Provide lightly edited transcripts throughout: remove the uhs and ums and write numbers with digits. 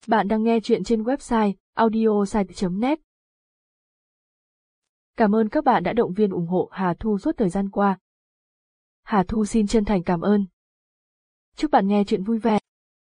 Bạn đang nghe chuyện trên website audiosite.net. Cảm ơn các bạn đã động viên ủng hộ Hà Thu suốt thời gian qua. Hà Thu xin chân thành cảm ơn. Chúc bạn nghe chuyện vui vẻ.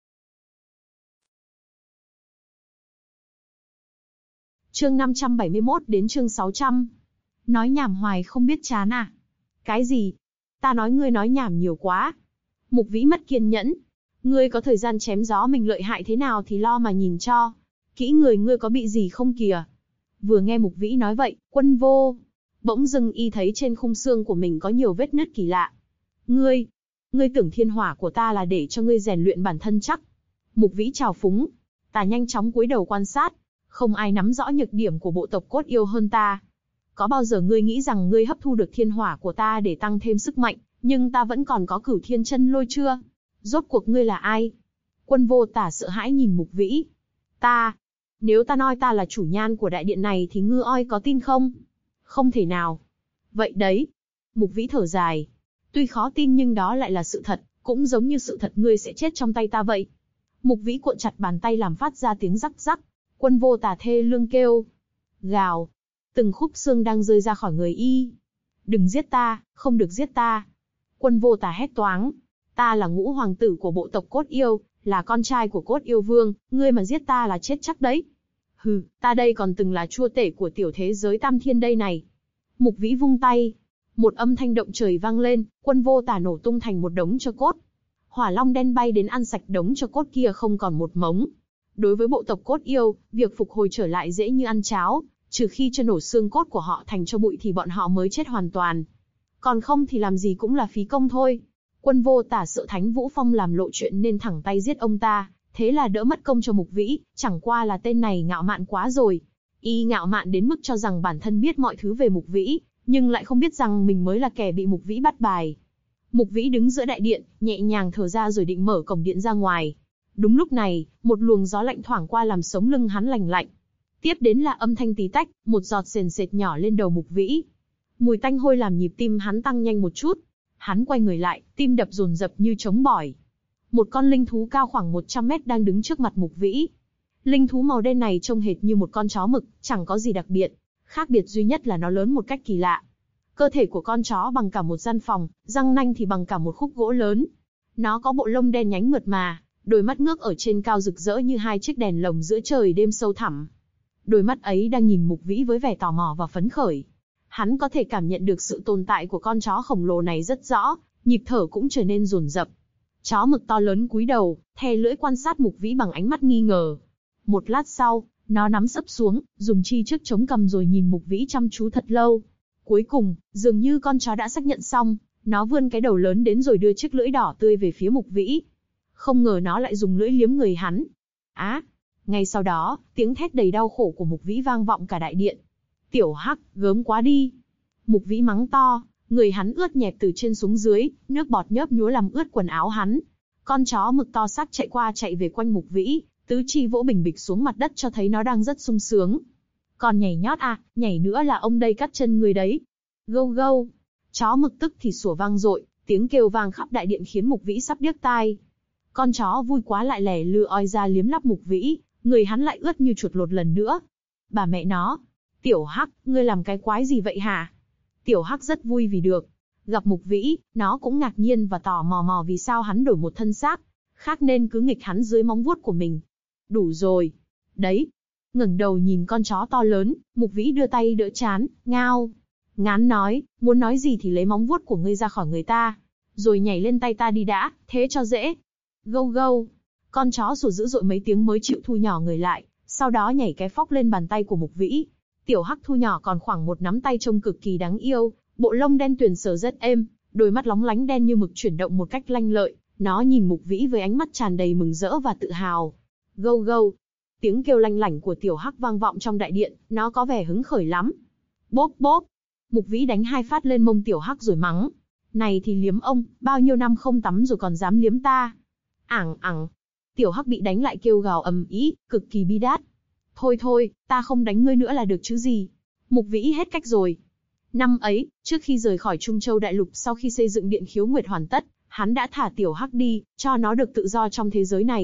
Chương 571 đến chương 600. Nói nhảm hoài không biết chán à? Cái gì? Ta nói ngươi nói nhảm nhiều quá. Mục Vĩ mất kiên nhẫn. Ngươi có thời gian chém gió mình lợi hại thế nào thì lo mà nhìn cho. Kỹ người ngươi có bị gì không kìa? Vừa nghe Mục Vĩ nói vậy, Quân Vô bỗng dưng y thấy trên khung xương của mình có nhiều vết nứt kỳ lạ. Ngươi tưởng thiên hỏa của ta là để cho ngươi rèn luyện bản thân chắc? Mục Vĩ trào phúng. Ta nhanh chóng cúi đầu quan sát. Không ai nắm rõ nhược điểm của bộ tộc cốt yêu hơn ta. Có bao giờ ngươi nghĩ rằng ngươi hấp thu được thiên hỏa của ta để tăng thêm sức mạnh, nhưng ta vẫn còn có Cửu Thiên Chân Lôi chưa? Rốt cuộc ngươi là ai? Quân Vô Tả sợ hãi nhìn Mục Vĩ. Nếu ta nói ta là chủ nhan của đại điện này thì ngư oi có tin không? Không thể nào. Vậy đấy. Mục Vĩ thở dài. Tuy khó tin nhưng đó lại là sự thật, cũng giống như sự thật ngươi sẽ chết trong tay ta vậy. Mục Vĩ cuộn chặt bàn tay làm phát ra tiếng rắc rắc. Quân Vô Tả thê lương kêu. Gào. Từng khúc xương đang rơi ra khỏi người y. Đừng giết ta, không được giết ta. Quân Vô Tả hét toáng. Ta là ngũ hoàng tử của bộ tộc cốt yêu, là con trai của cốt yêu vương, ngươi mà giết ta là chết chắc đấy. Hừ, ta đây còn từng là chúa tể của tiểu thế giới Tam Thiên đây này. Mục Vĩ vung tay. Một âm thanh động trời vang lên, Quân Vô Tả nổ tung thành một đống tro cốt. Hỏa long đen bay đến ăn sạch đống tro cốt kia không còn một mống. Đối với bộ tộc cốt yêu, việc phục hồi trở lại dễ như ăn cháo, trừ khi cho nổ xương cốt của họ thành tro bụi thì bọn họ mới chết hoàn toàn. Còn không thì làm gì cũng là phí công thôi. Quân Vô Tả sợ Thánh Vũ Phong làm lộ chuyện nên thẳng tay giết ông ta, thế là đỡ mất công cho Mục Vĩ, chẳng qua là tên này ngạo mạn quá rồi. Y ngạo mạn đến mức cho rằng bản thân biết mọi thứ về Mục Vĩ, nhưng lại không biết rằng mình mới là kẻ bị Mục Vĩ bắt bài. Mục Vĩ đứng giữa đại điện, nhẹ nhàng thở ra rồi định mở cổng điện ra ngoài. Đúng lúc này, một luồng gió lạnh thoảng qua làm sống lưng hắn lành lạnh. Tiếp đến là âm thanh tí tách, một giọt sền sệt nhỏ lên đầu Mục Vĩ. Mùi tanh hôi làm nhịp tim hắn tăng nhanh một chút. Hắn quay người lại, tim đập dồn dập như trống bỏi. Một con linh thú cao khoảng 100 mét đang đứng trước mặt Mục Vĩ. Linh thú màu đen này trông hệt như một con chó mực, chẳng có gì đặc biệt. Khác biệt duy nhất là nó lớn một cách kỳ lạ. Cơ thể của con chó bằng cả một gian phòng, răng nanh thì bằng cả một khúc gỗ lớn. Nó có bộ lông đen nhánh mượt mà, đôi mắt ngước ở trên cao rực rỡ như hai chiếc đèn lồng giữa trời đêm sâu thẳm. Đôi mắt ấy đang nhìn Mục Vĩ với vẻ tò mò và phấn khởi. Hắn có thể cảm nhận được sự tồn tại của con chó khổng lồ này rất rõ, nhịp thở cũng trở nên dồn dập. Chó mực to lớn cúi đầu, thè lưỡi quan sát Mục Vĩ bằng ánh mắt nghi ngờ. Một lát sau, nó nắm sấp xuống, dùng chi trước chống cằm rồi nhìn Mục Vĩ chăm chú thật lâu. Cuối cùng, dường như con chó đã xác nhận xong, nó vươn cái đầu lớn đến rồi đưa chiếc lưỡi đỏ tươi về phía Mục Vĩ. Không ngờ nó lại dùng lưỡi liếm người hắn. Ngay sau đó, tiếng thét đầy đau khổ của Mục Vĩ vang vọng cả đại điện. Tiểu Hắc, gớm quá đi. Mục Vĩ mắng to, người hắn ướt nhẹp từ trên xuống dưới, nước bọt nhớp nhúa làm ướt quần áo hắn. Con chó mực to xác chạy qua chạy về quanh Mục Vĩ, tứ chi vỗ bình bịch xuống mặt đất cho thấy nó đang rất sung sướng. Còn nhảy nhót à, nhảy nữa là ông đây cắt chân người đấy. Gâu gâu. Chó mực tức thì sủa vang dội, tiếng kêu vang khắp đại điện khiến Mục Vĩ sắp điếc tai. Con chó vui quá lại lẻ lưa oi ra liếm lắp Mục Vĩ, người hắn lại ướt như chuột lột lần nữa. Bà mẹ nó. Tiểu Hắc, ngươi làm cái quái gì vậy hả? Tiểu Hắc rất vui vì được gặp Mục Vĩ, nó cũng ngạc nhiên và tò mò vì sao hắn đổi một thân xác khác nên cứ nghịch hắn dưới móng vuốt của mình. Đủ rồi. Đấy. Ngẩng đầu nhìn con chó to lớn, Mục Vĩ đưa tay đỡ trán, ngao. Ngán nói, muốn nói gì thì lấy móng vuốt của ngươi ra khỏi người ta, rồi nhảy lên tay ta đi đã, thế cho dễ. Gâu gâu. Con chó sủa dữ dội mấy tiếng mới chịu thu nhỏ người lại, sau đó nhảy cái phóc lên bàn tay của Mục Vĩ. Tiểu Hắc thu nhỏ còn khoảng một nắm tay trông cực kỳ đáng yêu, bộ lông đen tuyền sờ rất êm, đôi mắt lóng lánh đen như mực chuyển động một cách lanh lợi. Nó nhìn Mục Vĩ với ánh mắt tràn đầy mừng rỡ và tự hào. Gâu gâu. Tiếng kêu lanh lảnh của Tiểu Hắc vang vọng trong đại điện, nó có vẻ hứng khởi lắm. Bốp bốp. Mục Vĩ đánh 2 phát lên mông Tiểu Hắc rồi mắng. Này thì liếm ông, bao nhiêu năm không tắm rồi còn dám liếm ta. Ảng ảng. Tiểu Hắc bị đánh lại kêu gào ầm ĩ, cực kỳ bi đát. Thôi, ta không đánh ngươi nữa là được chứ gì. Mục Vĩ hết cách rồi. Năm ấy, trước khi rời khỏi Trung Châu Đại Lục sau khi xây dựng Điện Khiếu Nguyệt hoàn tất, hắn đã thả Tiểu Hắc đi, cho nó được tự do trong thế giới này.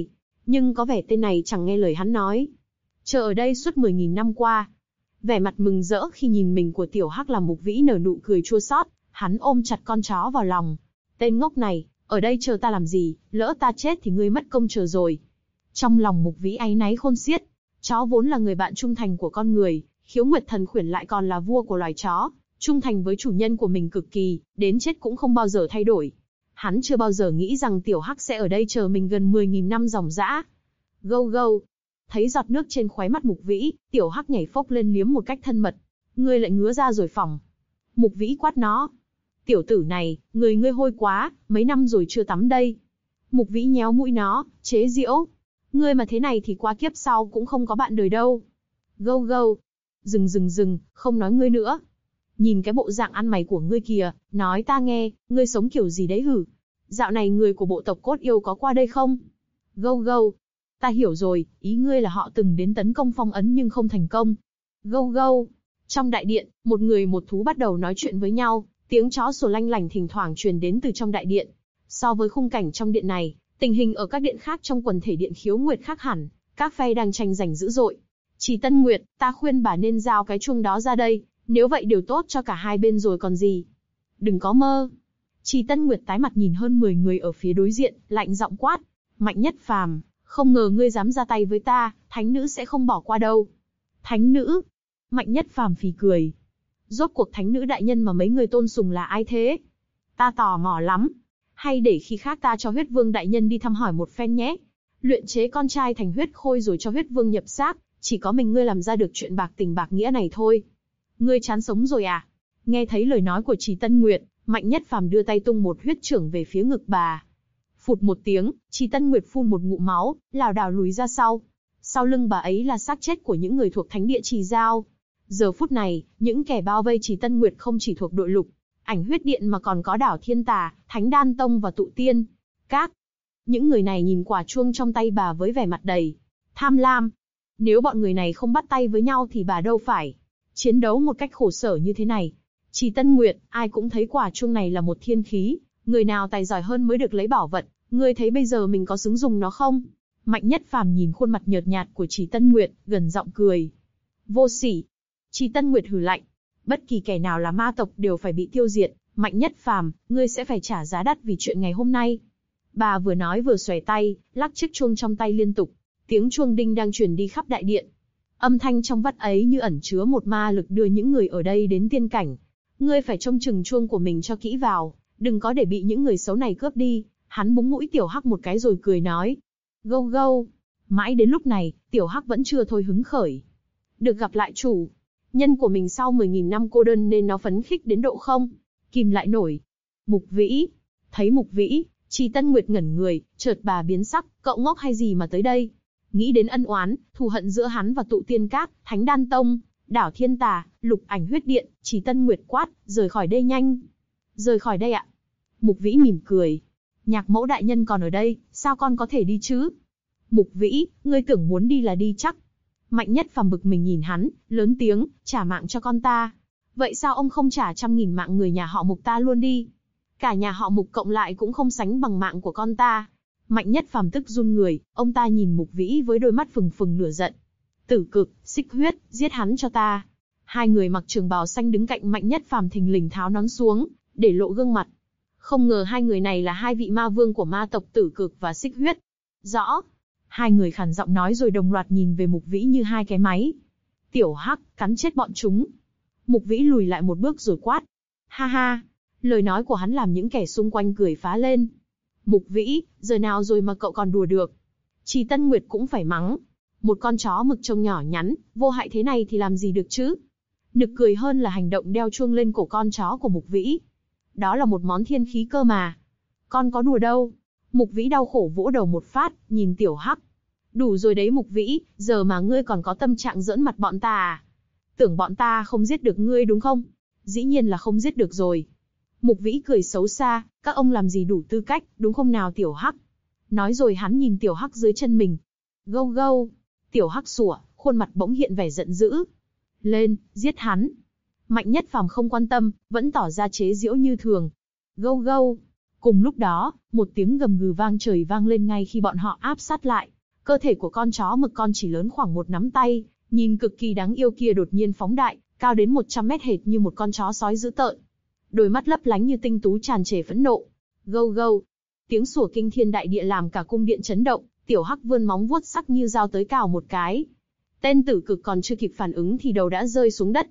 Nhưng có vẻ tên này chẳng nghe lời hắn nói. Chờ ở đây suốt 10.000 năm qua. Vẻ mặt mừng rỡ khi nhìn mình của Tiểu Hắc làm Mục Vĩ nở nụ cười chua xót, hắn ôm chặt con chó vào lòng. Tên ngốc này, ở đây chờ ta làm gì, lỡ ta chết thì ngươi mất công chờ rồi. Trong lòng Mục Vĩ áy náy khôn xiết. Chó vốn là người bạn trung thành của con người, Khiếu Nguyệt Thần Khuyển lại còn là vua của loài chó, trung thành với chủ nhân của mình cực kỳ, đến chết cũng không bao giờ thay đổi. Hắn chưa bao giờ nghĩ rằng Tiểu Hắc sẽ ở đây chờ mình gần 10.000 năm ròng rã. Gâu gâu. Thấy giọt nước trên khóe mắt Mục Vĩ, Tiểu Hắc nhảy phốc lên liếm một cách thân mật. Ngươi lại ngứa ra rồi phỏng. Mục Vĩ quát nó. Tiểu tử này, ngươi hôi quá, mấy năm rồi chưa tắm đây. Mục Vĩ nhéo mũi nó, chế giễu. Ngươi mà thế này thì qua kiếp sau cũng không có bạn đời đâu. Gâu gâu. Dừng, không nói ngươi nữa. Nhìn cái bộ dạng ăn mày của ngươi kìa, nói ta nghe, ngươi sống kiểu gì đấy hử? Dạo này người của bộ tộc Cốt Yêu có qua đây không? Gâu gâu. Ta hiểu rồi, ý ngươi là họ từng đến tấn công phong ấn nhưng không thành công. Gâu gâu. Trong đại điện, một người một thú bắt đầu nói chuyện với nhau, tiếng chó sủa lanh lảnh thỉnh thoảng truyền đến từ trong đại điện. So với khung cảnh trong điện này, tình hình ở các điện khác trong quần thể điện Khiếu Nguyệt khác hẳn, các phe đang tranh giành dữ dội. Chỉ Tân Nguyệt, ta khuyên bà nên giao cái chuông đó ra đây, nếu vậy đều tốt cho cả hai bên rồi còn gì. Đừng có mơ. Chỉ Tân Nguyệt tái mặt nhìn hơn 10 người ở phía đối diện, lạnh giọng quát. Mạnh Nhất Phàm, không ngờ ngươi dám ra tay với ta, thánh nữ sẽ không bỏ qua đâu. Thánh nữ? Mạnh Nhất Phàm phì cười. Rốt cuộc thánh nữ đại nhân mà mấy người tôn sùng là ai thế? Ta tò mò lắm. Hay để khi khác ta cho Huyết Vương đại nhân đi thăm hỏi một phen nhé. Luyện chế con trai thành huyết khôi rồi cho Huyết Vương nhập xác, chỉ có mình ngươi làm ra được chuyện bạc tình bạc nghĩa này thôi. Ngươi chán sống rồi à? Nghe thấy lời nói của Trì Tân Nguyệt, Mạnh Nhất Phàm đưa tay tung một huyết chưởng về phía ngực bà. Phụt một tiếng, Trì Tân Nguyệt phun một ngụm máu, lảo đảo lùi ra sau. Sau lưng bà ấy là xác chết của những người thuộc thánh địa Trì Giao. Giờ phút này, những kẻ bao vây Trì Tân Nguyệt không chỉ thuộc đội Lục Ảnh Huyết Điện mà còn có Đảo Thiên Tà, Thánh Đan Tông và Tụ Tiên Các. Những người này nhìn quả chuông trong tay bà với vẻ mặt đầy tham lam. Nếu bọn người này không bắt tay với nhau thì bà đâu phải chiến đấu một cách khổ sở như thế này. Trì Tân Nguyệt, ai cũng thấy quả chuông này là một thiên khí, người nào tài giỏi hơn mới được lấy bảo vật, ngươi thấy bây giờ mình có xứng dùng nó không? Mạnh Nhất Phàm nhìn khuôn mặt nhợt nhạt của Trì Tân Nguyệt, gần giọng cười. Vô sỉ. Trì Tân Nguyệt hừ lạnh. Bất kỳ kẻ nào là ma tộc đều phải bị tiêu diệt, Mạnh Nhất Phàm, ngươi sẽ phải trả giá đắt vì chuyện ngày hôm nay. Bà vừa nói vừa xòe tay, lắc chiếc chuông trong tay liên tục, tiếng chuông đinh đang truyền đi khắp đại điện. Âm thanh trong vắt ấy như ẩn chứa một ma lực đưa những người ở đây đến tiên cảnh. Ngươi phải trông chừng chuông của mình cho kỹ vào, đừng có để bị những người xấu này cướp đi. Hắn búng mũi Tiểu Hắc một cái rồi cười nói. Gâu gâu. Mãi đến lúc này, Tiểu Hắc vẫn chưa thôi hứng khởi. Được gặp lại chủ nhân của mình sau 10.000 năm cô đơn nên nó phấn khích đến độ không kìm lại nổi. Mục Vĩ. Thấy Mục Vĩ, Trì Tân Nguyệt ngẩn người, chợt bà biến sắc, cậu ngốc hay gì mà tới đây? Nghĩ đến ân oán, thù hận giữa hắn và Tụ Tiên Các, Thánh Đan Tông, Đảo Thiên Tà, Lục Ảnh Huyết Điện, Trì Tân Nguyệt quát, rời khỏi đây nhanh. Rời khỏi đây ạ. Mục Vĩ mỉm cười. Nhạc mẫu đại nhân còn ở đây, sao con có thể đi chứ? Mục Vĩ, ngươi tưởng muốn đi là đi chắc. Mạnh Nhất Phàm bực mình nhìn hắn, lớn tiếng, trả mạng cho con ta. Vậy sao ông không trả 100.000 mạng người nhà họ Mục ta luôn đi? Cả nhà họ Mục cộng lại cũng không sánh bằng mạng của con ta. Mạnh Nhất Phàm tức run người, ông ta nhìn Mục Vĩ với đôi mắt phừng phừng lửa giận. Tử Cực, Xích Huyết, giết hắn cho ta. Hai người mặc trường bào xanh đứng cạnh Mạnh Nhất Phàm thình lình tháo nón xuống, để lộ gương mặt. Không ngờ hai người này là hai vị ma vương của ma tộc Tử Cực và Xích Huyết. Rõ. Hai người khàn giọng nói rồi đồng loạt nhìn về Mục Vĩ như hai cái máy. Tiểu Hắc, cắn chết bọn chúng. Mục Vĩ lùi lại một bước rồi quát. Ha ha. Lời nói của hắn làm những kẻ xung quanh cười phá lên. Mục Vĩ, giờ nào rồi mà cậu còn đùa được? Trì Tân Nguyệt cũng phải mắng. Một con chó mực trông nhỏ nhắn, vô hại thế này thì làm gì được chứ? Nực cười hơn là hành động đeo chuông lên cổ con chó của Mục Vĩ. Đó là một món thiên khí cơ mà. Con có đùa đâu. Mục Vĩ đau khổ vỗ đầu một phát, nhìn Tiểu Hắc. Đủ rồi đấy Mục Vĩ, giờ mà ngươi còn có tâm trạng giỡn mặt bọn ta à? Tưởng bọn ta không giết được ngươi đúng không? Dĩ nhiên là không giết được rồi. Mục Vĩ cười xấu xa, các ông làm gì đủ tư cách, đúng không nào Tiểu Hắc? Nói rồi hắn nhìn Tiểu Hắc dưới chân mình. Gâu gâu. Tiểu Hắc sủa, khuôn mặt bỗng hiện vẻ giận dữ. Lên, giết hắn. Mạnh Nhất Phàm không quan tâm, vẫn tỏ ra chế giễu như thường. Gâu gâu. Cùng lúc đó, một tiếng gầm gừ vang trời vang lên ngay khi bọn họ áp sát lại. Cơ thể của con chó mực con chỉ lớn khoảng một nắm tay, nhìn cực kỳ đáng yêu kia đột nhiên phóng đại, cao đến 100 mét hệt như một con chó sói dữ tợn. Đôi mắt lấp lánh như tinh tú tràn trề phẫn nộ. Gâu gâu. Tiếng sủa kinh thiên đại địa làm cả cung điện chấn động, tiểu hắc vươn móng vuốt sắc như dao tới cào một cái. Tên tử cực còn chưa kịp phản ứng thì đầu đã rơi xuống đất.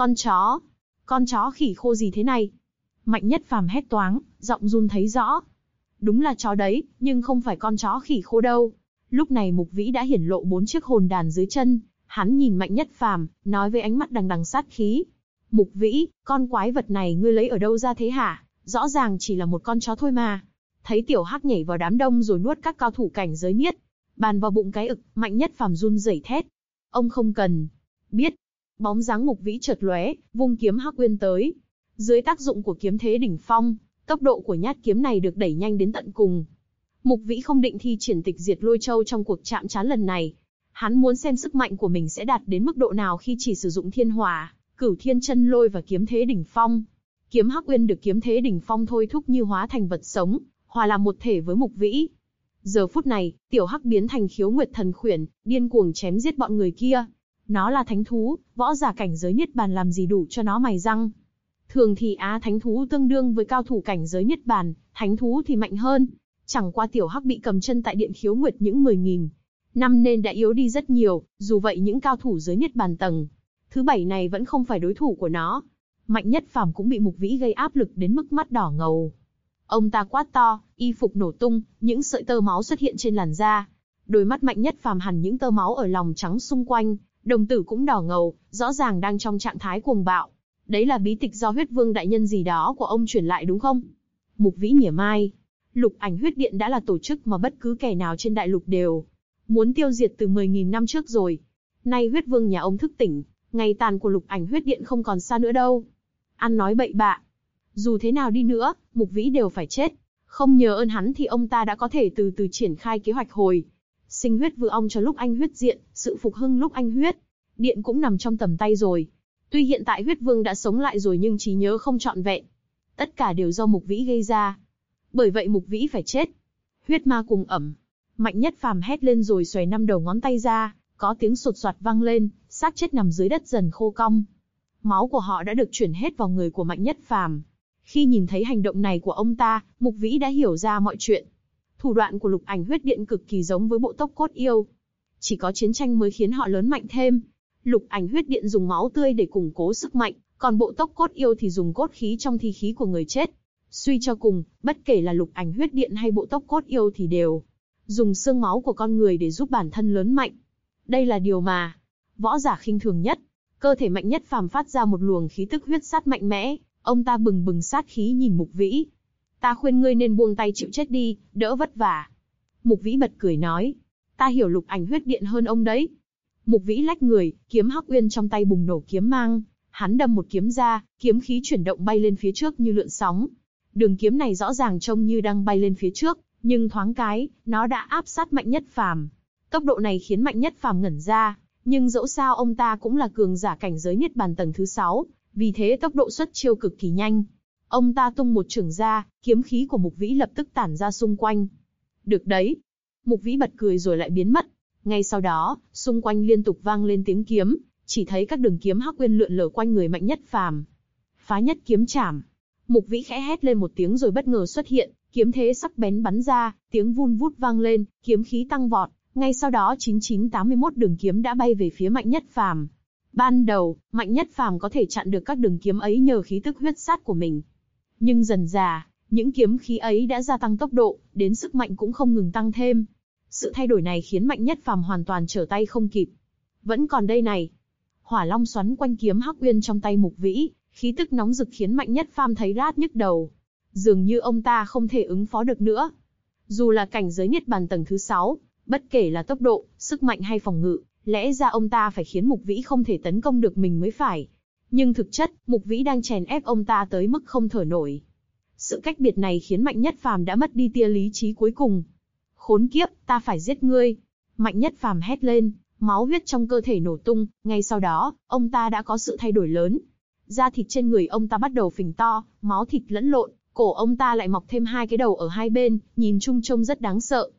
Con chó khỉ khô gì thế này? Mạnh Nhất Phàm hét toáng, giọng run thấy rõ. Đúng là chó đấy, nhưng không phải con chó khỉ khô đâu. Lúc này Mục Vĩ đã hiển lộ 4 chiếc hồn đàn dưới chân, hắn nhìn Mạnh Nhất Phàm, nói với ánh mắt đằng đằng sát khí. Mục Vĩ, con quái vật này ngươi lấy ở đâu ra thế hả? Rõ ràng chỉ là một con chó thôi mà. Thấy tiểu hắc nhảy vào đám đông rồi nuốt các cao thủ cảnh giới niết bàn vào bụng cái ực, Mạnh Nhất Phàm run rẩy thét. Ông không cần biết. Bóng dáng Mục Vĩ chợt lóe, vung kiếm hắc uyên tới. Dưới tác dụng của kiếm thế đỉnh phong, tốc độ của nhát kiếm này được đẩy nhanh đến tận cùng. Mục Vĩ không định thi triển tịch diệt lôi châu trong cuộc chạm trán lần này. Hắn muốn xem sức mạnh của mình sẽ đạt đến mức độ nào khi chỉ sử dụng thiên hỏa, cửu thiên chân lôi và kiếm thế đỉnh phong. Kiếm hắc uyên được kiếm thế đỉnh phong thôi thúc như hóa thành vật sống, hòa làm một thể với Mục Vĩ. Giờ phút này, tiểu hắc biến thành Khiếu Nguyệt Thần Khuyển, điên cuồng chém giết bọn người kia. Nó là thánh thú, võ giả cảnh giới niết bàn làm gì đủ cho nó mài răng. Thường thì thánh thú tương đương với cao thủ cảnh giới niết bàn, thánh thú thì mạnh hơn. Chẳng qua tiểu hắc bị cầm chân tại điện Khiếu Nguyệt những 10.000 năm nên đã yếu đi rất nhiều, dù vậy những cao thủ giới niết bàn tầng thứ 7 này vẫn không phải đối thủ của nó. Mạnh Nhất Phàm cũng bị Mục Vĩ gây áp lực đến mức mắt đỏ ngầu. Ông ta quát to, y phục nổ tung, những sợi tơ máu xuất hiện trên làn da. Đôi mắt Mạnh Nhất Phàm hằn những tơ máu ở lòng trắng xung quanh, đồng tử cũng đỏ ngầu, rõ ràng đang trong trạng thái cuồng bạo. Đấy là bí tịch do Huyết Vương đại nhân gì đó của ông truyền lại đúng không? Mục Vĩ mỉa mai. Lục Ảnh Huyết Điện đã là tổ chức mà bất cứ kẻ nào trên đại lục đều muốn tiêu diệt từ 10.000 năm trước rồi. Nay Huyết Vương nhà ông thức tỉnh, ngày tàn của Lục Ảnh Huyết Điện không còn xa nữa đâu. Ăn nói bậy bạ. Dù thế nào đi nữa, Mục Vĩ đều phải chết. Không nhờ ơn hắn thì ông ta đã có thể từ từ triển khai kế hoạch hồi sinh huyết vự ong cho Lúc Anh Huyết Diện, sự phục hưng Lúc Anh Huyết Điện cũng nằm trong tầm tay rồi. Tuy hiện tại Huyết Vương đã sống lại rồi nhưng trí nhớ không trọn vẹn. Tất cả đều do Mục Vĩ gây ra. Bởi vậy Mục Vĩ phải chết. Huyết ma cùng ẩm. Mạnh Nhất Phàm hét lên rồi xoay 5 đầu ngón tay ra, có tiếng sột soạt vang lên, xác chết nằm dưới đất dần khô cong. Máu của họ đã được chuyển hết vào người của Mạnh Nhất Phàm. Khi nhìn thấy hành động này của ông ta, Mục Vĩ đã hiểu ra mọi chuyện. Thủ đoạn của Lục Ảnh Huyết Điện cực kỳ giống với bộ tốc cốt yêu. Chỉ có chiến tranh mới khiến họ lớn mạnh thêm. Lục Ảnh Huyết Điện dùng máu tươi để củng cố sức mạnh, còn bộ tốc cốt yêu thì dùng cốt khí trong thi khí của người chết. Suy cho cùng, bất kể là Lục Ảnh Huyết Điện hay bộ tốc cốt yêu thì đều dùng xương máu của con người để giúp bản thân lớn mạnh. Đây là điều mà võ giả khinh thường nhất. Cơ thể Mạnh Nhất Phàm phát ra một luồng khí tức huyết sát mạnh mẽ, ông ta bừng bừng sát khí nhìn Mục Vĩ. Ta khuyên ngươi nên buông tay chịu chết đi, đỡ vất vả. Mục Vĩ bật cười nói, ta hiểu Lục Ảnh Huyết Điện hơn ông đấy. Mục Vĩ lách người, kiếm hắc uyên trong tay bùng nổ kiếm mang, hắn đâm một kiếm ra, kiếm khí chuyển động bay lên phía trước như lượn sóng. Đường kiếm này rõ ràng trông như đang bay lên phía trước, nhưng thoáng cái, nó đã áp sát Mạnh Nhất Phàm. Tốc độ này khiến Mạnh Nhất Phàm ngẩn ra, nhưng dẫu sao ông ta cũng là cường giả cảnh giới niết bàn tầng thứ 6, vì thế tốc độ xuất chiêu cực kỳ nhanh. Ông ta tung một chưởng ra, kiếm khí của Mục Vĩ lập tức tản ra xung quanh. Được đấy. Mục Vĩ bật cười rồi lại biến mất. Ngay sau đó, xung quanh liên tục vang lên tiếng kiếm, chỉ thấy các đường kiếm hắc uyên lượn lờ quanh người Mạnh Nhất Phàm. Phá Nhất Kiếm Trảm. Mục Vĩ khẽ hét lên một tiếng rồi bất ngờ xuất hiện, kiếm thế sắc bén bắn ra, tiếng vun vút vang lên, kiếm khí tăng vọt. Ngay sau đó 9981 đường kiếm đã bay về phía Mạnh Nhất Phàm. Ban đầu, Mạnh Nhất Phàm có thể chặn được các đường kiếm ấy nhờ khí tức huyết sát của mình. Nhưng dần dà, những kiếm khí ấy đã gia tăng tốc độ, đến sức mạnh cũng không ngừng tăng thêm. Sự thay đổi này khiến Mạnh Nhất Phàm hoàn toàn trở tay không kịp. Vẫn còn đây này. Hỏa long xoắn quanh kiếm hắc uyên trong tay Mục Vĩ, khí tức nóng rực khiến Mạnh Nhất Phàm thấy rát nhức đầu. Dường như ông ta không thể ứng phó được nữa. Dù là cảnh giới niết bàn tầng thứ 6, bất kể là tốc độ, sức mạnh hay phòng ngự, lẽ ra ông ta phải khiến Mục Vĩ không thể tấn công được mình mới phải. Nhưng thực chất, Mục Vĩ đang chèn ép ông ta tới mức không thở nổi. Sự cách biệt này khiến Mạnh Nhất Phàm đã mất đi tia lý trí cuối cùng. Khốn kiếp, ta phải giết ngươi. Mạnh Nhất Phàm hét lên, máu huyết trong cơ thể nổ tung, ngay sau đó, ông ta đã có sự thay đổi lớn. Da thịt trên người ông ta bắt đầu phình to, máu thịt lẫn lộn, cổ ông ta lại mọc thêm 2 cái đầu ở hai bên, nhìn chung trông rất đáng sợ.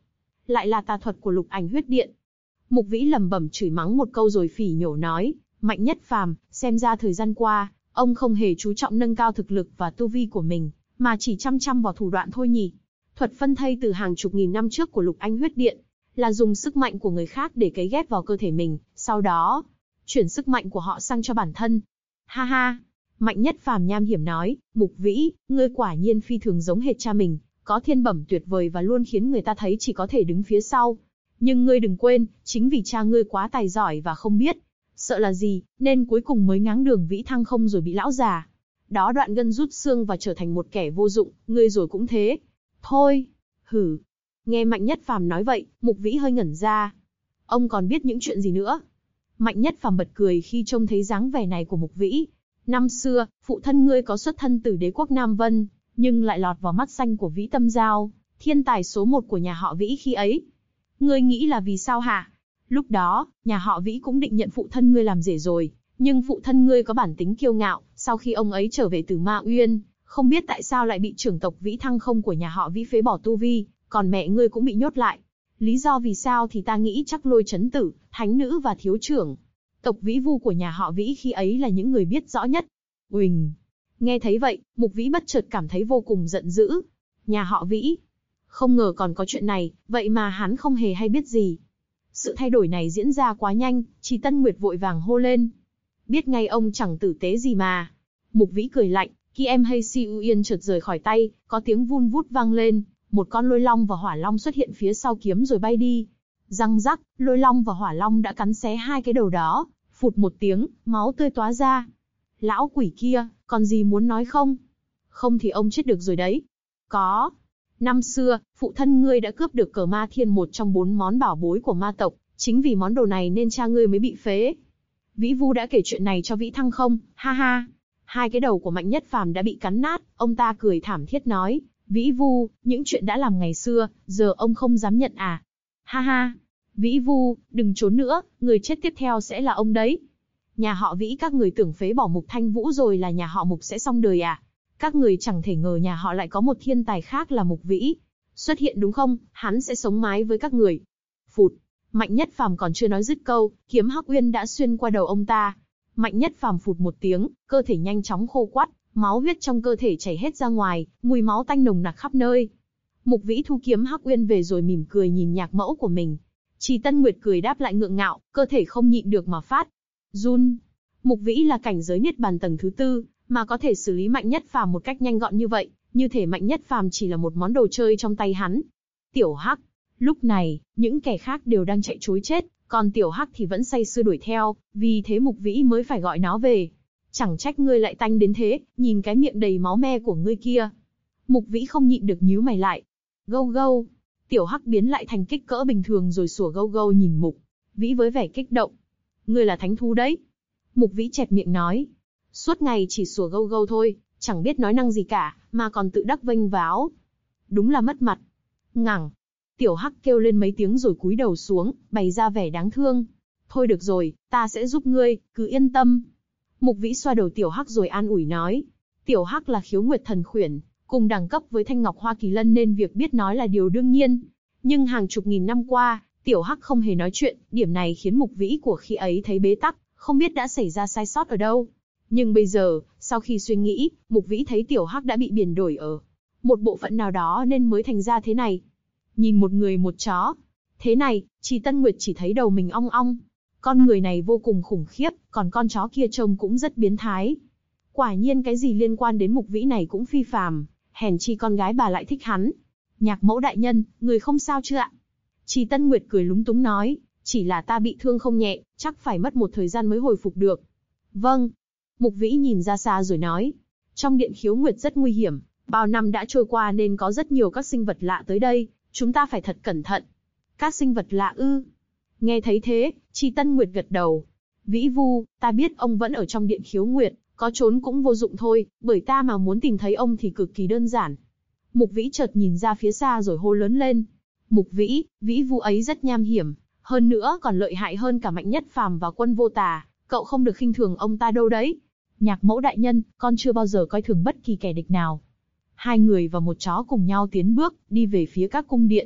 lại là tà thuật của Lục Ảnh Huyết Điện. Mục Vĩ lẩm bẩm chửi mắng một câu rồi phỉ nhổ nói, Mạnh Nhất Phàm, xem ra thời gian qua, ông không hề chú trọng nâng cao thực lực và tu vi của mình, mà chỉ chăm chăm vào thủ đoạn thôi nhỉ. Thuật phân thây từ hàng chục nghìn năm trước của Lục Anh Huyết Điện, là dùng sức mạnh của người khác để cấy ghép vào cơ thể mình, sau đó, chuyển sức mạnh của họ sang cho bản thân. Ha ha, Mạnh Nhất Phàm nham hiểm nói, Mục Vĩ, ngươi quả nhiên phi thường giống hệt cha mình, có thiên bẩm tuyệt vời và luôn khiến người ta thấy chỉ có thể đứng phía sau. Nhưng ngươi đừng quên, chính vì cha ngươi quá tài giỏi và không biết sợ là gì, nên cuối cùng mới ngáng đường vĩ thăng không rồi bị lão già đó đoạn gân rút xương và trở thành một kẻ vô dụng, ngươi rồi cũng thế. Thôi, hử. Nghe Mạnh Nhất Phàm nói vậy, Mục Vĩ hơi ngẩn ra. Ông còn biết những chuyện gì nữa? Mạnh Nhất Phàm bật cười khi trông thấy dáng vẻ này của Mục Vĩ. Năm xưa, phụ thân ngươi có xuất thân từ đế quốc Nam Vân, nhưng lại lọt vào mắt xanh của Vĩ Tâm Giao, thiên tài số 1 của nhà họ Vĩ khi ấy. Ngươi nghĩ là vì sao hả? Lúc đó, nhà họ Vĩ cũng định nhận phụ thân ngươi làm rể rồi, nhưng phụ thân ngươi có bản tính kiêu ngạo, sau khi ông ấy trở về từ Ma Uyên, không biết tại sao lại bị trưởng tộc Vĩ Thăng không của nhà họ Vĩ phế bỏ tu vi, còn mẹ ngươi cũng bị nhốt lại. Lý do vì sao thì ta nghĩ chắc Lôi Chấn Tử, Thánh Nữ và thiếu trưởng tộc Vĩ Vu của nhà họ Vĩ khi ấy là những người biết rõ nhất. Uỳnh. Nghe thấy vậy, Mục Vĩ bất chợt cảm thấy vô cùng giận dữ. Nhà họ Vĩ. Không ngờ còn có chuyện này, vậy mà hắn không hề hay biết gì. Sự thay đổi này diễn ra quá nhanh, Trì Tân Nguyệt vội vàng hô lên. Biết ngay ông chẳng tử tế gì mà. Mục Vĩ cười lạnh, khi em hay Si U Yên chợt rời khỏi tay, có tiếng vun vút vang lên, một con lôi long và hỏa long xuất hiện phía sau kiếm rồi bay đi. Răng rắc, lôi long và hỏa long đã cắn xé hai cái đầu đó, phụt một tiếng, máu tươi tóa ra. Lão quỷ kia, còn gì muốn nói không? Không thì ông chết được rồi đấy. Có. Năm xưa, phụ thân ngươi đã cướp được cờ ma thiên, một trong 4 món bảo bối của ma tộc, chính vì món đồ này nên cha ngươi mới bị phế. Vĩ Vu đã kể chuyện này cho Vĩ Thăng không, ha ha. Hai cái đầu của Mạnh Nhất Phàm đã bị cắn nát, ông ta cười thảm thiết nói, Vĩ Vu, những chuyện đã làm ngày xưa, giờ ông không dám nhận à? Ha ha. Vĩ Vu, đừng trốn nữa, người chết tiếp theo sẽ là ông đấy. Nhà họ Vĩ các người tưởng phế bỏ Mục Thanh Vũ rồi là nhà họ Mục sẽ xong đời à? Các người chẳng thể ngờ nhà họ lại có một thiên tài khác là Mục Vĩ xuất hiện đúng không? Hắn sẽ sống mái với các người. Phụt. Mạnh Nhất Phàm còn chưa nói dứt câu, kiếm Hắc Uyên đã xuyên qua đầu ông ta. Mạnh Nhất Phàm phụt một tiếng, cơ thể nhanh chóng khô quắt, máu huyết trong cơ thể chảy hết ra ngoài, mùi máu tanh nồng nặc khắp nơi. Mục Vĩ thu kiếm Hắc Uyên về rồi mỉm cười nhìn nhạc mẫu của mình. Trì Tân Nguyệt cười đáp lại ngượng ngạo, cơ thể không nhịn được mà phát run. Mục Vĩ là cảnh giới niết bàn tầng thứ 4, mà có thể xử lý Mạnh Nhất Phàm một cách nhanh gọn như vậy, như thể Mạnh Nhất Phàm chỉ là một món đồ chơi trong tay hắn. Tiểu Hắc. Lúc này, những kẻ khác đều đang chạy trối chết, còn Tiểu Hắc thì vẫn say sưa đuổi theo, vì thế Mục Vĩ mới phải gọi nó về. Chẳng trách ngươi lại tanh đến thế, nhìn cái miệng đầy máu me của ngươi kia. Mục Vĩ không nhịn được nhíu mày lại. Gâu gâu. Tiểu Hắc biến lại thành kích cỡ bình thường rồi sủa gâu gâu nhìn Mục Vĩ với vẻ kích động. Ngươi là thánh thú đấy. Mục Vĩ chẹp miệng nói. Suốt ngày chỉ sủa gâu gâu thôi, chẳng biết nói năng gì cả, mà còn tự đắc vênh váo. Đúng là mất mặt. Ngẳng. Tiểu Hắc kêu lên mấy tiếng rồi cúi đầu xuống, bày ra vẻ đáng thương. Thôi được rồi, ta sẽ giúp ngươi, cứ yên tâm. Mục Vĩ xoa đầu Tiểu Hắc rồi an ủi nói. Tiểu Hắc là khiếu nguyệt thần khuyển, cùng đẳng cấp với Thanh Ngọc Hoa Kỳ Lân nên việc biết nói là điều đương nhiên. Nhưng hàng chục nghìn năm qua, Tiểu Hắc không hề nói chuyện, điểm này khiến Mục Vĩ của khi ấy thấy bế tắc, không biết đã xảy ra sai sót ở đâu. Nhưng bây giờ, sau khi suy nghĩ, Mục Vĩ thấy Tiểu Hắc đã bị biển đổi ở một bộ phận nào đó nên mới thành ra thế này. Nhìn một người một chó. Thế này, Trì Tân Nguyệt chỉ thấy đầu mình ong ong. Con người này vô cùng khủng khiếp, còn con chó kia trông cũng rất biến thái. Quả nhiên cái gì liên quan đến Mục Vĩ này cũng phi phàm, hèn chi con gái bà lại thích hắn. Nhạc mẫu đại nhân, người không sao chứ ạ? Trì Tân Nguyệt cười lúng túng nói, chỉ là ta bị thương không nhẹ, chắc phải mất một thời gian mới hồi phục được. Vâng. Mục Vĩ nhìn ra xa rồi nói, trong điện khiếu nguyệt rất nguy hiểm, bao năm đã trôi qua nên có rất nhiều các sinh vật lạ tới đây, chúng ta phải thật cẩn thận. Các sinh vật lạ ư? Nghe thấy thế, Trì Tân Nguyệt gật đầu. Vĩ Vu, ta biết ông vẫn ở trong điện khiếu nguyệt, có trốn cũng vô dụng thôi, bởi ta mà muốn tìm thấy ông thì cực kỳ đơn giản. Mục Vĩ chợt nhìn ra phía xa rồi hô lớn lên. Mục Vĩ, Vĩ Vu ấy rất nham hiểm, hơn nữa còn lợi hại hơn cả Mạnh Nhất Phàm và Quân Vô Tà, cậu không được khinh thường ông ta đâu đấy. Nhạc mẫu đại nhân, con chưa bao giờ coi thường bất kỳ kẻ địch nào. Hai người và một chó cùng nhau tiến bước, đi về phía các cung điện.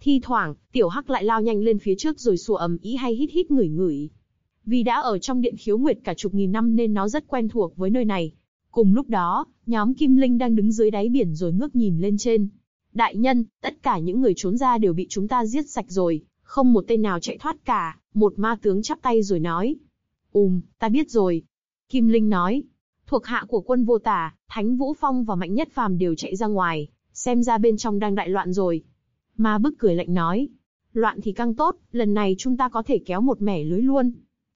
Thi thoảng, Tiểu Hắc lại lao nhanh lên phía trước rồi sủa ầm ĩ hay hít hít ngửi ngửi. Vì đã ở trong Điện Khiếu Nguyệt cả chục nghìn năm nên nó rất quen thuộc với nơi này. Cùng lúc đó, nhóm Kim Linh đang đứng dưới đáy biển rồi ngước nhìn lên trên. Đại nhân, tất cả những người trốn ra đều bị chúng ta giết sạch rồi, không một tên nào chạy thoát cả, một ma tướng chắp tay rồi nói. Ta biết rồi. Kim Linh nói. Thuộc hạ của Quân Vô Tả, Thánh Vũ Phong và Mạnh Nhất Phàm đều chạy ra ngoài, xem ra bên trong đang đại loạn rồi. Ma Bức cười lạnh nói. Loạn thì càng tốt, lần này chúng ta có thể kéo một mẻ lưới luôn.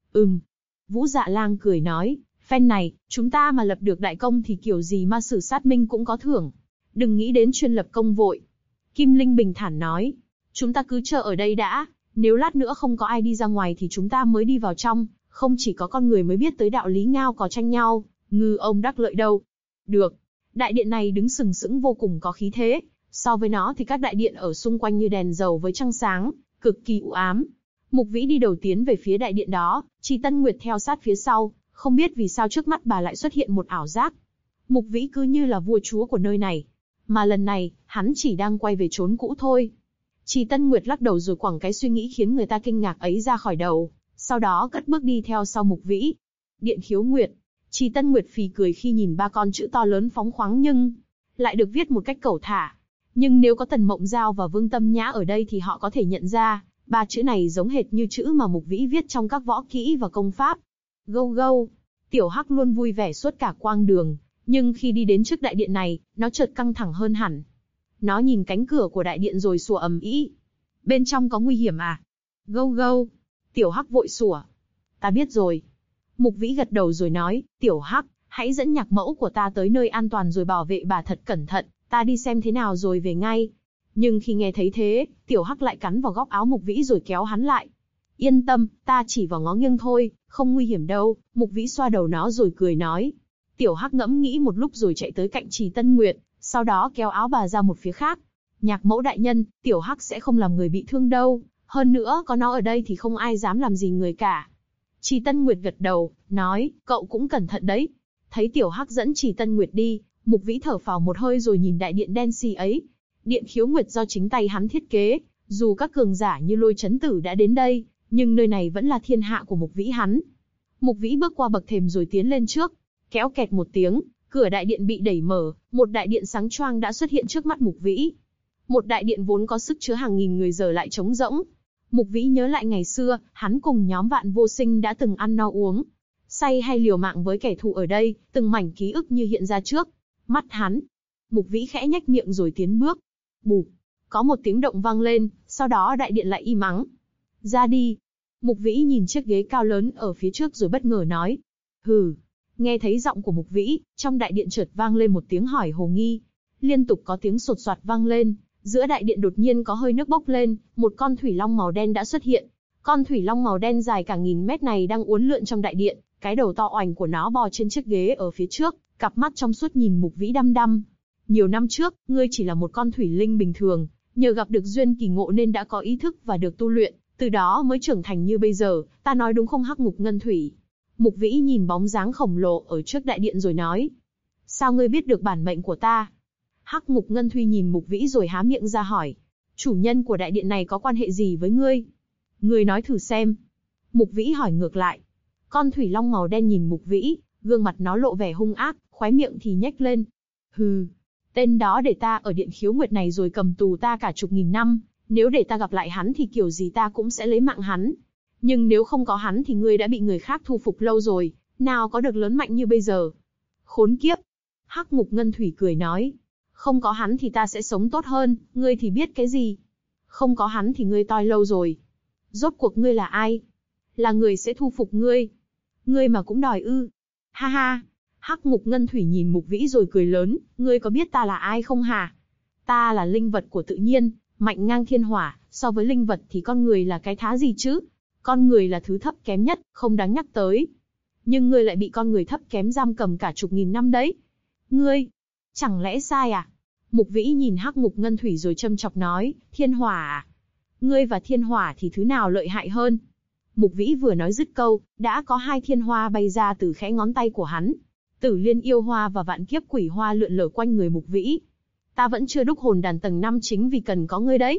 Vũ Dạ Lang cười nói. Phen này, chúng ta mà lập được đại công thì kiểu gì ma sử sát minh cũng có thưởng. Đừng nghĩ đến chuyên lập công vội. Kim Linh bình thản nói. Chúng ta cứ chờ ở đây đã, nếu lát nữa không có ai đi ra ngoài thì chúng ta mới đi vào trong, không chỉ có con người mới biết tới đạo lý ngao có tranh nhau, ngư ông đắc lợi đâu. Được. Đại điện này đứng sừng sững vô cùng có khí thế, so với nó thì các đại điện ở xung quanh như đèn dầu với trăng sáng, cực kỳ u ám. Mục Vĩ đi đầu tiến về phía đại điện đó, Trì Tân Nguyệt theo sát phía sau, không biết vì sao trước mắt bà lại xuất hiện một ảo giác. Mục Vĩ cứ như là vua chúa của nơi này, mà lần này, hắn chỉ đang quay về chốn cũ thôi. Trì Tân Nguyệt lắc đầu rồi quẳng cái suy nghĩ khiến người ta kinh ngạc ấy ra khỏi đầu, sau đó cất bước đi theo sau Mục Vĩ. Điện Khiếu Nguyệt. Trì Tân Nguyệt phì cười khi nhìn ba con chữ to lớn phóng khoáng nhưng lại được viết một cách cẩu thả. Nhưng nếu có Tần Mộng Giao và Vương Tâm Nhã ở đây thì họ có thể nhận ra, ba chữ này giống hệt như chữ mà Mục Vĩ viết trong các võ kỹ và công pháp. Gâu gâu. Tiểu Hắc luôn vui vẻ suốt cả quãng đường, nhưng khi đi đến trước đại điện này, nó chợt căng thẳng hơn hẳn. Nó nhìn cánh cửa của đại điện rồi sủa ầm ĩ. Bên trong có nguy hiểm à? Gâu gâu. Tiểu Hắc vội sủa. Ta biết rồi. Mục Vĩ gật đầu rồi nói, Tiểu Hắc, hãy dẫn nhạc mẫu của ta tới nơi an toàn rồi bảo vệ bà thật cẩn thận, ta đi xem thế nào rồi về ngay. Nhưng khi nghe thấy thế, Tiểu Hắc lại cắn vào góc áo Mục Vĩ rồi kéo hắn lại. Yên tâm, ta chỉ vào ngó nghiêng thôi, không nguy hiểm đâu. Mục Vĩ xoa đầu nó rồi cười nói. Tiểu Hắc ngẫm nghĩ một lúc rồi chạy tới cạnh Trì Tân Nguyệt, sau đó kéo áo bà ra một phía khác. Nhạc mẫu đại nhân, Tiểu Hắc sẽ không làm người bị thương đâu, hơn nữa có nó ở đây thì không ai dám làm gì người cả. Trì Tân Nguyệt gật đầu, nói, cậu cũng cẩn thận đấy. Thấy Tiểu Hắc dẫn Trì Tân Nguyệt đi, Mục Vĩ thở phào một hơi rồi nhìn đại điện đen xì ấy. Điện Khiếu Nguyệt do chính tay hắn thiết kế, dù các cường giả như Lôi Chấn Tử đã đến đây, nhưng nơi này vẫn là thiên hạ của Mục Vĩ hắn. Mục Vĩ bước qua bậc thềm rồi tiến lên trước, kéo kẹt một tiếng, cửa đại điện bị đẩy mở, một đại điện sáng choang đã xuất hiện trước mắt Mục Vĩ. Một đại điện vốn có sức chứa hàng nghìn người giờ lại trống rỗng. Mục Vĩ nhớ lại ngày xưa, hắn cùng nhóm Vạn Vô Sinh đã từng ăn no uống say hay liều mạng với kẻ thù ở đây, từng mảnh ký ức như hiện ra trước mắt hắn. Mục Vĩ khẽ nhếch miệng rồi tiến bước. Bụp, có một tiếng động vang lên, sau đó đại điện lại im ắng. Ra đi. Mục Vĩ nhìn chiếc ghế cao lớn ở phía trước rồi bất ngờ nói. Hừ. Nghe thấy giọng của Mục Vĩ, trong đại điện chợt vang lên một tiếng hỏi hồ nghi. Liên tục có tiếng sột soạt vang lên, giữa đại điện đột nhiên có hơi nước bốc lên, một con thủy long màu đen đã xuất hiện. Con thủy long màu đen dài cả nghìn mét này đang uốn lượn trong đại điện, cái đầu to oành của nó bò trên chiếc ghế ở phía trước, cặp mắt trong suốt nhìn Mục Vĩ đăm đăm. Nhiều năm trước, ngươi chỉ là một con thủy linh bình thường, nhờ gặp được duyên kỳ ngộ nên đã có ý thức và được tu luyện, từ đó mới trưởng thành như bây giờ, ta nói đúng không Hắc Ngục Ngân Thủy? Mục Vĩ nhìn bóng dáng khổng lồ ở trước đại điện rồi nói. Sao ngươi biết được bản mệnh của ta? Hắc Ngục Ngân Thủy nhìn Mục Vĩ rồi há miệng ra hỏi. Chủ nhân của đại điện này có quan hệ gì với ngươi? Ngươi nói thử xem. Mục Vĩ hỏi ngược lại. Con thủy long màu đen nhìn Mục Vĩ, gương mặt nó lộ vẻ hung ác, khóe miệng thì nhếch lên. Hừ, tên đó để ta ở Điện Khiếu Nguyệt này rồi cầm tù ta cả chục nghìn năm, nếu để ta gặp lại hắn thì kiểu gì ta cũng sẽ lấy mạng hắn. Nhưng nếu không có hắn thì ngươi đã bị người khác thu phục lâu rồi, nào có được lớn mạnh như bây giờ. Khốn kiếp. Hắc Ngục Ngân Thủy cười nói. Không có hắn thì ta sẽ sống tốt hơn, ngươi thì biết cái gì? Không có hắn thì ngươi toi lâu rồi. Rốt cuộc ngươi là ai? Là người sẽ thu phục ngươi. Ngươi mà cũng đòi ư? Ha ha. Hắc Ngục Ngân Thủy nhìn Mục Vĩ rồi cười lớn, ngươi có biết ta là ai không hả? Ta là linh vật của tự nhiên, mạnh ngang thiên hỏa, so với linh vật thì con người là cái thá gì chứ? Con người là thứ thấp kém nhất, không đáng nhắc tới. Nhưng ngươi lại bị con người thấp kém giam cầm cả chục nghìn năm đấy. Ngươi, chẳng lẽ sai à? Mục Vĩ nhìn Hắc Ngục Ngân Thủy rồi châm chọc nói, thiên hỏa à? Ngươi và thiên hỏa thì thứ nào lợi hại hơn? Mục Vĩ vừa nói dứt câu, đã có hai thiên hoa bay ra từ khẽ ngón tay của hắn. Tử Liên Yêu Hoa và Vạn Kiếp Quỷ Hoa lượn lờ quanh người Mục Vĩ. Ta vẫn chưa đúc hồn đàn tầng 5 chính vì cần có ngươi đấy.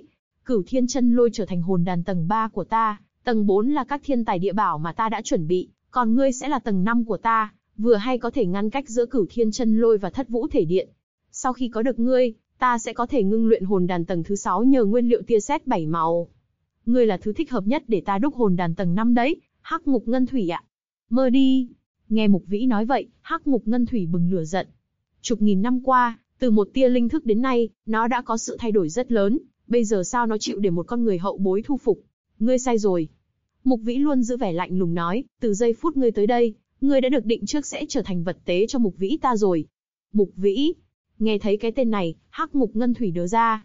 Cửu Thiên Chân Lôi trở thành hồn đàn tầng 3 của ta, tầng 4 là các thiên tài địa bảo mà ta đã chuẩn bị, còn ngươi sẽ là tầng 5 của ta, vừa hay có thể ngăn cách giữa Cửu Thiên Chân Lôi và Thất Vũ Thể Điện. Sau khi có được ngươi, ta sẽ có thể ngưng luyện hồn đàn tầng thứ 6 nhờ nguyên liệu tia sét 7 màu. Ngươi là thứ thích hợp nhất để ta đúc hồn đàn tầng 5 đấy, Hắc Ngục Ngân Thủy ạ. Mơ đi. Nghe Mục Vĩ nói vậy, Hắc Ngục Ngân Thủy bừng lửa giận. Chục nghìn năm qua, từ một tia linh thức đến nay, nó đã có sự thay đổi rất lớn, bây giờ sao nó chịu để một con người hậu bối thu phục? Ngươi sai rồi. Mục Vĩ luôn giữ vẻ lạnh lùng nói, từ giây phút ngươi tới đây, ngươi đã được định trước sẽ trở thành vật tế cho Mục Vĩ ta rồi. Mục Vĩ. Nghe thấy cái tên này, Hắc Ngục Ngân Thủy đớ ra.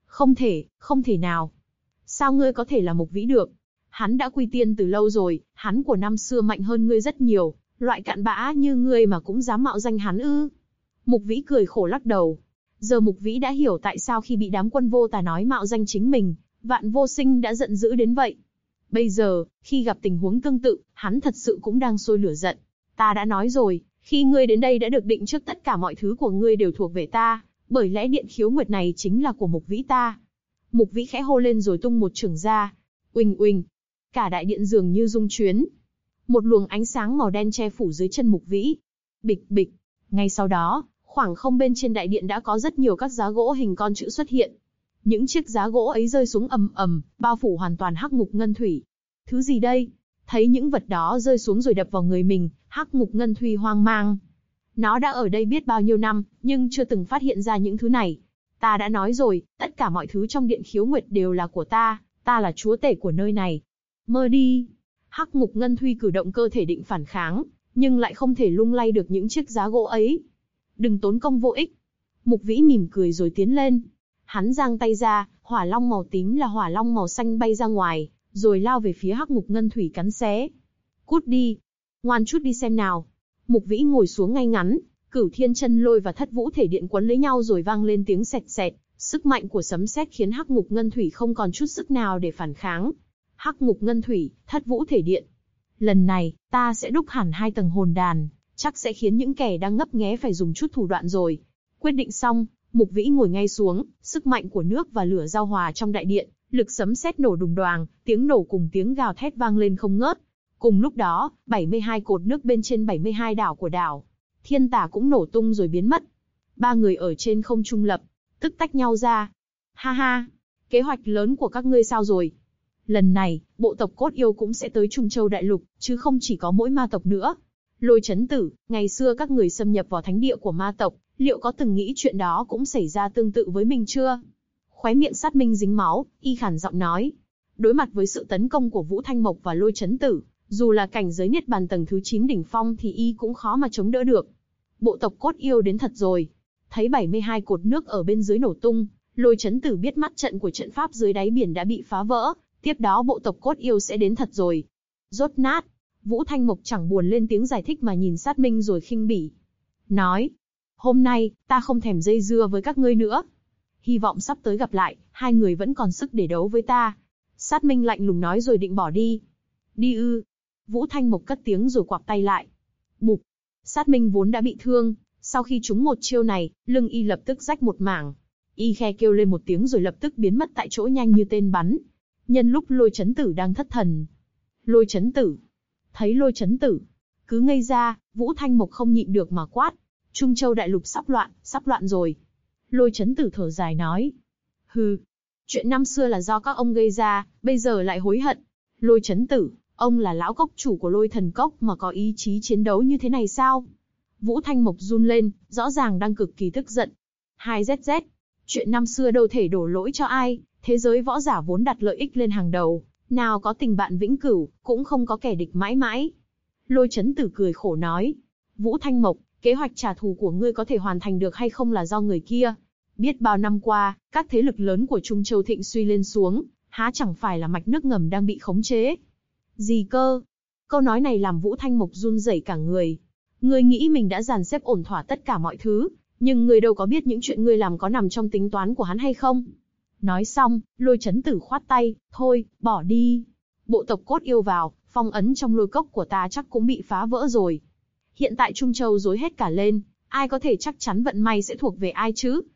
Không thể nào. Sao ngươi có thể là Mục Vĩ được? Hắn đã quy tiên từ lâu rồi, hắn của năm xưa mạnh hơn ngươi rất nhiều, loại cặn bã như ngươi mà cũng dám mạo danh hắn ư? Mục Vĩ cười khổ lắc đầu. Giờ Mục Vĩ đã hiểu tại sao khi bị đám quân vô tà nói mạo danh chính mình, Vạn Vô Sinh đã giận dữ đến vậy. Bây giờ, khi gặp tình huống tương tự, hắn thật sự cũng đang sôi lửa giận. Ta đã nói rồi, khi ngươi đến đây đã được định trước tất cả mọi thứ của ngươi đều thuộc về ta, bởi lẽ điện khiếu nguyệt này chính là của Mục Vĩ ta. Mục Vĩ khẽ hô lên rồi tung một chưởng ra. Uỳnh uỳnh. Cả đại điện dường như rung chuyến. Một luồng ánh sáng màu đen che phủ dưới chân Mục Vĩ. Bịch bịch. Ngay sau đó, khoảng không bên trên đại điện đã có rất nhiều các giá gỗ hình con chữ xuất hiện. Những chiếc giá gỗ ấy rơi xuống ầm ầm, bao phủ hoàn toàn Hắc Ngục Ngân Thủy. Thứ gì đây? Thấy những vật đó rơi xuống rồi đập vào người mình, Hắc Ngục Ngân Thủy hoang mang. Nó đã ở đây biết bao nhiêu năm, nhưng chưa từng phát hiện ra những thứ này. Ta đã nói rồi, tất cả mọi thứ trong điện khiếu nguyệt đều là của ta là chúa tể của nơi này. Mơ đi. Hắc Ngục Ngân Thủy cử động cơ thể định phản kháng, nhưng lại không thể lung lay được những chiếc giá gỗ ấy. Đừng tốn công vô ích. Mục Vĩ mỉm cười rồi tiến lên. Hắn giang tay ra, hỏa long màu tím là hỏa long màu xanh bay ra ngoài, rồi lao về phía Hắc Ngục Ngân Thủy cắn xé. Cút đi. Ngoan chút đi xem nào. Mục Vĩ ngồi xuống ngay ngắn, Cửu Thiên Chân Lôi và Thất Vũ Thể Điện quấn lấy nhau rồi vang lên tiếng sẹt sẹt. Sức mạnh của sấm sét khiến Hắc Ngục Ngân Thủy không còn chút sức nào để phản kháng. Hắc Ngục Ngân Thủy, Thất Vũ Thể Điện. Lần này, ta sẽ đúc hẳn 2 tầng hồn đàn, chắc sẽ khiến những kẻ đang ngấp nghé phải dùng chút thủ đoạn rồi. Quyết định xong, Mục Vĩ ngồi ngay xuống, sức mạnh của nước và lửa giao hòa trong đại điện, lực sấm sét nổ đùng đoàng, tiếng nổ cùng tiếng gào thét vang lên không ngớt. Cùng lúc đó, 72 cột nước bên trên 72 đảo của đảo Thiên Tả cũng nổ tung rồi biến mất. 3 người ở trên không trung lập tức tách nhau ra. Ha ha, kế hoạch lớn của các ngươi sao rồi? Lần này, bộ tộc Cốt Yêu cũng sẽ tới Trung Châu Đại Lục, chứ không chỉ có mỗi ma tộc nữa. Lôi Chấn Tử, ngày xưa các người xâm nhập vào thánh địa của ma tộc, liệu có từng nghĩ chuyện đó cũng xảy ra tương tự với mình chưa? Khóe miệng Sát Minh dính máu, y khản giọng nói. Đối mặt với sự tấn công của Vũ Thanh Mộc và Lôi Chấn Tử, dù là cảnh giới Niết Bàn tầng thứ 9 đỉnh phong thì y cũng khó mà chống đỡ được. Bộ tộc Cốt Yêu đến thật rồi. Thấy 72 cột nước ở bên dưới nổ tung, Lôi Chấn Tử biết mắt trận của trận pháp dưới đáy biển đã bị phá vỡ, tiếp đó bộ tộc Cốt Yêu sẽ đến thật rồi. Rốt nát. Vũ Thanh Mộc chẳng buồn lên tiếng giải thích mà nhìn Sát Minh rồi khinh bỉ. Nói, hôm nay, ta không thèm dây dưa với các ngươi nữa. Hy vọng sắp tới gặp lại, 2 người vẫn còn sức để đấu với ta. Sát Minh lạnh lùng nói rồi định bỏ đi. Đi ư. Vũ Thanh Mộc cất tiếng rồi quặp tay lại. Bụp. Sát Minh vốn đã bị thương, sau khi trúng một chiêu này, lưng y lập tức rách một mảng. Y khe kêu lên một tiếng rồi lập tức biến mất tại chỗ nhanh như tên bắn. Nhân lúc Lôi Chấn Tử đang thất thần. Lôi Chấn Tử. Thấy Lôi Chấn Tử cứ ngây ra, Vũ Thanh Mộc không nhịn được mà quát. Trung Châu Đại Lục sắp loạn rồi. Lôi Chấn Tử thở dài nói. Hừ, chuyện năm xưa là do các ông gây ra, bây giờ lại hối hận. Lôi Chấn Tử, ông là lão cốc chủ của Lôi Thần Cốc mà có ý chí chiến đấu như thế này sao? Vũ Thanh Mộc run lên, rõ ràng đang cực kỳ tức giận. 2ZZ, chuyện năm xưa đâu thể đổ lỗi cho ai, thế giới võ giả vốn đặt lợi ích lên hàng đầu, nào có tình bạn vĩnh cửu, cũng không có kẻ địch mãi mãi. Lôi Chấn Tử cười khổ nói. Vũ Thanh Mộc, kế hoạch trả thù của ngươi có thể hoàn thành được hay không là do người kia. Biết bao năm qua, các thế lực lớn của Trung Châu thịnh suy lên xuống, há chẳng phải là mạch nước ngầm đang bị khống chế. Gì cơ? Câu nói này làm Vũ Thanh Mộc run rẩy cả người. Ngươi nghĩ mình đã dàn xếp ổn thỏa tất cả mọi thứ, nhưng ngươi đâu có biết những chuyện ngươi làm có nằm trong tính toán của hắn hay không. Nói xong, Lôi Chấn Tử khoát tay, thôi, bỏ đi. Bộ tộc Cốt Yêu vào, phong ấn trong lôi cốc của ta chắc cũng bị phá vỡ rồi. Hiện tại Trung Châu rối hết cả lên, ai có thể chắc chắn vận may sẽ thuộc về ai chứ?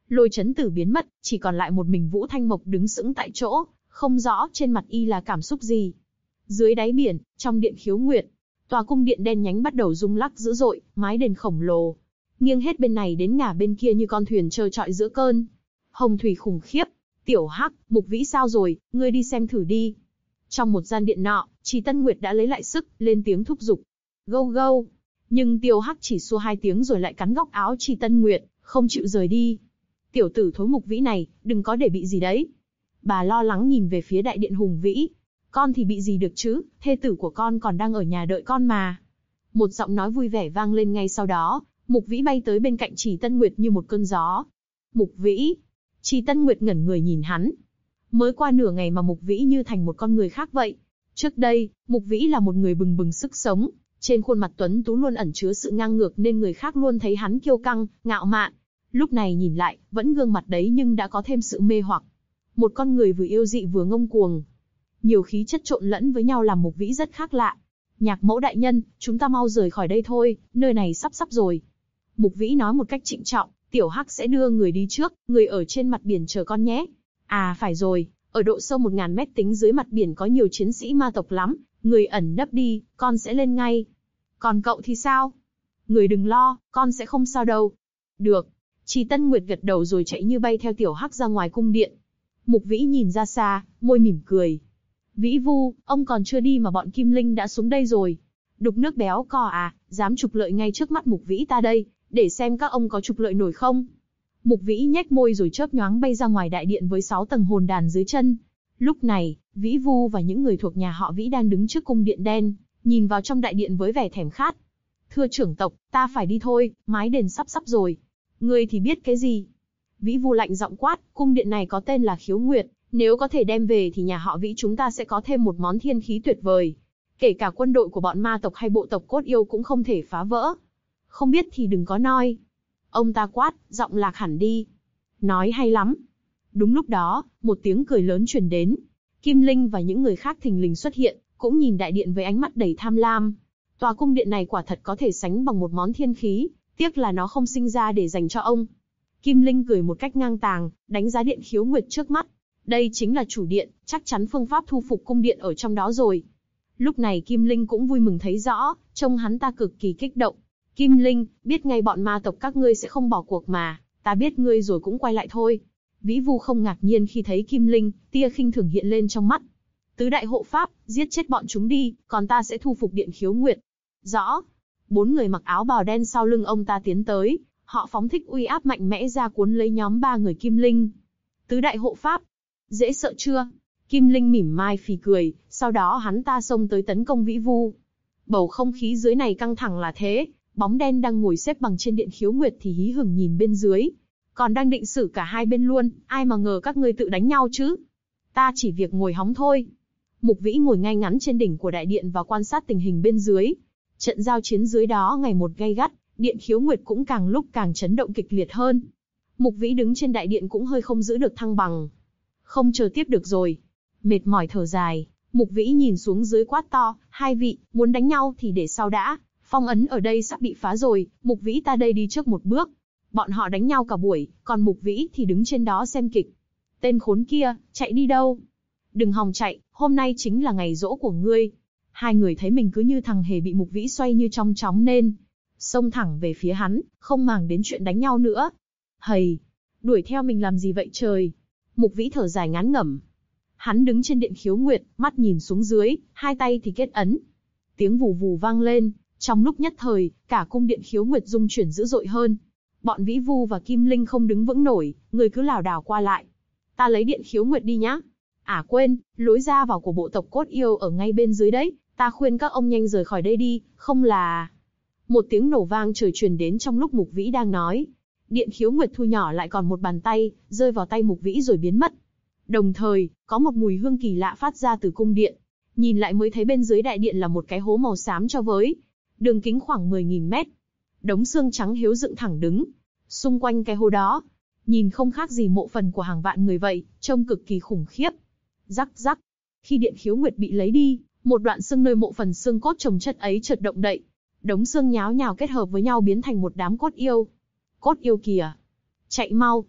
Lôi chấn tử biến mất, chỉ còn lại một mình Vũ Thanh Mộc đứng sững tại chỗ, không rõ trên mặt y là cảm xúc gì. Dưới đáy biển, trong điện khiếu nguyệt, tòa cung điện đen nhánh bắt đầu rung lắc dữ dội, mái đền khổng lồ, nghiêng hết bên này đến ngả bên kia như con thuyền trơ trọi giữa cơn hồng thủy khủng khiếp. Tiểu Hắc, Mục Vĩ sao rồi, ngươi đi xem thử đi. Trong một gian điện nọ, Trì Tân Nguyệt đã lấy lại sức, lên tiếng thúc giục. Gâu gâu. Nhưng Tiểu Hắc chỉ xua 2 tiếng rồi lại cắn góc áo Trì Tân Nguyệt, không chịu rời đi. Tiểu tử thối Mục Vĩ này, đừng có để bị gì đấy. Bà lo lắng nhìn về phía đại điện hùng vĩ. Con thì bị gì được chứ, thê tử của con còn đang ở nhà đợi con mà. Một giọng nói vui vẻ vang lên ngay sau đó, Mục Vĩ bay tới bên cạnh Trì Tân Nguyệt như một cơn gió. Mục Vĩ. Trì Tân Nguyệt ngẩn người nhìn hắn. Mới qua nửa ngày mà Mục Vĩ như thành một con người khác vậy. Trước đây, Mục Vĩ là một người bừng bừng sức sống, trên khuôn mặt tuấn tú luôn ẩn chứa sự ngang ngược nên người khác luôn thấy hắn kiêu căng, ngạo mạn. Lúc này nhìn lại, vẫn gương mặt đấy nhưng đã có thêm sự mê hoặc. Một con người vừa yêu dị vừa ngông cuồng. Nhiều khí chất trộn lẫn với nhau làm Mục Vĩ rất khác lạ. Nhạc mẫu đại nhân, chúng ta mau rời khỏi đây thôi, nơi này sắp rồi. Mục Vĩ nói một cách trịnh trọng, Tiểu Hắc sẽ đưa người đi trước, người ở trên mặt biển chờ con nhé. À phải rồi, ở độ sâu 1000 mét tính dưới mặt biển có nhiều chiến sĩ ma tộc lắm, người ẩn nấp đi, con sẽ lên ngay. Còn cậu thì sao? Người đừng lo, con sẽ không sao đâu. Được. Trì Tân Nguyệt gật đầu rồi chạy như bay theo Tiểu Hắc ra ngoài cung điện. Mục Vĩ nhìn ra xa, môi mỉm cười. Vĩ Vu, ông còn chưa đi mà bọn Kim Linh đã xuống đây rồi. Đục nước béo cò à, dám trục lợi ngay trước mắt Mục Vĩ ta đây, để xem các ông có trục lợi nổi không. Mục Vĩ nhếch môi rồi chớp nhoáng bay ra ngoài đại điện với 6 tầng hồn đàn dưới chân. Lúc này, Vĩ Vu và những người thuộc nhà họ Vĩ đang đứng trước cung điện đen, nhìn vào trong đại điện với vẻ thèm khát. Thưa trưởng tộc, ta phải đi thôi, mái đền sắp rồi. Ngươi thì biết cái gì? Vĩ Vu lạnh giọng quát, cung điện này có tên là Khiếu Nguyệt, nếu có thể đem về thì nhà họ Vĩ chúng ta sẽ có thêm một món thiên khí tuyệt vời. Kể cả quân đội của bọn ma tộc hay bộ tộc cốt yêu cũng không thể phá vỡ. Không biết thì đừng có nói. Ông ta quát, giọng lạc hẳn đi. Nói hay lắm. Đúng lúc đó, một tiếng cười lớn truyền đến. Kim Linh và những người khác thình lình xuất hiện, cũng nhìn đại điện với ánh mắt đầy tham lam. Tòa cung điện này quả thật có thể sánh bằng một món thiên khí, tiếc là nó không sinh ra để dành cho ông. Kim Linh cười một cách ngang tàng, đánh giá điện Khiếu Nguyệt trước mắt. Đây chính là chủ điện, chắc chắn phương pháp thu phục cung điện ở trong đó rồi. Lúc này Kim Linh cũng vui mừng thấy rõ, trông hắn ta cực kỳ kích động. Kim Linh, biết ngay bọn ma tộc các ngươi sẽ không bỏ cuộc mà, ta biết ngươi rồi cũng quay lại thôi. Vĩ Vu không ngạc nhiên khi thấy Kim Linh, tia khinh thường hiện lên trong mắt. Tứ đại hộ pháp, giết chết bọn chúng đi, còn ta sẽ thu phục điện Khiếu Nguyệt. Rõ. 4 người mặc áo bào đen sau lưng ông ta tiến tới, họ phóng thích uy áp mạnh mẽ ra cuốn lấy nhóm 3 người Kim Linh. Tứ đại hộ pháp, dễ sợ chưa? Kim Linh mỉm mai phì cười, sau đó hắn ta xông tới tấn công Vĩ Vu. Bầu không khí dưới này căng thẳng là thế, bóng đen đang ngồi xếp bằng trên điện Khiếu Nguyệt thì hí hửng nhìn bên dưới. Còn đang định xử cả hai bên luôn, ai mà ngờ các ngươi tự đánh nhau chứ. Ta chỉ việc ngồi hóng thôi. Mục Vĩ ngồi ngay ngắn trên đỉnh của đại điện và quan sát tình hình bên dưới. Trận giao chiến dưới đó ngày một gay gắt, điện Khiếu Nguyệt cũng càng lúc càng chấn động kịch liệt hơn. Mục Vĩ đứng trên đại điện cũng hơi không giữ được thăng bằng. Không chờ tiếp được rồi. Mệt mỏi thở dài, Mục Vĩ nhìn xuống dưới quát to, hai vị, muốn đánh nhau thì để sau đã. Phong ấn ở đây sắp bị phá rồi, Mục Vĩ ta đây đi trước một bước. Bọn họ đánh nhau cả buổi, còn Mục Vĩ thì đứng trên đó xem kịch. Tên khốn kia, chạy đi đâu? Đừng hòng chạy, hôm nay chính là ngày giỗ của ngươi. Hai người thấy mình cứ như thằng hề bị Mục Vĩ xoay như trong chóng nên xông thẳng về phía hắn, không màng đến chuyện đánh nhau nữa. Hầy, đuổi theo mình làm gì vậy trời? Mục Vĩ thở dài ngán ngẩm. Hắn đứng trên điện Khiếu Nguyệt, mắt nhìn xuống dưới, hai tay thì kết ấn. Tiếng vù vù vang lên, trong lúc nhất thời, cả cung điện Khiếu Nguyệt rung chuyển dữ dội hơn. Bọn Vĩ Vu và Kim Linh không đứng vững nổi, người cứ lảo đảo qua lại. Ta lấy điện Khiếu Nguyệt đi nhá. À quên, lối ra vào của bộ tộc cốt yêu ở ngay bên dưới đấy, ta khuyên các ông nhanh rời khỏi đây đi, không là... Một tiếng nổ vang trời truyền đến trong lúc Mục Vĩ đang nói. Điện Khiếu Nguyệt thu nhỏ lại còn một bàn tay, rơi vào tay Mục Vĩ rồi biến mất. Đồng thời, có một mùi hương kỳ lạ phát ra từ cung điện. Nhìn lại mới thấy bên dưới đại điện là một cái hố màu xám cho với. Đường kính khoảng 10.000 mét. Đống xương trắng hiếu dựng thẳng đứng. Xung quanh cái hố đó, nhìn không khác gì mộ phần của hàng vạn người vậy, trông cực kỳ khủng khiếp. Rắc rắc. Khi điện Khiếu Nguyệt bị lấy đi, một đoạn xương nơi mộ phần xương cốt chồng chất ấy chợt động đậy. Đống xương nháo nhào kết hợp với nhau biến thành một đám cốt yêu. Cốt yêu kìa! Chạy mau!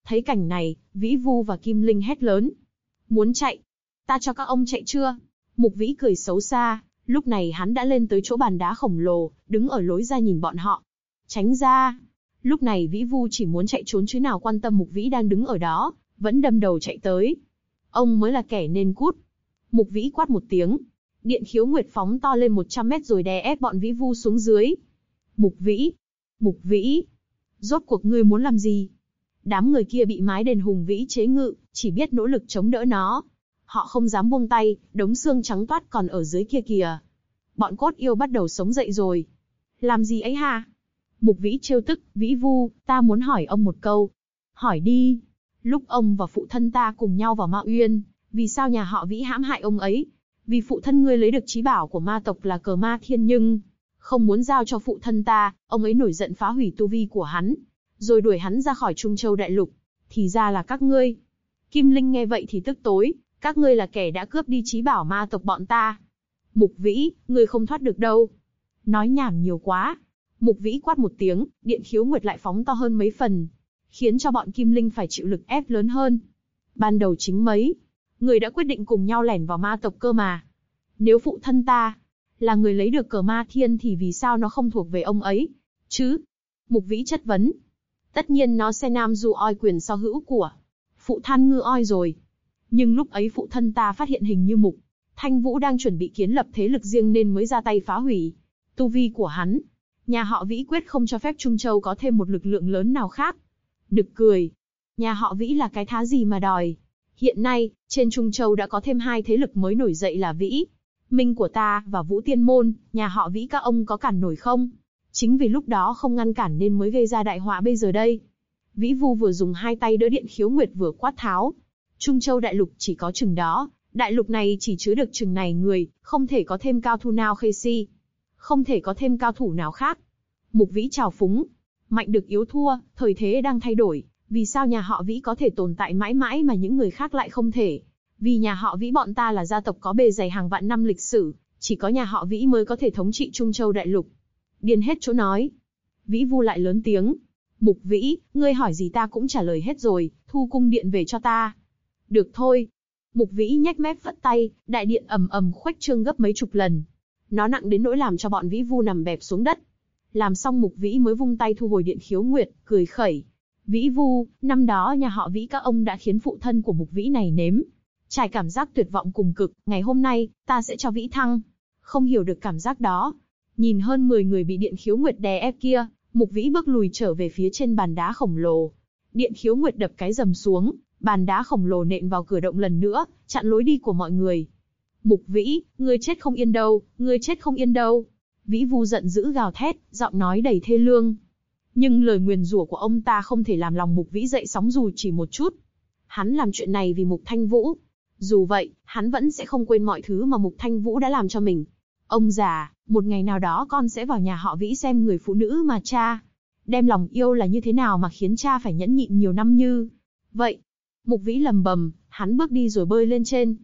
Thấy cảnh này, Vĩ Vu và Kim Linh hét lớn. Muốn chạy? Ta cho các ông chạy chưa? Mục Vĩ cười xấu xa, lúc này hắn đã lên tới chỗ bàn đá khổng lồ, đứng ở lối ra nhìn bọn họ. Tránh ra! Lúc này Vĩ Vu chỉ muốn chạy trốn chứ nào quan tâm Mục Vĩ đang đứng ở đó, vẫn đâm đầu chạy tới. Ông mới là kẻ nên cút. Mục Vĩ quát một tiếng. Điện khiếu nguyệt phóng to lên 100 mét rồi đè ép bọn Vĩ Vu xuống dưới. Mục Vĩ! Mục Vĩ! Rốt cuộc ngươi muốn làm gì? Đám người kia bị mái đền hùng vĩ chế ngự, chỉ biết nỗ lực chống đỡ nó. Họ không dám buông tay, đống xương trắng toát còn ở dưới kia kìa. Bọn cốt yêu bắt đầu sống dậy rồi. Làm gì ấy hả? Mục Vĩ trêu tức, Vĩ Vu, ta muốn hỏi ông một câu. Hỏi đi. Lúc ông và phụ thân ta cùng nhau vào Ma Uyên, vì sao nhà họ Vĩ hãm hại ông ấy? Vì phụ thân ngươi lấy được chí bảo của ma tộc là cờ ma thiên nhưng không muốn giao cho phụ thân ta, ông ấy nổi giận phá hủy tu vi của hắn, rồi đuổi hắn ra khỏi Trung Châu Đại Lục. Thì ra là các ngươi. Kim Linh nghe vậy thì tức tối, các ngươi là kẻ đã cướp đi chí bảo ma tộc bọn ta. Mục Vĩ, ngươi không thoát được đâu. Nói nhảm nhiều quá. Mục Vĩ quát một tiếng, điện khiếu nguyệt lại phóng to hơn mấy phần, khiến cho bọn Kim Linh phải chịu lực ép lớn hơn. Ban đầu chính mấy người đã quyết định cùng nhau lẻn vào ma tộc cơ mà. Nếu phụ thân ta là người lấy được cờ ma thiên thì vì sao nó không thuộc về ông ấy, chứ? Mục Vĩ chất vấn. Tất nhiên nó sẽ nam du oi quyền so hữu của phụ thân ngư oi rồi. Nhưng lúc ấy phụ thân ta phát hiện hình như Mục Thanh Vũ đang chuẩn bị kiến lập thế lực riêng nên mới ra tay phá hủy tu vi của hắn. Nhà họ Vĩ quyết không cho phép Trung Châu có thêm một lực lượng lớn nào khác. Nực cười. Nhà họ Vĩ là cái thá gì mà đòi. Hiện nay, trên Trung Châu đã có thêm 2 thế lực mới nổi dậy là Vĩ Minh của ta và Vũ Tiên Môn, nhà họ Vĩ các ông có cản nổi không? Chính vì lúc đó không ngăn cản nên mới gây ra đại họa bây giờ đây. Vĩ Vu vừa dùng 2 tay đỡ điện khiếu nguyệt vừa quát tháo. Trung Châu Đại Lục chỉ có chừng đó, đại lục này chỉ chứa được chừng này người, không thể có thêm cao thủ nào khê si. Không thể có thêm cao thủ nào khác. Mục Vĩ trào phúng. Mạnh được yếu thua, thời thế đang thay đổi. Vì sao nhà họ Vĩ có thể tồn tại mãi mãi mà những người khác lại không thể? Vì nhà họ Vĩ bọn ta là gia tộc có bề dày hàng vạn năm lịch sử, chỉ có nhà họ Vĩ mới có thể thống trị Trung Châu Đại Lục. Điên hết chỗ nói. Vĩ Vu lại lớn tiếng. Mục Vĩ, ngươi hỏi gì ta cũng trả lời hết rồi, thu cung điện về cho ta. Được thôi. Mục Vĩ nhếch mép phất tay, đại điện ầm ầm khuếch trương gấp mấy chục lần. Nó nặng đến nỗi làm cho bọn Vĩ Vu nằm bẹp xuống đất. Làm xong Mục Vĩ mới vung tay thu hồi điện khiếu nguyệt, cười khẩy. Vĩ Vu, năm đó nhà họ Vĩ các ông đã khiến phụ thân của Mục Vĩ này nếm trải cảm giác tuyệt vọng cùng cực, ngày hôm nay, ta sẽ cho Vĩ thăng. Không hiểu được cảm giác đó. Nhìn hơn 10 người bị điện khiếu nguyệt đè ép kia, Mục Vĩ bước lùi trở về phía trên bàn đá khổng lồ. Điện khiếu nguyệt đập cái rầm xuống, bàn đá khổng lồ nện vào cửa động lần nữa, chặn lối đi của mọi người. Mục Vĩ, ngươi chết không yên đâu, ngươi chết không yên đâu. Vĩ Vu giận dữ gào thét, giọng nói đầy thê lương. Nhưng lời nguyền rủa của ông ta không thể làm lòng Mục Vĩ dậy sóng dù chỉ một chút. Hắn làm chuyện này vì Mục Thanh Vũ. Dù vậy, hắn vẫn sẽ không quên mọi thứ mà Mục Thanh Vũ đã làm cho mình. Ông già, một ngày nào đó con sẽ vào nhà họ Vĩ xem người phụ nữ mà cha đem lòng yêu là như thế nào mà khiến cha phải nhẫn nhịn nhiều năm như vậy. Mục Vĩ lầm bầm, hắn bước đi rồi bơi lên trên.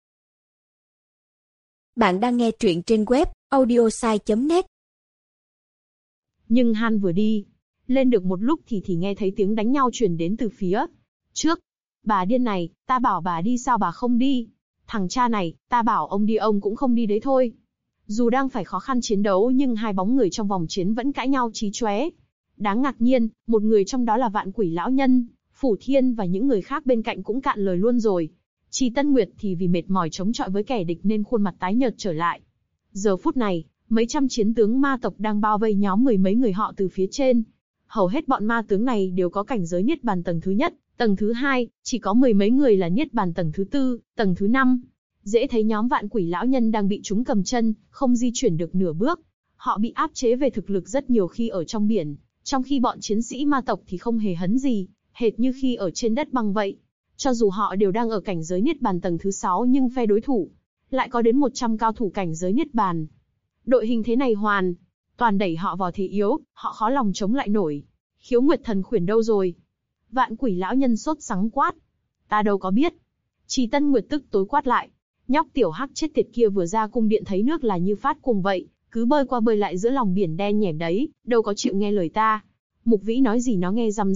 Bạn đang nghe truyện trên web audiosai.net. Nhưng Han vừa đi lên được một lúc thì nghe thấy tiếng đánh nhau truyền đến từ phía trước. Bà điên này, ta bảo bà đi sao bà không đi? Thằng cha này, ta bảo ông đi ông cũng không đi đấy thôi. Dù đang phải khó khăn chiến đấu nhưng 2 bóng người trong vòng chiến vẫn cãi nhau chí chóe. Đáng ngạc nhiên, một người trong đó là Vạn Quỷ lão nhân, Phủ Thiên và những người khác bên cạnh cũng cạn lời luôn rồi. Chỉ Tân Nguyệt thì vì mệt mỏi chống chọi với kẻ địch nên khuôn mặt tái nhợt trở lại. Giờ phút này, mấy trăm chiến tướng ma tộc đang bao vây nhóm 10 mấy người họ từ phía trên. Hầu hết bọn ma tướng này đều có cảnh giới Niết Bàn tầng thứ nhất, tầng thứ 2, chỉ có 10 mấy người là Niết Bàn tầng thứ 4, tầng thứ 5. Dễ thấy nhóm Vạn Quỷ lão nhân đang bị chúng cầm chân, không di chuyển được nửa bước. Họ bị áp chế về thực lực rất nhiều khi ở trong biển, trong khi bọn chiến sĩ ma tộc thì không hề hấn gì, hệt như khi ở trên đất băng vậy. Cho dù họ đều đang ở cảnh giới Niết Bàn tầng thứ 6 nhưng phe đối thủ lại có đến 100 cao thủ cảnh giới Niết Bàn. Đội hình thế này hoàn toàn đẩy họ vào thế yếu, họ khó lòng chống lại nổi. Khiếu Nguyệt Thần Khuyển đâu rồi? Vạn Quỷ lão nhân sốt sắng quát. Ta đâu có biết. Chỉ Tân Nguyệt tức tối quát lại. Nhóc tiểu hắc chết tiệt kia vừa ra cung điện thấy nước là như phát cuồng vậy, cứ bơi qua bơi lại giữa lòng biển đen nhẻm đấy, đâu có chịu nghe lời ta. Mục Vĩ nói gì nó nghe răm rắp,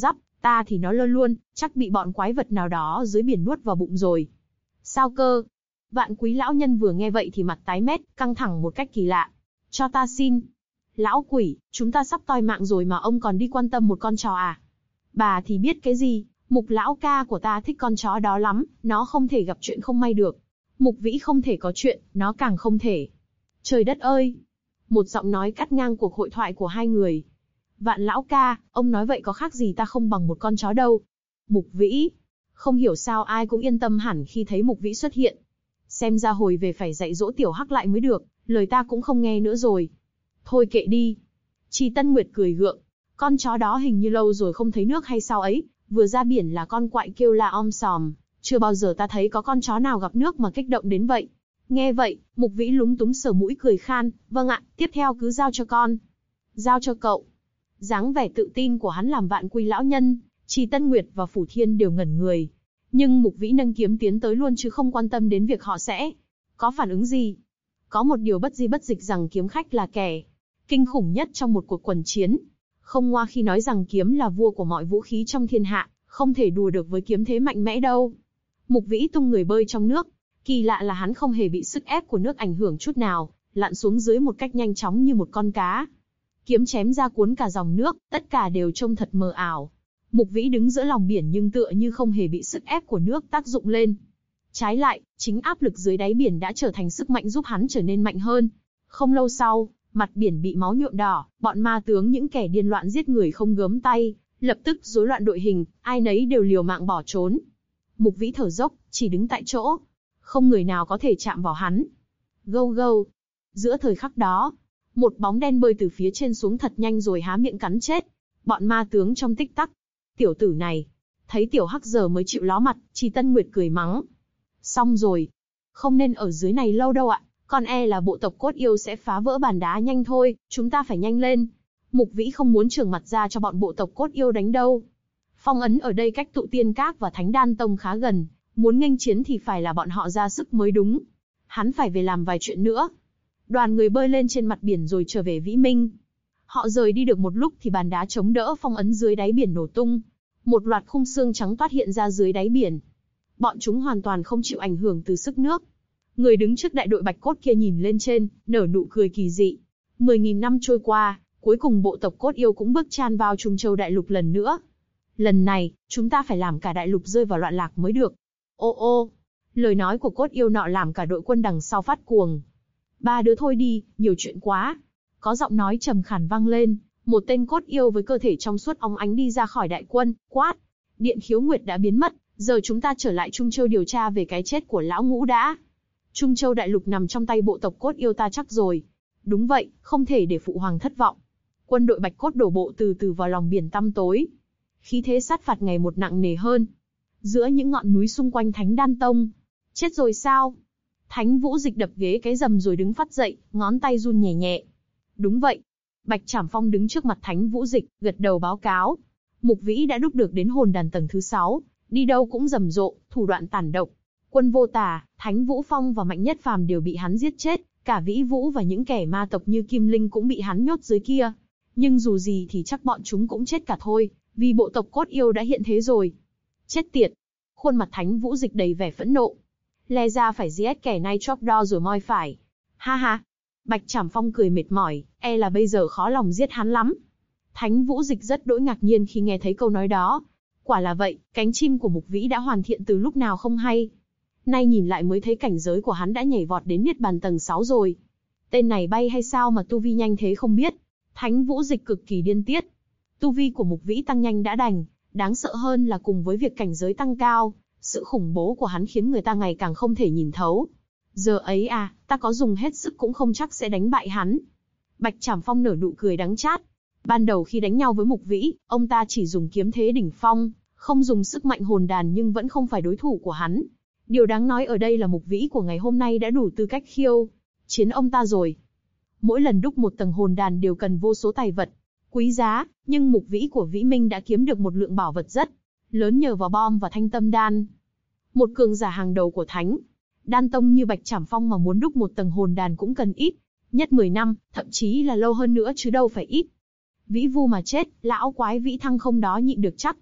Ta thì nó lơ luôn, chắc bị bọn quái vật nào đó dưới biển nuốt vào bụng rồi. Sao cơ? Vạn Quý lão nhân vừa nghe vậy thì mặt tái mét, căng thẳng một cách kỳ lạ. Cho ta xin. Lão quỷ, chúng ta sắp toi mạng rồi mà ông còn đi quan tâm một con chó à? Bà thì biết cái gì, Mục lão ca của ta thích con chó đó lắm, nó không thể gặp chuyện không may được. Mục Vĩ không thể có chuyện, nó càng không thể. Trời đất ơi! Một giọng nói cắt ngang cuộc hội thoại của hai người. Vạn lão ca, ông nói vậy có khác gì ta không bằng một con chó đâu. Mục Vĩ. Không hiểu sao ai cũng yên tâm hẳn khi thấy Mục Vĩ xuất hiện. Xem ra hồi về phải dạy dỗ tiểu hắc lại mới được, lời ta cũng không nghe nữa rồi. Thôi kệ đi. Trì Tân Nguyệt cười gượng. Con chó đó hình như lâu rồi không thấy nước hay sao ấy, vừa ra biển là con quại kêu la om sòm. Chưa bao giờ ta thấy có con chó nào gặp nước mà kích động đến vậy. Nghe vậy, Mục Vĩ lúng túng sờ mũi cười khan, vâng ạ, tiếp theo cứ giao cho con. Giao cho cậu. Dáng vẻ tự tin của hắn làm Vạn Quy lão nhân, Trì Tân Nguyệt và Phủ Thiên đều ngẩn người. Nhưng Mục Vĩ nâng kiếm tiến tới luôn chứ không quan tâm đến việc họ sẽ có phản ứng gì. Có một điều bất di bất dịch rằng kiếm khách là kẻ kinh khủng nhất trong một cuộc quần chiến. Không ngoa khi nói rằng kiếm là vua của mọi vũ khí trong thiên hạ, không thể đùa được với kiếm thế mạnh mẽ đâu. Mục Vĩ tung người bơi trong nước. Kỳ lạ là hắn không hề bị sức ép của nước ảnh hưởng chút nào, lặn xuống dưới một cách nhanh chóng như một con cá. Kiếm chém ra cuốn cả dòng nước, tất cả đều trông thật mờ ảo. Mục Vĩ đứng giữa lòng biển nhưng tựa như không hề bị sức ép của nước tác dụng lên. Trái lại, chính áp lực dưới đáy biển đã trở thành sức mạnh giúp hắn trở nên mạnh hơn. Không lâu sau, mặt biển bị máu nhuộm đỏ, bọn ma tướng những kẻ điên loạn giết người không gớm tay, lập tức rối loạn đội hình, ai nấy đều liều mạng bỏ trốn. Mục Vĩ thở dốc, chỉ đứng tại chỗ. Không người nào có thể chạm vào hắn. Gâu gâu. Giữa thời khắc đó, một bóng đen bơi từ phía trên xuống thật nhanh rồi há miệng cắn chết bọn ma tướng trong tích tắc. Tiểu tử này, thấy tiểu hắc giờ mới chịu ló mặt, Trì Tân Nguyệt cười mắng. Xong rồi. Không nên ở dưới này lâu đâu ạ, con e là bộ tộc cốt yêu sẽ phá vỡ bàn đá nhanh thôi, chúng ta phải nhanh lên. Mục Vĩ không muốn trường mặt ra cho bọn bộ tộc cốt yêu đánh đâu. Phong ấn ở đây cách tụ tiên các và Thánh Đan Tông khá gần, muốn nghênh chiến thì phải là bọn họ ra sức mới đúng. Hắn phải về làm vài chuyện nữa. Đoàn người bơi lên trên mặt biển rồi trở về Vĩ Minh. Họ rời đi được một lúc thì bàn đá chống đỡ phong ấn dưới đáy biển nổ tung. Một loạt khung xương trắng toát hiện ra dưới đáy biển. Bọn chúng hoàn toàn không chịu ảnh hưởng từ sức nước. Người đứng trước đại đội bạch cốt kia nhìn lên trên, nở nụ cười kỳ dị. 10.000 năm trôi qua, cuối cùng bộ tộc cốt yêu cũng bước chan vào Trung Châu Đại Lục lần nữa. Lần này, chúng ta phải làm cả đại lục rơi vào loạn lạc mới được. Ô ô, lời nói của cốt yêu nọ làm cả đội quân đằng sau phát cuồng. Ba đứa thôi đi, nhiều chuyện quá. Có giọng nói trầm khàn vang lên, một tên cốt yêu với cơ thể trong suốt óng ánh đi ra khỏi đại quân, quát. Điện Khiếu Nguyệt đã biến mất, giờ chúng ta trở lại Trung Châu điều tra về cái chết của lão ngũ đã. Trung Châu Đại Lục nằm trong tay bộ tộc cốt yêu ta chắc rồi. Đúng vậy, không thể để phụ hoàng thất vọng. Quân đội bạch cốt đổ bộ từ từ vào lòng biển tăm tối. Khí thế sát phạt ngày một nặng nề hơn. Giữa những ngọn núi xung quanh Thánh Đan Tông. Chết rồi sao? Thánh Vũ Dịch đập ghế cái rầm rồi đứng phát dậy, ngón tay run nhẹ nhẹ. Đúng vậy. Bạch Trảm Phong đứng trước mặt Thánh Vũ Dịch, gật đầu báo cáo. Mục Vĩ đã đúc được đến hồn đàn tầng thứ 6, đi đâu cũng rầm rộ, thủ đoạn tàn độc. Quân Vô Tà, Thánh Vũ Phong và Mạnh Nhất Phàm đều bị hắn giết chết, cả Vĩ Vũ và những kẻ ma tộc như Kim Linh cũng bị hắn nhốt dưới kia. Nhưng dù gì thì chắc bọn chúng cũng chết cả thôi, vì bộ tộc cốt yêu đã hiện thế rồi. Chết tiệt! Khuôn mặt Thánh Vũ Dịch đầy vẻ phẫn nộ. Lẽ ra phải giết kẻ này chop đo rồi moi phải. Ha ha! Bạch Trảm Phong cười mệt mỏi, e là bây giờ khó lòng giết hắn lắm. Thánh Vũ Dịch rất đỗi ngạc nhiên khi nghe thấy câu nói đó. Quả là vậy, cánh chim của Mục Vĩ đã hoàn thiện từ lúc nào không hay. Nay nhìn lại mới thấy cảnh giới của hắn đã nhảy vọt đến Niết Bàn tầng 6 rồi. Tên này bay hay sao mà tu vi nhanh thế không biết. Thánh Vũ Dịch cực kỳ điên tiết. Tu vi của Mục Vĩ tăng nhanh đã đành, đáng sợ hơn là cùng với việc cảnh giới tăng cao, sự khủng bố của hắn khiến người ta ngày càng không thể nhìn thấu. Giờ ấy à, ta có dùng hết sức cũng không chắc sẽ đánh bại hắn. Bạch Trảm Phong nở nụ cười đắng chát. Ban đầu khi đánh nhau với Mục Vĩ, ông ta chỉ dùng kiếm thế đỉnh phong, không dùng sức mạnh hồn đàn nhưng vẫn không phải đối thủ của hắn. Điều đáng nói ở đây là Mục Vĩ của ngày hôm nay đã đủ tư cách khiêu chiến ông ta rồi. Mỗi lần đúc một tầng hồn đàn đều cần vô số tài vật quý giá, nhưng Mục Vĩ của Vĩ Minh đã kiếm được một lượng bảo vật rất lớn nhờ vào bom và thanh tâm đan. Một cường giả hàng đầu của Thánh Đan Tông như Bạch Trảm Phong mà muốn đúc một tầng hồn đàn cũng cần ít nhất 10 năm, thậm chí là lâu hơn nữa chứ đâu phải ít. Vĩ Vu mà chết, lão quái Vĩ Thăng không đó nhịn được chắc.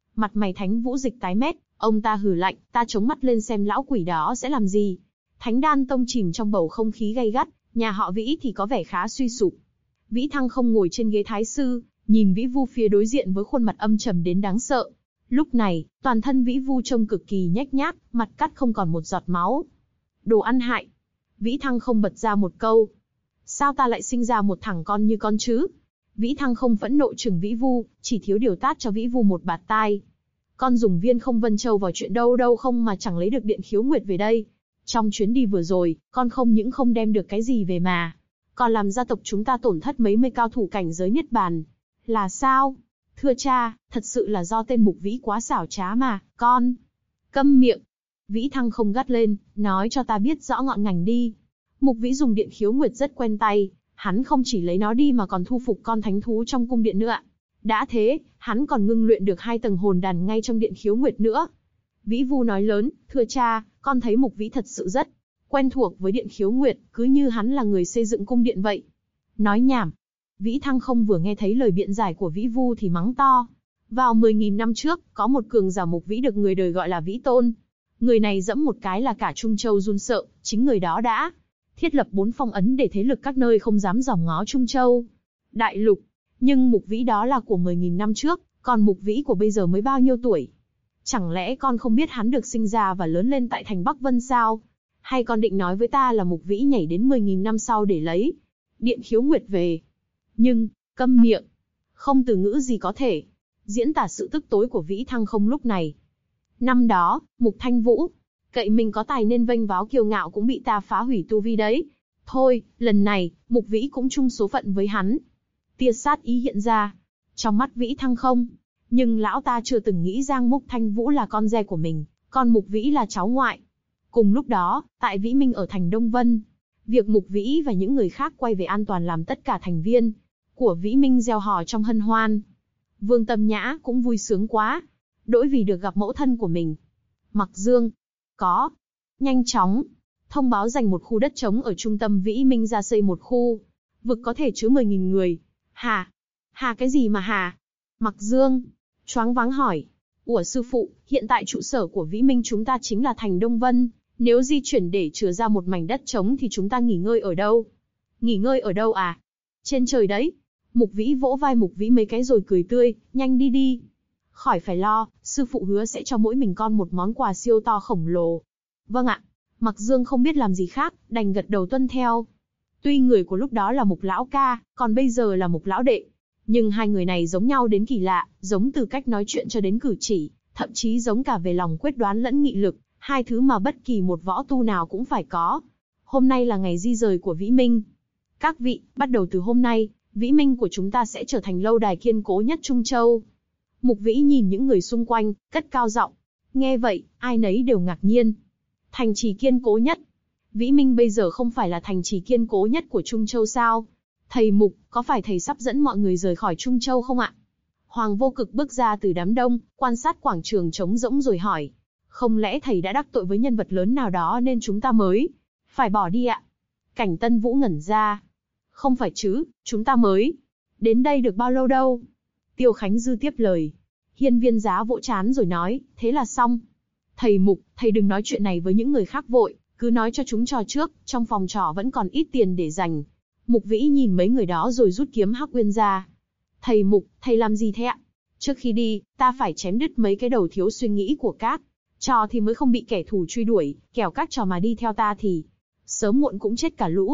Mặt mày Thánh Vũ Dịch tái mét, ông ta hừ lạnh, ta chống mắt lên xem lão quỷ đó sẽ làm gì. Thánh Đan Tông chìm trong bầu không khí gay gắt, nhà họ Vĩ thì có vẻ khá suy sụp. Vĩ Thăng không ngồi trên ghế thái sư, nhìn Vĩ Vu phía đối diện với khuôn mặt âm trầm đến đáng sợ. Lúc này, toàn thân Vĩ Vu trông cực kỳ nhếch nhác, mặt cắt không còn một giọt máu. Đồ ăn hại. Vĩ Thăng không bật ra một câu. Sao ta lại sinh ra một thằng con như con chứ? Vĩ Thăng không phẫn nộ chừng Vĩ Vu, chỉ thiếu điều tát cho Vĩ Vu một bạt tai. Con dùng viên không Vân Châu vào chuyện đâu đâu không mà chẳng lấy được Điện Khiếu Nguyệt về đây. Trong chuyến đi vừa rồi, con không những không đem được cái gì về mà, còn làm gia tộc chúng ta tổn thất mấy mươi cao thủ cảnh giới niết bàn. Là sao? Thưa cha, thật sự là do tên Mục Vĩ quá xảo trá mà, con. Câm miệng. Vĩ Thăng không gắt lên, nói cho ta biết rõ ngọn ngành đi. Mục Vĩ dùng Điện Khiếu Nguyệt rất quen tay, hắn không chỉ lấy nó đi mà còn thu phục con thánh thú trong cung điện nữa. Đã thế, hắn còn ngưng luyện được 2 tầng hồn đàn ngay trong Điện Khiếu Nguyệt nữa. Vĩ Vu nói lớn, thưa cha, con thấy Mục Vĩ thật sự rất quen thuộc với Điện Khiếu Nguyệt, cứ như hắn là người xây dựng cung điện vậy. Nói nhảm. Vĩ Thăng không vừa nghe thấy lời biện giải của Vĩ Vu thì mắng to. Vào 10.000 năm trước, có một cường giả Mục Vĩ được người đời gọi là Vĩ Tôn. Người này dẫm một cái là cả Trung Châu run sợ, chính người đó đã thiết lập 4 phong ấn để thế lực các nơi không dám dòm ngó Trung Châu đại lục. Nhưng Mục Vĩ đó là của 10.000 năm trước, còn Mục Vĩ của bây giờ mới bao nhiêu tuổi? Chẳng lẽ con không biết hắn được sinh ra và lớn lên tại thành Bắc Vân sao? Hay con định nói với ta là Mục Vĩ nhảy đến 10.000 năm sau để lấy Điện Khiếu Nguyệt về? Nhưng, câm miệng. Không từ ngữ gì có thể diễn tả sự tức tối của Vĩ Thăng không lúc này. Năm đó, Mục Thanh Vũ, cậy mình có tài nên vênh váo kiêu ngạo cũng bị ta phá hủy tu vi đấy. Thôi, lần này, Mục Vĩ cũng chung số phận với hắn. Tia sát ý hiện ra trong mắt Vĩ Thăng không. Nhưng lão ta chưa từng nghĩ Giang Mục Thanh Vũ là con rể của mình, còn Mục Vĩ là cháu ngoại. Cùng lúc đó, tại Vĩ Minh ở thành Đông Vân, việc Mục Vĩ và những người khác quay về an toàn làm tất cả thành viên của Vĩ Minh reo hò trong hân hoan. Vương Tâm Nhã cũng vui sướng quá, đỗi vì được gặp mẫu thân của mình. Mặc Dương, có, nhanh chóng, thông báo dành một khu đất trống ở trung tâm Vĩ Minh ra xây một khu vực có thể chứa 10.000 người. Hà? Hà cái gì mà hà? Mặc Dương choáng váng hỏi. Ủa sư phụ, hiện tại trụ sở của Vĩ Minh chúng ta chính là thành Đông Vân. Nếu di chuyển để chừa ra một mảnh đất trống thì chúng ta nghỉ ngơi ở đâu? Nghỉ ngơi ở đâu à? Trên trời đấy. Mục Vĩ vỗ vai Mục Vĩ mấy cái rồi cười tươi, nhanh đi đi. Khỏi phải lo, sư phụ hứa sẽ cho mỗi mình con một món quà siêu to khổng lồ. Vâng ạ. Mặc Dương không biết làm gì khác, đành gật đầu tuân theo. Tuy người của lúc đó là Mục lão ca, còn bây giờ là Mục lão đệ, nhưng hai người này giống nhau đến kỳ lạ, giống từ cách nói chuyện cho đến cử chỉ, thậm chí giống cả về lòng quyết đoán lẫn nghị lực, hai thứ mà bất kỳ một võ tu nào cũng phải có. Hôm nay là ngày di rời của Vĩ Minh. Các vị, bắt đầu từ hôm nay, Vĩ Minh của chúng ta sẽ trở thành lâu đài kiên cố nhất Trung Châu. Mục Vĩ nhìn những người xung quanh, cất cao giọng. Nghe vậy, ai nấy đều ngạc nhiên. Thành trì kiên cố nhất. Vĩ Minh bây giờ không phải là thành trì kiên cố nhất của Trung Châu sao? Thầy Mục, có phải thầy sắp dẫn mọi người rời khỏi Trung Châu không ạ? Hoàng Vô Cực bước ra từ đám đông, quan sát quảng trường trống rỗng rồi hỏi. Không lẽ thầy đã đắc tội với nhân vật lớn nào đó nên chúng ta mới phải bỏ đi ạ? Cảnh Tân Vũ ngẩn ra. Không phải chứ, chúng ta mới đến đây được bao lâu đâu. Tiêu Khánh Dư tiếp lời. Hiên Viên Giá vỗ trán rồi nói, thế là xong. Thầy Mục, thầy đừng nói chuyện này với những người khác vội, cứ nói cho chúng trò trước, trong phòng trò vẫn còn ít tiền để dành. Mục Vĩ nhìn mấy người đó rồi rút kiếm Hắc Uyên ra. Thầy Mục, thầy làm gì thế ạ? Trước khi đi, ta phải chém đứt mấy cái đầu thiếu suy nghĩ của các trò thì mới không bị kẻ thù truy đuổi, kẻo các trò mà đi theo ta thì sớm muộn cũng chết cả lũ.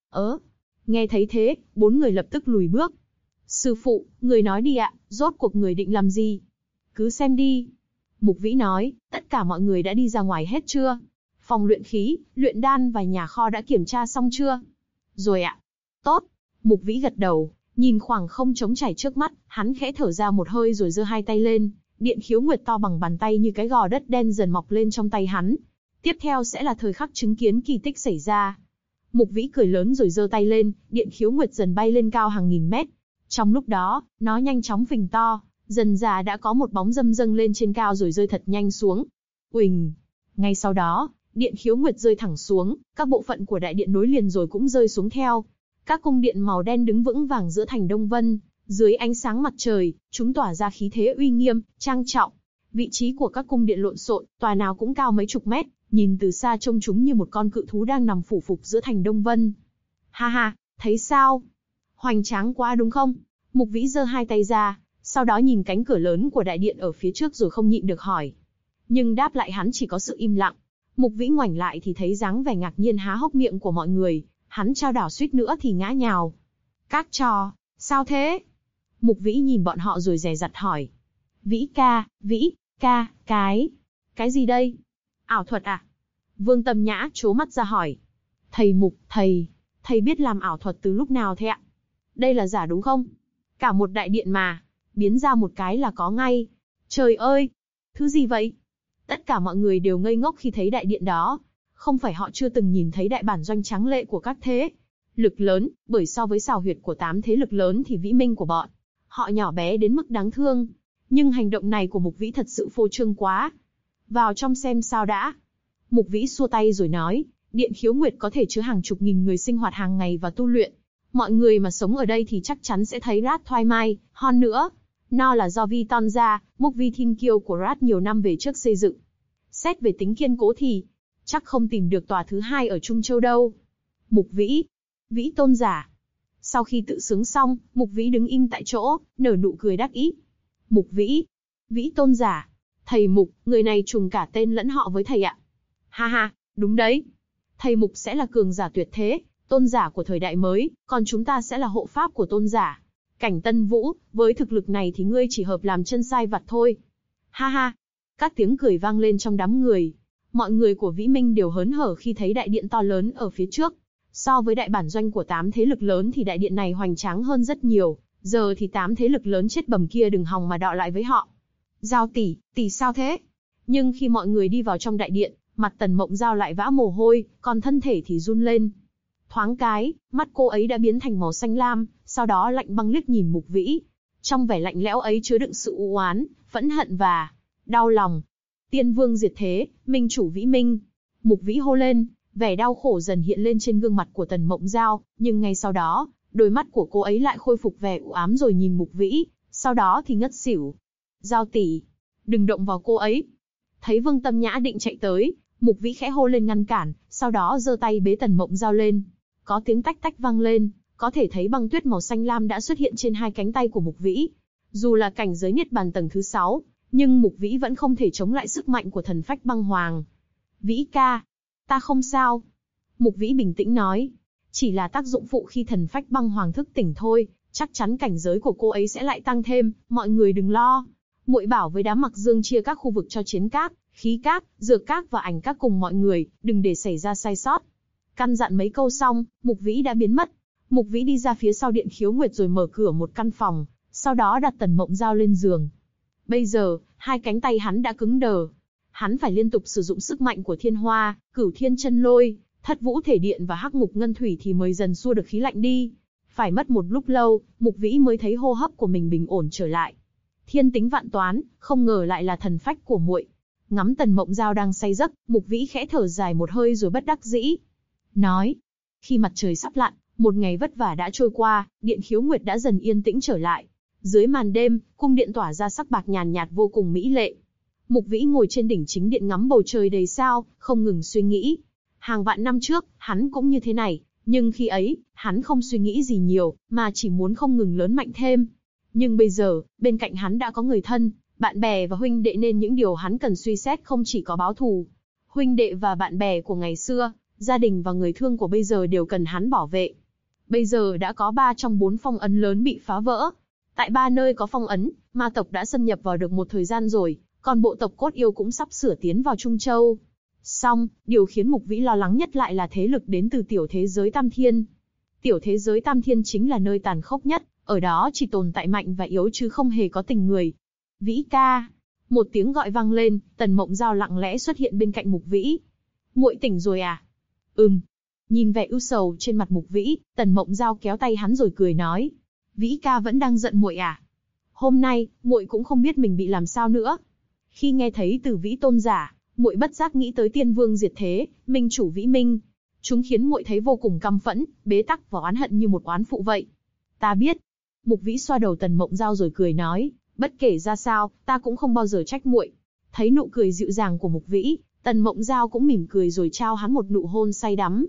Nghe thấy thế, 4 người lập tức lùi bước. Sư phụ, người nói đi ạ, rốt cuộc người định làm gì? Cứ xem đi. Mục Vĩ nói, tất cả mọi người đã đi ra ngoài hết chưa? Phòng luyện khí, luyện đan và nhà kho đã kiểm tra xong chưa? Rồi ạ. Tốt. Mục Vĩ gật đầu, nhìn khoảng không trống trải trước mắt, hắn khẽ thở ra một hơi rồi giơ hai tay lên. Điện Khiếu Nguyệt to bằng bàn tay như cái gò đất đen dần mọc lên trong tay hắn. Tiếp theo sẽ là thời khắc chứng kiến kỳ tích xảy ra. Mục Vĩ cười lớn rồi giơ tay lên, Điện Khiếu Nguyệt dần bay lên cao hàng nghìn mét. Trong lúc đó, nó nhanh chóng phình to, dần dà đã có một bóng dâm dâng lên trên cao rồi rơi thật nhanh xuống. Uỳnh! Ngay sau đó, Điện Khiếu Nguyệt rơi thẳng xuống, các bộ phận của đại điện nối liền rồi cũng rơi xuống theo. Các cung điện màu đen đứng vững vàng giữa thành Đông Vân, dưới ánh sáng mặt trời, chúng tỏa ra khí thế uy nghiêm, trang trọng. Vị trí của các cung điện lộn xộn, tòa nào cũng cao mấy chục mét, nhìn từ xa trông chúng như một con cự thú đang nằm phủ phục giữa thành Đông Vân. Ha ha, thấy sao? Hoành tráng quá đúng không? Mục Vĩ giơ hai tay ra, sau đó nhìn cánh cửa lớn của đại điện ở phía trước rồi không nhịn được hỏi. Nhưng đáp lại hắn chỉ có sự im lặng. Mục Vĩ ngoảnh lại thì thấy dáng vẻ ngạc nhiên há hốc miệng của mọi người, hắn trao đảo suýt nữa thì ngã nhào. Các trò, sao thế? Mục Vĩ nhìn bọn họ rồi dè dặt hỏi. Vĩ ca, cái gì đây? Ảo thuật à? Vương Tâm Nhã trố mắt ra hỏi. Thầy Mục, thầy biết làm ảo thuật từ lúc nào thế ạ? Đây là giả đúng không? Cả một đại điện mà, biến ra một cái là có ngay. Trời ơi, thứ gì vậy? Tất cả mọi người đều ngây ngốc khi thấy đại điện đó. Không phải họ chưa từng nhìn thấy đại bản doanh tráng lệ của các thế lực lớn, bởi so với xào huyệt của 8 thế lực lớn thì vĩ minh của bọn họ nhỏ bé đến mức đáng thương. Nhưng hành động này của Mục Vĩ thật sự phô trương quá. Vào trong xem sao đã. Mục Vĩ xua tay rồi nói, Điện Khiếu Nguyệt có thể chứa hàng chục nghìn người sinh hoạt hàng ngày và tu luyện. Mọi người mà sống ở đây thì chắc chắn sẽ thấy Rat thoải mái, hơn nữa. Nó là do Vi Ton gia, Mục Vi Thiên Kiêu của Rat nhiều năm về trước xây dựng. Xét về tính kiên cố thì, chắc không tìm được tòa thứ hai ở Trung Châu đâu. Mục Vĩ, Vĩ tôn giả. Sau khi tự sướng xong, Mục Vĩ đứng im tại chỗ, nở nụ cười đắc ý. Mục Vĩ, Vĩ tôn giả. Thầy Mục, người này trùng cả tên lẫn họ với thầy ạ. Ha ha, đúng đấy. Thầy Mục sẽ là cường giả tuyệt thế, tôn giả của thời đại mới, còn chúng ta sẽ là hộ pháp của tôn giả. Cảnh Tân Vũ, với thực lực này thì ngươi chỉ hợp làm chân sai vặt thôi. Ha ha. Các tiếng cười vang lên trong đám người. Mọi người của Vĩ Minh đều hớn hở khi thấy đại điện to lớn ở phía trước. So với đại bản doanh của 8 thế lực lớn thì đại điện này hoành tráng hơn rất nhiều. Giờ thì 8 thế lực lớn chết bầm kia đừng hòng mà đọ lại với họ. Giao tỷ sao thế? Nhưng khi mọi người đi vào trong đại điện, mặt Tần Mộng Giao lại vã mồ hôi, còn thân thể thì run lên. Thoáng cái, mắt cô ấy đã biến thành màu xanh lam, sau đó lạnh băng liếc nhìn Mục Vĩ. Trong vẻ lạnh lẽo ấy chứa đựng sự u oán, phẫn hận và đau lòng. Tiên Vương diệt thế, minh chủ Vĩ Minh. Mục Vĩ hô lên, vẻ đau khổ dần hiện lên trên gương mặt của Tần Mộng Giao, nhưng ngay sau đó, đôi mắt của cô ấy lại khôi phục vẻ u ám rồi nhìn Mục Vĩ, sau đó thì ngất xỉu. Giao tỷ, đừng động vào cô ấy. Thấy Vương Tâm Nhã định chạy tới, Mục Vĩ khẽ hô lên ngăn cản, sau đó giơ tay bế Tần Mộng Giao lên. Có tiếng tách tách vang lên, có thể thấy băng tuyết màu xanh lam đã xuất hiện trên hai cánh tay của Mục Vĩ. Dù là cảnh giới Niết Bàn tầng thứ 6, nhưng Mục Vĩ vẫn không thể chống lại sức mạnh của thần phách băng hoàng. Vĩ ca, ta không sao. Mục Vĩ bình tĩnh nói, chỉ là tác dụng phụ khi thần phách băng hoàng thức tỉnh thôi, chắc chắn cảnh giới của cô ấy sẽ lại tăng thêm, mọi người đừng lo. Muội bảo với đám Mặc Dương chia các khu vực cho chiến các, khí các, dược các và ảnh các cùng mọi người, đừng để xảy ra sai sót. Căn dặn mấy câu xong, Mục Vĩ đã biến mất. Mục Vĩ đi ra phía sau Điện Khiếu Nguyệt rồi mở cửa một căn phòng, sau đó đặt Tần Mộng Giao lên giường. Bây giờ, hai cánh tay hắn đã cứng đờ. Hắn phải liên tục sử dụng sức mạnh của Thiên Hoa, Cửu Thiên Chân Lôi, Thất Vũ Thể Điện và Hắc Ngục Ngân Thủy thì mới dần xua được khí lạnh đi. Phải mất một lúc lâu, Mục Vĩ mới thấy hô hấp của mình bình ổn trở lại. Thiên tính vạn toán, không ngờ lại là thần phách của muội. Ngắm Tần Mộng Giao đang say giấc, Mục Vĩ khẽ thở dài một hơi rồi bất đắc dĩ nói: khi mặt trời sắp lặn, một ngày vất vả đã trôi qua, Điện Khiếu Nguyệt đã dần yên tĩnh trở lại. Dưới màn đêm, cung điện tỏa ra sắc bạc nhàn nhạt vô cùng mỹ lệ. Mục Vĩ ngồi trên đỉnh chính điện ngắm bầu trời đầy sao, không ngừng suy nghĩ. Hàng vạn năm trước, hắn cũng như thế này, nhưng khi ấy, hắn không suy nghĩ gì nhiều, mà chỉ muốn không ngừng lớn mạnh thêm. Nhưng bây giờ, bên cạnh hắn đã có người thân, bạn bè và huynh đệ nên những điều hắn cần suy xét không chỉ có báo thù. Huynh đệ và bạn bè của ngày xưa, gia đình và người thương của bây giờ đều cần hắn bảo vệ. Bây giờ đã có 3 trong 4 phong ấn lớn bị phá vỡ. Tại 3 nơi có phong ấn, ma tộc đã xâm nhập vào được một thời gian rồi, còn bộ tộc cốt yêu cũng sắp sửa tiến vào Trung Châu. Song, điều khiến Mục Vĩ lo lắng nhất lại là thế lực đến từ tiểu thế giới Tam Thiên. Tiểu thế giới Tam Thiên chính là nơi tàn khốc nhất, ở đó chỉ tồn tại mạnh và yếu chứ không hề có tình người. Vĩ ca, một tiếng gọi vang lên, Tần Mộng Giao lặng lẽ xuất hiện bên cạnh Mục Vĩ. Muội tỉnh rồi à? Nhìn vẻ ưu sầu trên mặt Mục Vĩ, Tần Mộng Giao kéo tay hắn rồi cười nói: Vĩ ca vẫn đang giận muội à? Hôm nay, muội cũng không biết mình bị làm sao nữa. Khi nghe thấy từ Vĩ tôn giả, muội bất giác nghĩ tới Tiên Vương diệt thế, minh chủ Vĩ Minh. Chúng khiến muội thấy vô cùng căm phẫn, bế tắc và oán hận như một oán phụ vậy. Ta biết. Mục Vĩ xoa đầu Tần Mộng Giao rồi cười nói: bất kể ra sao, ta cũng không bao giờ trách muội. Thấy nụ cười dịu dàng của Mục Vĩ, Tần Mộng Giao cũng mỉm cười rồi trao hắn một nụ hôn say đắm.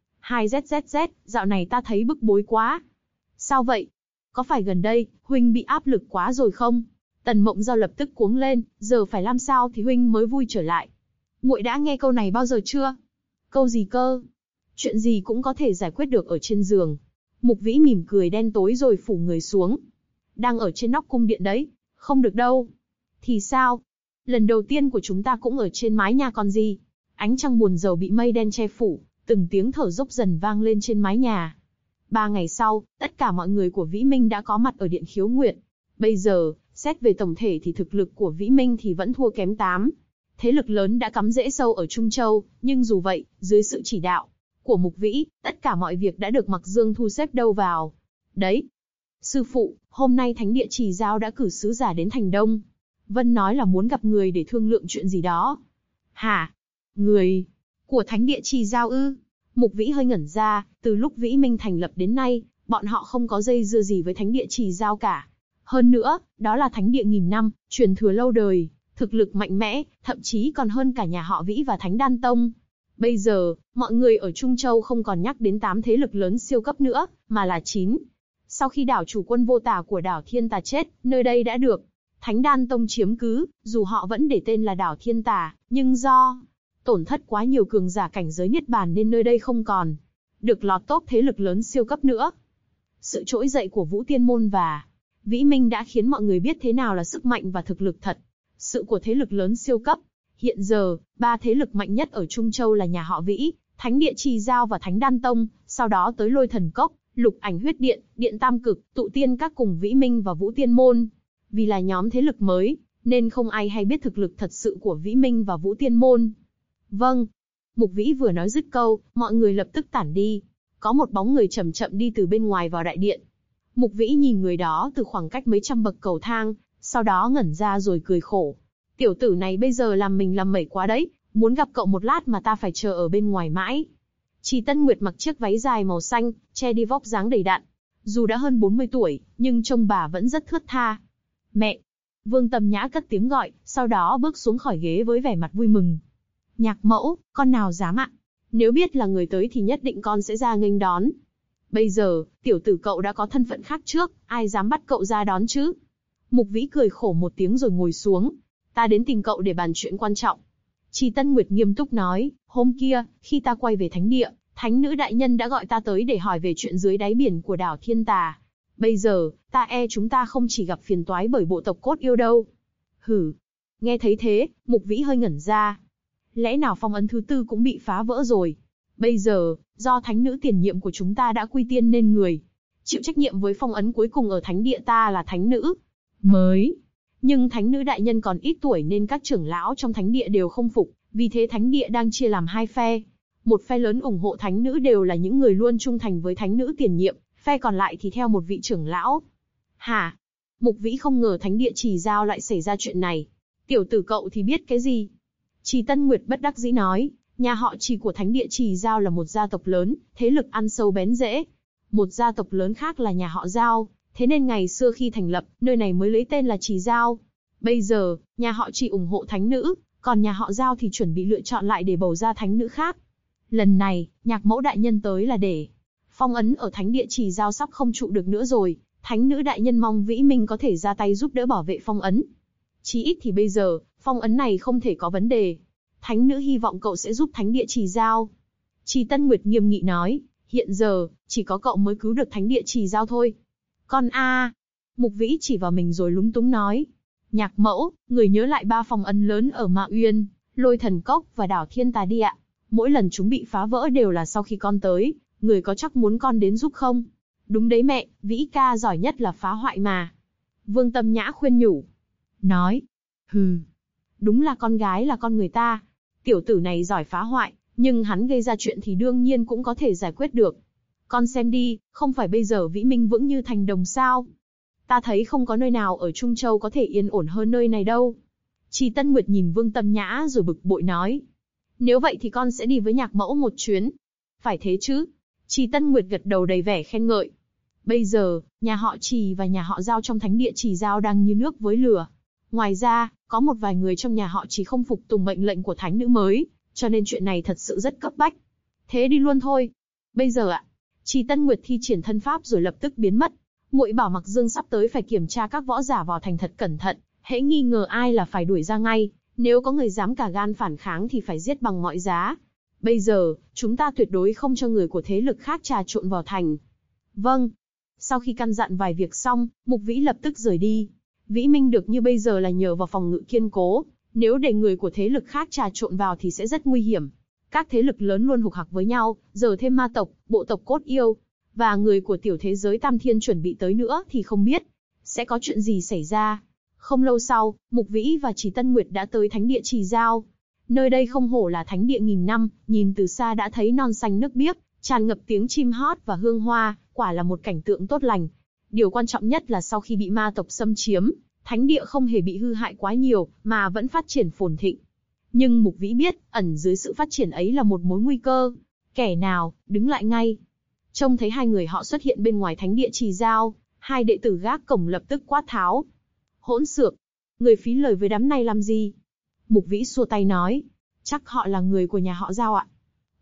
2ZZZ, dạo này ta thấy bức bối quá. Sao vậy? Có phải gần đây, huynh bị áp lực quá rồi không? Tần Mộng Giao lập tức cuống lên, giờ phải làm sao thì huynh mới vui trở lại. Muội đã nghe câu này bao giờ chưa? Câu gì cơ? Chuyện gì cũng có thể giải quyết được ở trên giường. Mục Vĩ mỉm cười đen tối rồi phủ người xuống. Đang ở trên nóc cung điện đấy, không được đâu. Thì sao? Lần đầu tiên của chúng ta cũng ở trên mái nhà còn gì. Ánh trăng buồn rầu bị mây đen che phủ, từng tiếng thở dốc dần vang lên trên mái nhà. 3 ngày sau, tất cả mọi người của Vĩ Minh đã có mặt ở Điện Khiếu Nguyệt. Bây giờ, xét về tổng thể thì thực lực của Vĩ Minh thì vẫn thua kém 8. Thế lực lớn đã cắm rễ sâu ở Trung Châu, nhưng dù vậy, dưới sự chỉ đạo của Mục Vĩ, tất cả mọi việc đã được Mặc Dương thu xếp đâu vào. Đấy. Sư phụ, hôm nay Thánh Địa Trì Giao đã cử sứ giả đến Thành Đông. Vân nói là muốn gặp người để thương lượng chuyện gì đó. Hả? Người của Thánh Địa Trì Giao ư? Mục Vĩ hơi ngẩn ra, từ lúc Vĩ Minh thành lập đến nay, bọn họ không có dây dưa gì với Thánh Địa Trì Giao cả. Hơn nữa, đó là thánh địa nghìn năm, truyền thừa lâu đời, thực lực mạnh mẽ, thậm chí còn hơn cả nhà họ Vĩ và Thánh Đan Tông. Bây giờ, mọi người ở Trung Châu không còn nhắc đến 8 thế lực lớn siêu cấp nữa, mà là 9. Sau khi đảo chủ quân vô tà của đảo Thiên Tà chết, nơi đây đã được Thánh Đan Tông chiếm cứ, dù họ vẫn để tên là đảo Thiên Tà, nhưng do tổn thất quá nhiều cường giả cảnh giới niết bàn nên nơi đây không còn được lọt top thế lực lớn siêu cấp nữa. Sự trỗi dậy của Vũ Tiên Môn và Vĩ Minh đã khiến mọi người biết thế nào là sức mạnh và thực lực thật sự của thế lực lớn siêu cấp. Hiện giờ, 3 thế lực mạnh nhất ở Trung Châu là nhà họ Vĩ, Thánh Địa Trì Giao và Thánh Đan Tông, sau đó tới Lôi Thần Cốc, Lục Ảnh Huyết Điện, Điện Tam Cực, Tụ Tiên Các cùng Vĩ Minh và Vũ Tiên Môn. Vì là nhóm thế lực mới, nên không ai hay biết thực lực thật sự của Vĩ Minh và Vũ Tiên Môn. Vâng. Mục Vĩ vừa nói dứt câu, mọi người lập tức tản đi. Có một bóng người chậm chậm đi từ bên ngoài vào đại điện. Mục Vĩ nhìn người đó từ khoảng cách mấy trăm bậc cầu thang, sau đó ngẩn ra rồi cười khổ. Tiểu tử này bây giờ làm mình làm mẩy quá đấy, muốn gặp cậu một lát mà ta phải chờ ở bên ngoài mãi. Trì Tân Nguyệt mặc chiếc váy dài màu xanh, che đi vóc dáng đầy đặn. Dù đã hơn 40 tuổi, nhưng trông bà vẫn rất thướt tha. Mẹ! Vương Tầm Nhã cất tiếng gọi, sau đó bước xuống khỏi ghế với vẻ mặt vui mừng. Nhạc mẫu, con nào dám ạ? Nếu biết là người tới thì nhất định con sẽ ra nghênh đón. Bây giờ, tiểu tử cậu đã có thân phận khác trước, ai dám bắt cậu ra đón chứ? Mục Vĩ cười khổ một tiếng rồi ngồi xuống. Ta đến tìm cậu để bàn chuyện quan trọng. Trì Tân Nguyệt nghiêm túc nói, hôm kia, khi ta quay về thánh địa, thánh nữ đại nhân đã gọi ta tới để hỏi về chuyện dưới đáy biển của đảo Thiên Tà. Bây giờ, ta chúng ta không chỉ gặp phiền toái bởi bộ tộc cốt yêu đâu. Hử. Nghe thấy thế, Mục Vĩ hơi ngẩn ra. Lẽ nào phong ấn thứ 4 cũng bị phá vỡ rồi? Bây giờ, do thánh nữ tiền nhiệm của chúng ta đã quy tiên nên người chịu trách nhiệm với phong ấn cuối cùng ở thánh địa ta là thánh nữ mới. Nhưng thánh nữ đại nhân còn ít tuổi nên các trưởng lão trong thánh địa đều không phục, vì thế thánh địa đang chia làm 2 phe. Một phe lớn ủng hộ thánh nữ đều là những người luôn trung thành với thánh nữ tiền nhiệm, phe còn lại thì theo một vị trưởng lão. Hả? Mục Vĩ không ngờ thánh địa Trì Giao lại xảy ra chuyện này. Tiểu tử cậu thì biết cái gì? Trì Tân Nguyệt bất đắc dĩ nói, nhà họ Trì của thánh địa Trì Giao là một gia tộc lớn, thế lực ăn sâu bén rễ. Một gia tộc lớn khác là nhà họ Giao, thế nên ngày xưa khi thành lập, nơi này mới lấy tên là Trì Giao. Bây giờ, nhà họ Trì ủng hộ thánh nữ, còn nhà họ Giao thì chuẩn bị lựa chọn lại để bầu ra thánh nữ khác. Lần này, nhạc mẫu đại nhân tới là để phong ấn ở thánh địa Trì Giao sắp không trụ được nữa rồi, thánh nữ đại nhân mong Vĩ Minh có thể ra tay giúp đỡ bảo vệ phong ấn. Chí ít thì bây giờ, phong ấn này không thể có vấn đề. Thánh nữ hy vọng cậu sẽ giúp thánh địa Trì Giao. Trì Tân Nguyệt nghiêm nghị nói, hiện giờ, chỉ có cậu mới cứu được thánh địa Trì Giao thôi. Con a. Mục Vĩ chỉ vào mình rồi lúng túng nói. Nhạc mẫu, người nhớ lại 3 phong ấn lớn ở Ma Uyên, Lôi Thần Cốc và đảo Thiên Tà đi ạ. Mỗi lần chúng bị phá vỡ đều là sau khi con tới, người có chắc muốn con đến giúp không? Đúng đấy mẹ, Vĩ ca giỏi nhất là phá hoại mà. Vương Tâm Nhã khuyên nhủ. Nói. Hừ. Đúng là con gái là con người ta. Tiểu tử này giỏi phá hoại, nhưng hắn gây ra chuyện thì đương nhiên cũng có thể giải quyết được. Con xem đi, không phải bây giờ Vĩ Minh vững như thành đồng sao? Ta thấy không có nơi nào ở Trung Châu có thể yên ổn hơn nơi này đâu. Trì Tân Nguyệt nhìn Vương Tâm Nhã rồi bực bội nói. Nếu vậy thì con sẽ đi với nhạc mẫu một chuyến. Phải thế chứ? Trì Tân Nguyệt gật đầu đầy vẻ khen ngợi. Bây giờ, nhà họ Trì và nhà họ Giao trong thánh địa Trì Giao đang như nước với lửa. Ngoài ra, Có một vài người trong nhà họ chỉ không phục tùng mệnh lệnh của thánh nữ mới, cho nên chuyện này thật sự rất cấp bách. Thế đi luôn thôi. Bây giờ ạ. Trì Tân Nguyệt thi triển thân pháp rồi lập tức biến mất. Muội bảo Mặc Dương sắp tới phải kiểm tra các võ giả vào thành thật cẩn thận, hễ nghi ngờ ai là phải đuổi ra ngay, nếu có người dám cả gan phản kháng thì phải giết bằng mọi giá. Bây giờ, chúng ta tuyệt đối không cho người của thế lực khác trà trộn vào thành. Vâng. Sau khi căn dặn vài việc xong, Mục Vĩ lập tức rời đi. Vĩ Minh được như bây giờ là nhờ vào phòng ngự kiên cố, nếu để người của thế lực khác trà trộn vào thì sẽ rất nguy hiểm. Các thế lực lớn luôn hục hặc với nhau, giờ thêm ma tộc, bộ tộc cốt yêu, và người của tiểu thế giới Tam Thiên chuẩn bị tới nữa thì không biết sẽ có chuyện gì xảy ra. Không lâu sau, Mục Vĩ và Trì Tân Nguyệt đã tới thánh địa Trì Giao. Nơi đây không hổ là thánh địa nghìn năm, nhìn từ xa đã thấy non xanh nước biếc, tràn ngập tiếng chim hót và hương hoa, quả là một cảnh tượng tốt lành. Điều quan trọng nhất là sau khi bị ma tộc xâm chiếm, thánh địa không hề bị hư hại quá nhiều, mà vẫn phát triển phồn thịnh. Nhưng Mục Vĩ biết, ẩn dưới sự phát triển ấy là một mối nguy cơ. Kẻ nào, đứng lại ngay. Trông thấy hai người họ xuất hiện bên ngoài thánh địa Trì Giao, hai đệ tử gác cổng lập tức quát tháo. Hỗn xược, người phí lời với đám này làm gì? Mục Vĩ xua tay nói, chắc họ là người của nhà họ Giao ạ.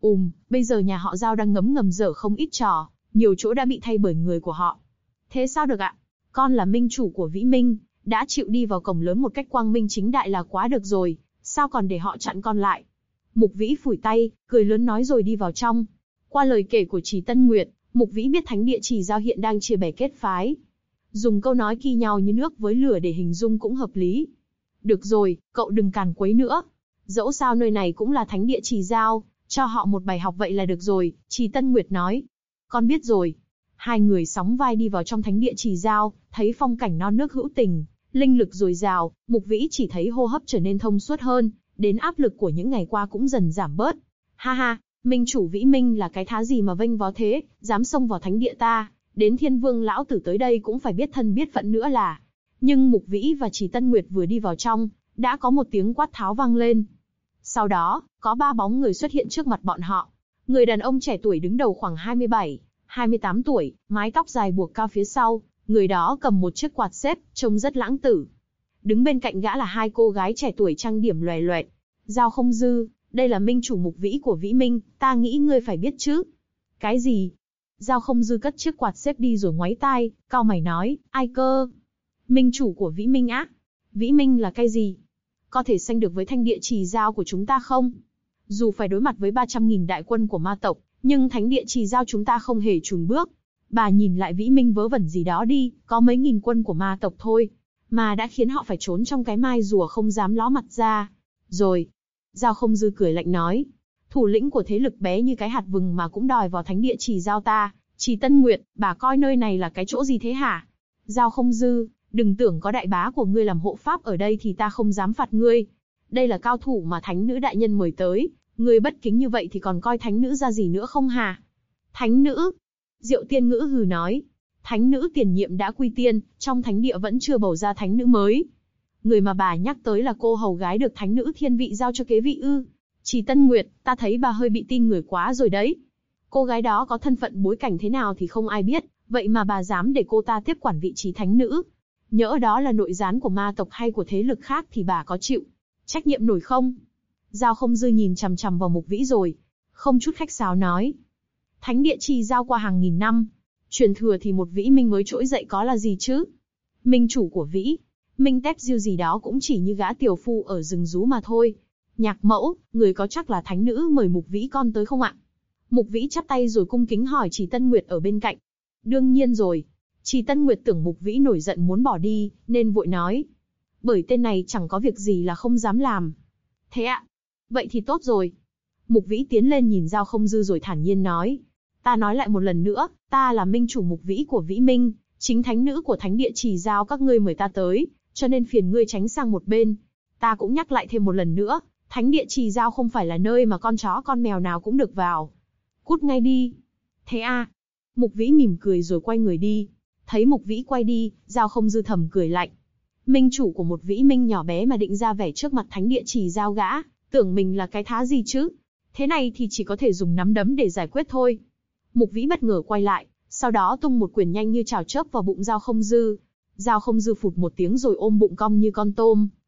Bây giờ nhà họ Giao đang ngấm ngầm dở không ít trò, nhiều chỗ đã bị thay bởi người của họ. Thế sao được ạ? Con là minh chủ của Vĩ Minh, đã chịu đi vào cổng lớn một cách quang minh chính đại là quá được rồi, sao còn để họ chặn con lại? Mục Vĩ phủi tay, cười lớn nói rồi đi vào trong. Qua lời kể của Trì Tân Nguyệt, Mục Vĩ biết thánh địa Trì Giao hiện đang chia bè kết phái. Dùng câu nói kỳ nhau như nước với lửa để hình dung cũng hợp lý. Được rồi, cậu đừng càn quấy nữa. Dẫu sao nơi này cũng là thánh địa Trì Giao, cho họ một bài học vậy là được rồi, Trì Tân Nguyệt nói. Con biết rồi. Hai người sóng vai đi vào trong thánh địa Trì Giao, thấy phong cảnh non nước hữu tình, linh lực dồi dào, Mục Vĩ chỉ thấy hô hấp trở nên thông suốt hơn, đến áp lực của những ngày qua cũng dần giảm bớt. Ha ha, minh chủ Vĩ Minh là cái thá gì mà vênh vó thế, dám xông vào thánh địa ta, đến Thiên Vương lão tử tới đây cũng phải biết thân biết phận nữa là. Nhưng Mục Vĩ và Trì Tân Nguyệt vừa đi vào trong, đã có một tiếng quát tháo vang lên. Sau đó, có ba bóng người xuất hiện trước mặt bọn họ. Người đàn ông trẻ tuổi đứng đầu khoảng 27, 28 tuổi, mái tóc dài buộc cao phía sau, người đó cầm một chiếc quạt xếp, trông rất lãng tử. Đứng bên cạnh gã là hai cô gái trẻ tuổi trang điểm loè loẹt. Giao Không Dư, đây là minh chủ Mục Vĩ của Vĩ Minh, ta nghĩ ngươi phải biết chứ. Cái gì? Giao Không Dư cất chiếc quạt xếp đi rồi ngoáy tai, cau mày nói, ai cơ? Minh chủ của Vĩ Minh á? Vĩ Minh là cái gì? Có thể sánh được với thanh địa Trì Giao của chúng ta không? Dù phải đối mặt với 300.000 đại quân của ma tộc, nhưng thánh địa Trì Giao chúng ta không hề chùn bước. Bà nhìn lại Vĩ Minh vớ vẩn gì đó đi, có mấy nghìn quân của ma tộc thôi, mà đã khiến họ phải trốn trong cái mai rùa không dám ló mặt ra. Rồi, Giao Không Dư cười lạnh nói, thủ lĩnh của thế lực bé như cái hạt vừng mà cũng đòi vào thánh địa Trì Giao ta, Trì Tân Nguyệt, bà coi nơi này là cái chỗ gì thế hả? Giao Không Dư, đừng tưởng có đại bá của ngươi làm hộ pháp ở đây thì ta không dám phạt ngươi. Đây là cao thủ mà thánh nữ đại nhân mời tới, ngươi bất kính như vậy thì còn coi thánh nữ ra gì nữa không hả? Thánh nữ? Diệu Tiên Ngữ hừ nói, thánh nữ tiền nhiệm đã quy tiên, trong thánh địa vẫn chưa bầu ra thánh nữ mới. Người mà bà nhắc tới là cô hầu gái được thánh nữ thiên vị giao cho kế vị ư? Trì Tân Nguyệt, ta thấy bà hơi bị tin người quá rồi đấy. Cô gái đó có thân phận bối cảnh thế nào thì không ai biết, vậy mà bà dám để cô ta tiếp quản vị trí thánh nữ. Nhỡ đó là nội gián của ma tộc hay của thế lực khác thì bà có chịu trách nhiệm nổi không? Giao Không Dư nhìn chằm chằm vào Mục Vĩ rồi, không chút khách sáo nói. Thánh địa Trì Giao qua hàng nghìn năm, truyền thừa thì một Vĩ Minh mới trỗi dậy có là gì chứ? Minh chủ của Vĩ Minh Tép Diêu gì đó cũng chỉ như gã tiểu phu ở rừng rú mà thôi. Nhạc mẫu, người có chắc là thánh nữ mời Mục Vĩ con tới không ạ? Mục Vĩ chắp tay rồi cung kính hỏi Trì Tân Nguyệt ở bên cạnh. Đương nhiên rồi. Trì Tân Nguyệt tưởng Mục Vĩ nổi giận muốn bỏ đi, nên vội nói. Bởi tên này chẳng có việc gì là không dám làm. Thế ạ? Vậy thì tốt rồi. Mục Vĩ tiến lên nhìn Giao Không Dư rồi thản nhiên nói. Ta nói lại một lần nữa, ta là minh chủ Mục Vĩ của Vĩ Minh, chính thánh nữ của thánh địa Trì Giao các ngươi mời ta tới, cho nên phiền ngươi tránh sang một bên. Ta cũng nhắc lại thêm một lần nữa, thánh địa Trì Giao không phải là nơi mà con chó con mèo nào cũng được vào. Cút ngay đi. Thế à? Mục Vĩ mỉm cười rồi quay người đi. Thấy Mục Vĩ quay đi, Giao Không Dư thầm cười lạnh. Minh chủ của một Vĩ Minh nhỏ bé mà định ra vẻ trước mặt thánh địa Trì Giao gã, tưởng mình là cái thá gì chứ? Thế này thì chỉ có thể dùng nắm đấm để giải quyết thôi. Mục Vĩ bất ngờ quay lại, sau đó tung một quyền nhanh như chảo chớp vào bụng Giao Không Dư. Giao Không Dư phụt một tiếng rồi ôm bụng cong như con tôm,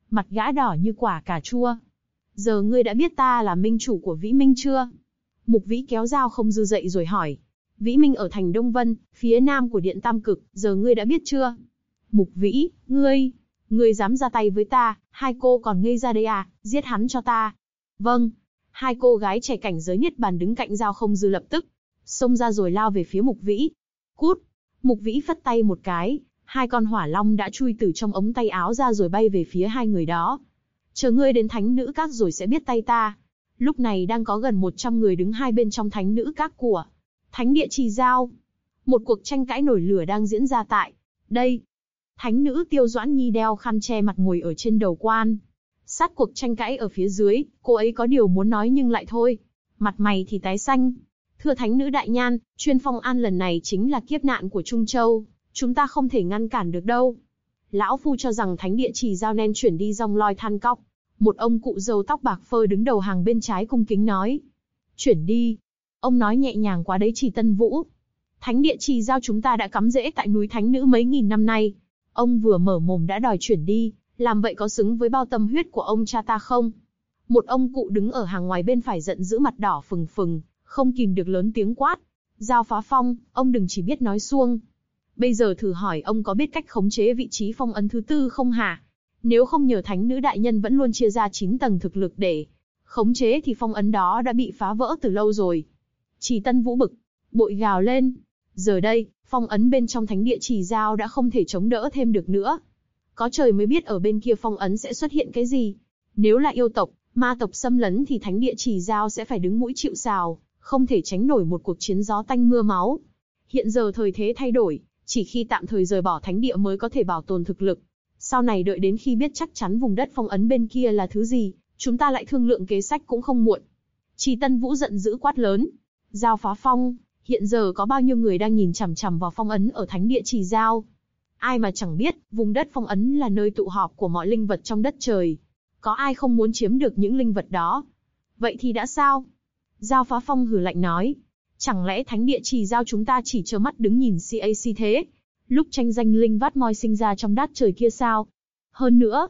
Mặt gã đỏ như quả cà chua. Giờ ngươi đã biết ta là minh chủ của Vĩ Minh chưa? Mục Vĩ kéo Dao Không Dư dậy rồi hỏi. Vĩ Minh ở thành Đông Vân, phía nam của Điện Tam Cực, giờ ngươi đã biết chưa? Mục Vĩ, ngươi dám ra tay với ta, hai cô còn ngây ra đây à, giết hắn cho ta. Vâng. Hai cô gái trẻ cảnh giới Niết Bàn đứng cạnh Dao Không Dư lập tức xông ra rồi lao về phía Mục Vĩ. Cút! Mục Vĩ phất tay một cái, hai con hỏa long đã chui từ trong ống tay áo ra rồi bay về phía hai người đó. Chờ ngươi đến Thánh Nữ Các rồi sẽ biết tay ta. Lúc này đang có gần 100 người đứng hai bên trong Thánh Nữ Các của Thánh Địa Trì Giao. Một cuộc tranh cãi nổi lửa đang diễn ra tại đây. Thánh nữ Tiêu Doãn Nhi đeo khăn che mặt ngồi ở trên đầu quan. Sát cuộc tranh cãi ở phía dưới, cô ấy có điều muốn nói nhưng lại thôi. Mặt mày thì tái xanh. Thưa Thánh nữ Đại Nhan, chuyên phong an lần này chính là kiếp nạn của Trung Châu. Chúng ta không thể ngăn cản được đâu. Lão phu cho rằng Thánh Địa Trì Giao nên chuyển đi dòng loi than cóc. Một ông cụ râu tóc bạc phơ đứng đầu hàng bên trái cung kính nói. Chuyển đi. Ông nói nhẹ nhàng quá đấy Trì Tân Vũ. Thánh Địa Trì Giao chúng ta đã cắm rễ tại núi Thánh Nữ mấy nghìn năm nay. Ông vừa mở mồm đã đòi chuyển đi, làm vậy có xứng với bao tâm huyết của ông cha ta không? Một ông cụ đứng ở hàng ngoài bên phải giận dữ mặt đỏ phừng phừng, không kìm được lớn tiếng quát. Giao Phá Phong, ông đừng chỉ biết nói suông. Bây giờ thử hỏi ông có biết cách khống chế vị trí phong ấn thứ tư không hả? Nếu không nhờ Thánh nữ đại nhân vẫn luôn chia ra 9 tầng thực lực để khống chế thì phong ấn đó đã bị phá vỡ từ lâu rồi. Trì Tân Vũ bực bội gào lên. Giờ đây, phong ấn bên trong Thánh Địa Trì Giao đã không thể chống đỡ thêm được nữa. Có trời mới biết ở bên kia phong ấn sẽ xuất hiện cái gì. Nếu là yêu tộc, ma tộc xâm lấn thì Thánh Địa Trì Giao sẽ phải đứng mũi chịu sào, không thể tránh nổi một cuộc chiến gió tanh mưa máu. Hiện giờ thời thế thay đổi, chỉ khi tạm thời rời bỏ Thánh Địa mới có thể bảo tồn thực lực. Sau này đợi đến khi biết chắc chắn vùng đất phong ấn bên kia là thứ gì, chúng ta lại thương lượng kế sách cũng không muộn. Trì Tân Vũ giận dữ quát lớn. Giao Phá Phong, hiện giờ có bao nhiêu người đang nhìn chằm chằm vào phong ấn ở Thánh Địa Trì Giao? Ai mà chẳng biết, vùng đất phong ấn là nơi tụ họp của mọi linh vật trong đất trời. Có ai không muốn chiếm được những linh vật đó? Vậy thì đã sao? Giao Phá Phong hừ lạnh nói. Chẳng lẽ Thánh Địa Trì Giao chúng ta chỉ trơ mắt đứng nhìn CAC thế? Lúc tranh danh linh vát moi sinh ra trong đát trời kia sao? Hơn nữa.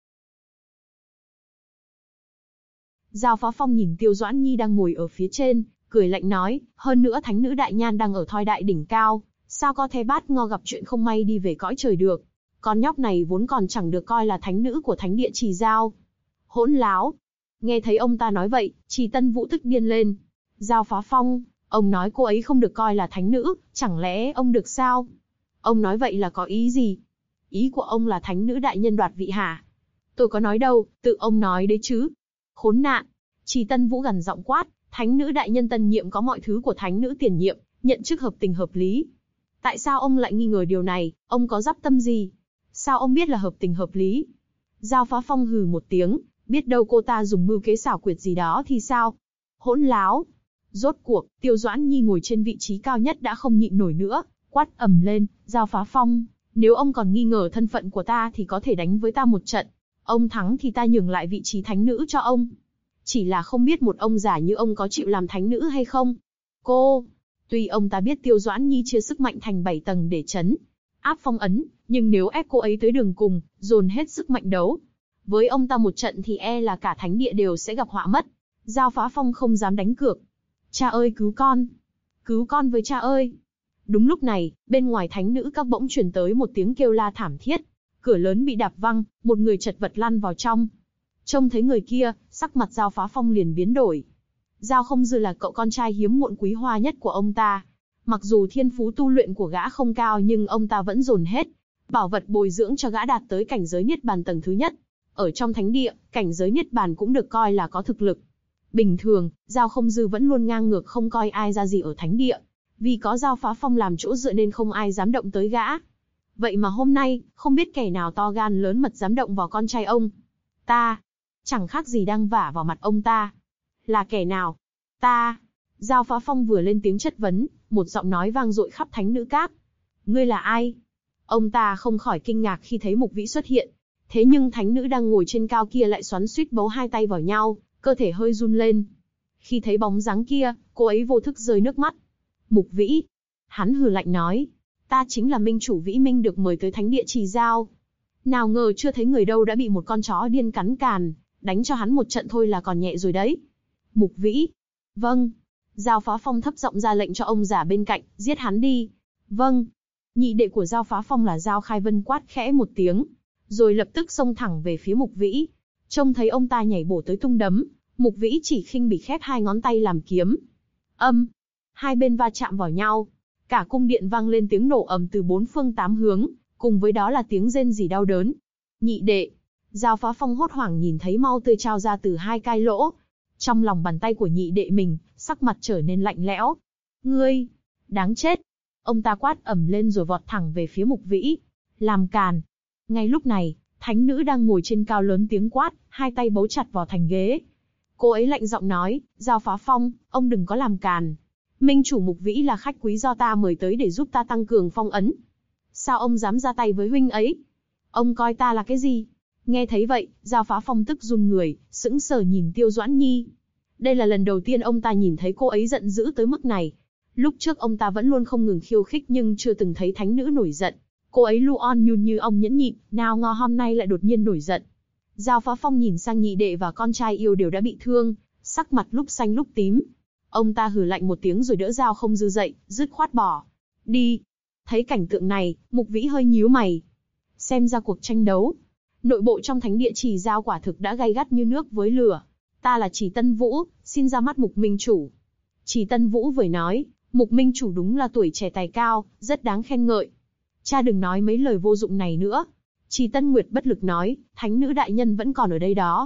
Giao Phá Phong nhìn Tiêu Doãn Nhi đang ngồi ở phía trên, cười lạnh nói, hơn nữa Thánh nữ Đại Nhan đang ở thoi đại đỉnh cao, sao có thể bát ngô gặp chuyện không may đi về cõi trời được. Con nhóc này vốn còn chẳng được coi là thánh nữ của Thánh Địa Trì Giao. Hỗn láo. Nghe thấy ông ta nói vậy, Trì Tân Vũ tức điên lên. Giao Phá Phong, ông nói cô ấy không được coi là thánh nữ, chẳng lẽ ông được sao? Ông nói vậy là có ý gì? Ý của ông là Thánh nữ đại nhân đoạt vị hả? Tôi có nói đâu, tự ông nói đấy chứ. Khốn nạn. Trì Tân Vũ gằn giọng quát, Thánh nữ đại nhân tân nhiệm có mọi thứ của Thánh nữ tiền nhiệm, nhận chức hợp tình hợp lý. Tại sao ông lại nghi ngờ điều này, ông có dắp tâm gì? Sao ông biết là hợp tình hợp lý? Giao Phá Phong hừ một tiếng, biết đâu cô ta dùng mưu kế xảo quyệt gì đó thì sao? Hỗn láo. Rốt cuộc, Tiêu Doãn Nhi ngồi trên vị trí cao nhất đã không nhịn nổi nữa, quát ầm lên, Giao Phá Phong, nếu ông còn nghi ngờ thân phận của ta thì có thể đánh với ta một trận. Ông thắng thì ta nhường lại vị trí thánh nữ cho ông. Chỉ là không biết một ông già như ông có chịu làm thánh nữ hay không? Tuy ông ta biết Tiêu Doãn Nhi chia sức mạnh thành 7 tầng để trấn áp phong ấn, nhưng nếu ép cô ấy tới đường cùng, dồn hết sức mạnh đấu với ông ta một trận thì e là cả thánh địa đều sẽ gặp họa mất. Giao Phá Phong không dám đánh cược. Cha ơi cứu con! Cứu con với cha ơi! Đúng lúc này, bên ngoài thánh nữ các bỗng truyền tới một tiếng kêu la thảm thiết. Cửa lớn bị đạp văng, một người chật vật lăn vào trong. Trông thấy người kia, sắc mặt Giao Phá Phong liền biến đổi. Giao Không Dư là cậu con trai hiếm muộn quý hoa nhất của ông ta. Mặc dù thiên phú tu luyện của gã không cao nhưng ông ta vẫn dồn hết bảo vật bồi dưỡng cho gã đạt tới cảnh giới Niết Bàn tầng thứ nhất. Ở trong thánh địa, cảnh giới Niết Bàn cũng được coi là có thực lực. Bình thường, Giao Không Dư vẫn luôn ngang ngược không coi ai ra gì ở thánh địa. Vì có Giao Phá Phong làm chỗ dựa nên không ai dám động tới gã. Vậy mà hôm nay, không biết kẻ nào to gan lớn mật dám động vào con trai ông. Ta, chẳng khác gì đang vả vào mặt ông ta. Là kẻ nào? Ta. Giao Phá Phong vừa lên tiếng chất vấn, một giọng nói vang dội khắp thánh nữ các. Ngươi là ai? Ông ta không khỏi kinh ngạc khi thấy Mục Vĩ xuất hiện. Thế nhưng thánh nữ đang ngồi trên cao kia lại xoắn xuýt bấu hai tay vào nhau, cơ thể hơi run lên. Khi thấy bóng dáng kia, cô ấy vô thức rơi nước mắt. Mục Vĩ. Hắn hừ lạnh nói. Ta chính là minh chủ Vĩ Minh được mời tới Thánh Địa Trì Giao. Nào ngờ chưa thấy người đâu đã bị một con chó điên cắn càn, đánh cho hắn một trận thôi là còn nhẹ rồi đấy. Mục Vĩ. Vâng. Giao Phá Phong thấp giọng ra lệnh cho ông già bên cạnh, giết hắn đi. Vâng. Nhị đệ của Giao Phá Phong là Giao Khai Vân quát khẽ một tiếng, rồi lập tức xông thẳng về phía Mục Vĩ. Trông thấy ông ta nhảy bổ tới tung đấm, Mục Vĩ chỉ khinh bỉ khép hai ngón tay làm kiếm. Hai bên va chạm vào nhau. Cả cung điện vang lên tiếng nổ ầm từ bốn phương tám hướng, cùng với đó là tiếng rên rỉ đau đớn. Nhị đệ. Giao Phá Phong hốt hoảng nhìn thấy máu tươi trao ra từ hai cái lỗ. Trong lòng bàn tay của nhị đệ mình, sắc mặt trở nên lạnh lẽo. Ngươi, đáng chết. Ông ta quát ầm lên rồi vọt thẳng về phía Mục Vĩ. Làm càn. Ngay lúc này, thánh nữ đang ngồi trên cao lớn tiếng quát, hai tay bấu chặt vào thành ghế. Cô ấy lạnh giọng nói, Giao Phá Phong, ông đừng có làm càn. Minh chủ Mục Vĩ là khách quý do ta mời tới để giúp ta tăng cường phong ấn. Sao ông dám ra tay với huynh ấy? Ông coi ta là cái gì? Nghe thấy vậy, Giao Phá Phong tức run người, sững sờ nhìn Tiêu Doãn Nhi. Đây là lần đầu tiên ông ta nhìn thấy cô ấy giận dữ tới mức này. Lúc trước ông ta vẫn luôn không ngừng khiêu khích nhưng chưa từng thấy thánh nữ nổi giận. Cô ấy lu on nhun như ong nhẫn nhịn, nào ngờ hôm nay lại đột nhiên nổi giận. Giao Phá Phong nhìn sang nhị đệ và con trai yêu đều đã bị thương, sắc mặt lúc xanh lúc tím. Ông ta hừ lạnh một tiếng rồi đỡ Giao Không Dư dậy, dứt khoát bỏ đi. Thấy cảnh tượng này, Mục Vĩ hơi nhíu mày. Xem ra cuộc tranh đấu nội bộ trong thánh địa Trì Giao quả thực đã gay gắt như nước với lửa. Ta là Trì Tân Vũ, xin ra mắt Mục Minh chủ. Trì Tân Vũ vừa nói, Mục Minh chủ đúng là tuổi trẻ tài cao, rất đáng khen ngợi. Cha đừng nói mấy lời vô dụng này nữa. Trì Tân Nguyệt bất lực nói, thánh nữ đại nhân vẫn còn ở đây đó.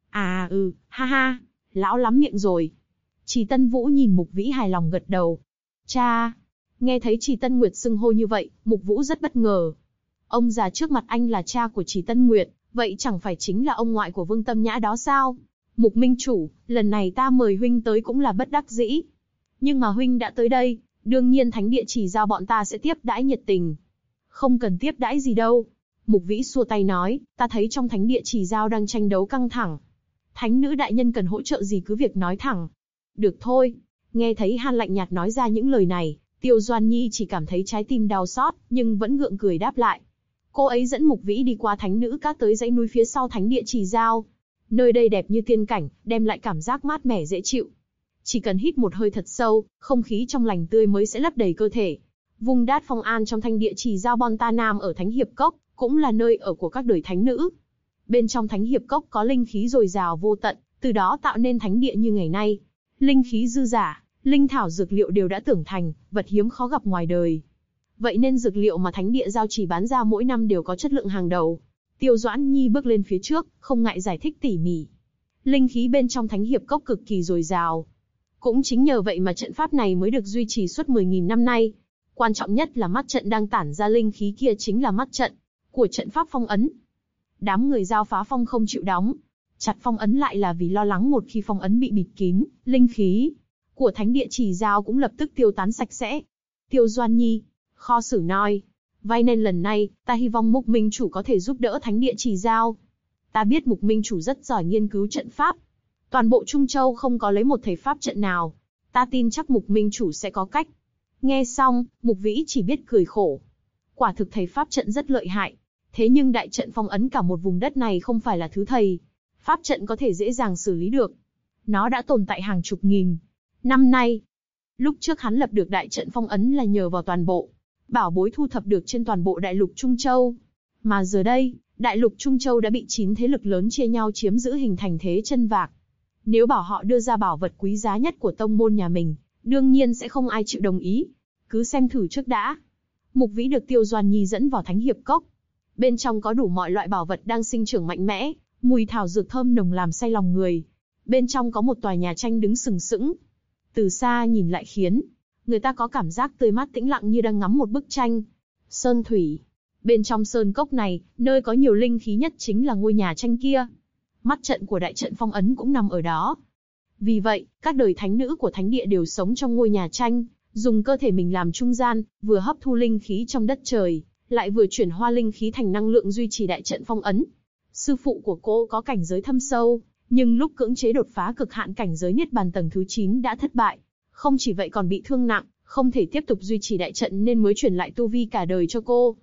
À ha ha, lão lắm miệng rồi. Trì Tân Vũ nhìn Mục Vĩ hài lòng gật đầu. Cha. Nghe thấy Trì Tân Nguyệt xưng hô như vậy, Mục Vũ rất bất ngờ. Ông già trước mặt anh là cha của Trì Tân Nguyệt, vậy chẳng phải chính là ông ngoại của Vương Tâm Nhã đó sao? Mục Minh chủ, lần này ta mời huynh tới cũng là bất đắc dĩ. Nhưng mà huynh đã tới đây, đương nhiên thánh địa Trì Giao bọn ta sẽ tiếp đãi nhiệt tình. Không cần tiếp đãi gì đâu. Mục Vĩ xua tay nói, ta thấy trong thánh địa Trì Giao đang tranh đấu căng thẳng. Thánh nữ đại nhân cần hỗ trợ gì cứ việc nói thẳng. Được thôi. Nghe thấy Han lạnh nhạt nói ra những lời này, Tiêu Doan Nhi chỉ cảm thấy trái tim đau xót, nhưng vẫn gượng cười đáp lại. Cô ấy dẫn Mục Vĩ đi qua thánh nữ các tới dãy núi phía sau thánh địa Trì Giao. Nơi đây đẹp như tiên cảnh, đem lại cảm giác mát mẻ dễ chịu. Chỉ cần hít một hơi thật sâu, không khí trong lành tươi mới sẽ lấp đầy cơ thể. Vùng đát phong an trong thánh địa Trì Giao Bon Ta Nam ở Thánh Hiệp Cốc, cũng là nơi ở của các đời thánh nữ. Bên trong Thánh Hiệp Cốc có linh khí dồi dào vô tận, từ đó tạo nên thánh địa như ngày nay. Linh khí dư dả, linh thảo dược liệu đều đã tưởng thành, vật hiếm khó gặp ngoài đời. Vậy nên dược liệu mà thánh địa Giao Trì bán ra mỗi năm đều có chất lượng hàng đầu. Tiêu Doãn Nhi bước lên phía trước, không ngại giải thích tỉ mỉ. Linh khí bên trong Thánh Hiệp Cốc cực kỳ dồi dào. Cũng chính nhờ vậy mà trận pháp này mới được duy trì suốt 10.000 năm nay. Quan trọng nhất là mắt trận đang tản ra linh khí kia chính là mắt trận của trận pháp phong ấn. Đám người Giao Phá Phong không chịu đóng chặt phong ấn lại là vì lo lắng một khi phong ấn bị bịt kín, linh khí của thánh địa Trì Giao cũng lập tức tiêu tán sạch sẽ. Tiêu Doan Nhi, Kho Sử nói, vậy nên lần này, ta hy vọng Mục Minh chủ có thể giúp đỡ thánh địa Trì Giao. Ta biết Mục Minh chủ rất giỏi nghiên cứu trận pháp. Toàn bộ Trung Châu không có lấy một thầy pháp trận nào. Ta tin chắc Mục Minh chủ sẽ có cách. Nghe xong, Mục Vĩ chỉ biết cười khổ. Quả thực thầy pháp trận rất lợi hại. Thế nhưng đại trận phong ấn cả một vùng đất này không phải là thứ thầy pháp trận có thể dễ dàng xử lý được. Nó đã tồn tại hàng chục nghìn năm nay. Lúc trước hắn lập được đại trận phong ấn là nhờ vào toàn bộ bảo bối thu thập được trên toàn bộ đại lục Trung Châu. Mà giờ đây, đại lục Trung Châu đã bị 9 thế lực lớn chia nhau chiếm giữ hình thành thế chân vạc. Nếu bảo họ đưa ra bảo vật quý giá nhất của tông môn nhà mình, đương nhiên sẽ không ai chịu đồng ý. Cứ xem thử trước đã. Mục Vĩ được Tiêu Doan Nhi dẫn vào Thánh Hiệp Cốc. Bên trong có đủ mọi loại bảo vật đang sinh trưởng mạnh mẽ, mùi thảo dược thơm nồng làm say lòng người. Bên trong có một tòa nhà tranh đứng sừng sững. Từ xa nhìn lại khiến người ta có cảm giác tươi mát tĩnh lặng như đang ngắm một bức tranh. Sơn thủy. Bên trong sơn cốc này, nơi có nhiều linh khí nhất chính là ngôi nhà tranh kia. Mắt trận của đại trận phong ấn cũng nằm ở đó. Vì vậy, các đời thánh nữ của thánh địa đều sống trong ngôi nhà tranh, dùng cơ thể mình làm trung gian, vừa hấp thu linh khí trong đất trời, lại vừa chuyển hóa linh khí thành năng lượng duy trì đại trận phong ấn. Sư phụ của cô có cảnh giới thâm sâu, nhưng lúc cưỡng chế đột phá cực hạn cảnh giới Niết Bàn tầng thứ 9 đã thất bại. Không chỉ vậy còn bị thương nặng, không thể tiếp tục duy trì đại trận nên mới chuyển lại tu vi cả đời cho cô.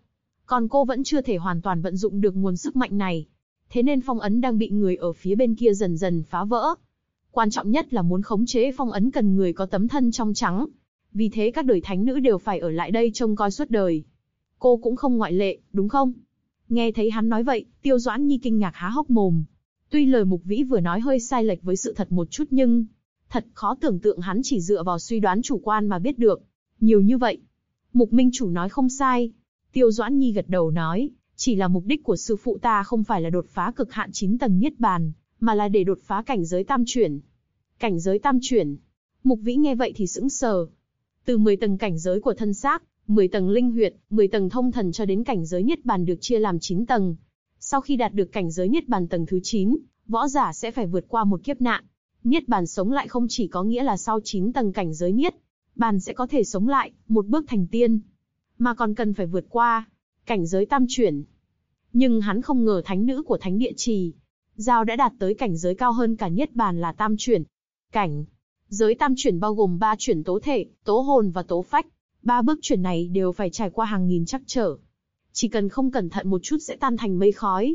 Còn cô vẫn chưa thể hoàn toàn vận dụng được nguồn sức mạnh này. Thế nên phong ấn đang bị người ở phía bên kia dần dần phá vỡ. Quan trọng nhất là muốn khống chế phong ấn cần người có tấm thân trong trắng. Vì thế các đời thánh nữ đều phải ở lại đây trông coi suốt đời. Cô cũng không ngoại lệ, đúng không? Nghe thấy hắn nói vậy, Tiêu Doãn Nhi kinh ngạc há hốc mồm. Tuy lời Mục Vĩ vừa nói hơi sai lệch với sự thật một chút nhưng thật khó tưởng tượng hắn chỉ dựa vào suy đoán chủ quan mà biết được nhiều như vậy. Mục Minh Chủ nói không sai. Tiêu Doãn Nhi gật đầu nói, chỉ là mục đích của sư phụ ta không phải là đột phá cực hạn 9 tầng niết bàn, mà là để đột phá cảnh giới tam chuyển. Cảnh giới tam chuyển. Mục Vĩ nghe vậy thì sững sờ. Từ 10 tầng cảnh giới của thân xác, 10 tầng linh huyệt, 10 tầng thông thần cho đến cảnh giới niết bàn được chia làm 9 tầng. Sau khi đạt được cảnh giới niết bàn tầng thứ 9, võ giả sẽ phải vượt qua một kiếp nạn. Niết bàn sống lại không chỉ có nghĩa là sau 9 tầng cảnh giới niết bàn sẽ có thể sống lại, một bước thành tiên, mà còn cần phải vượt qua cảnh giới tam chuyển. Nhưng hắn không ngờ thánh nữ của Thánh Địa Trì Giao đã đạt tới cảnh giới cao hơn cả niết bàn là tam chuyển. Cảnh giới tam chuyển bao gồm 3 chuyển tố thể, tố hồn và tố phách. 3 bước chuyển này đều phải trải qua hàng nghìn trắc trở. Chỉ cần không cẩn thận một chút sẽ tan thành mây khói.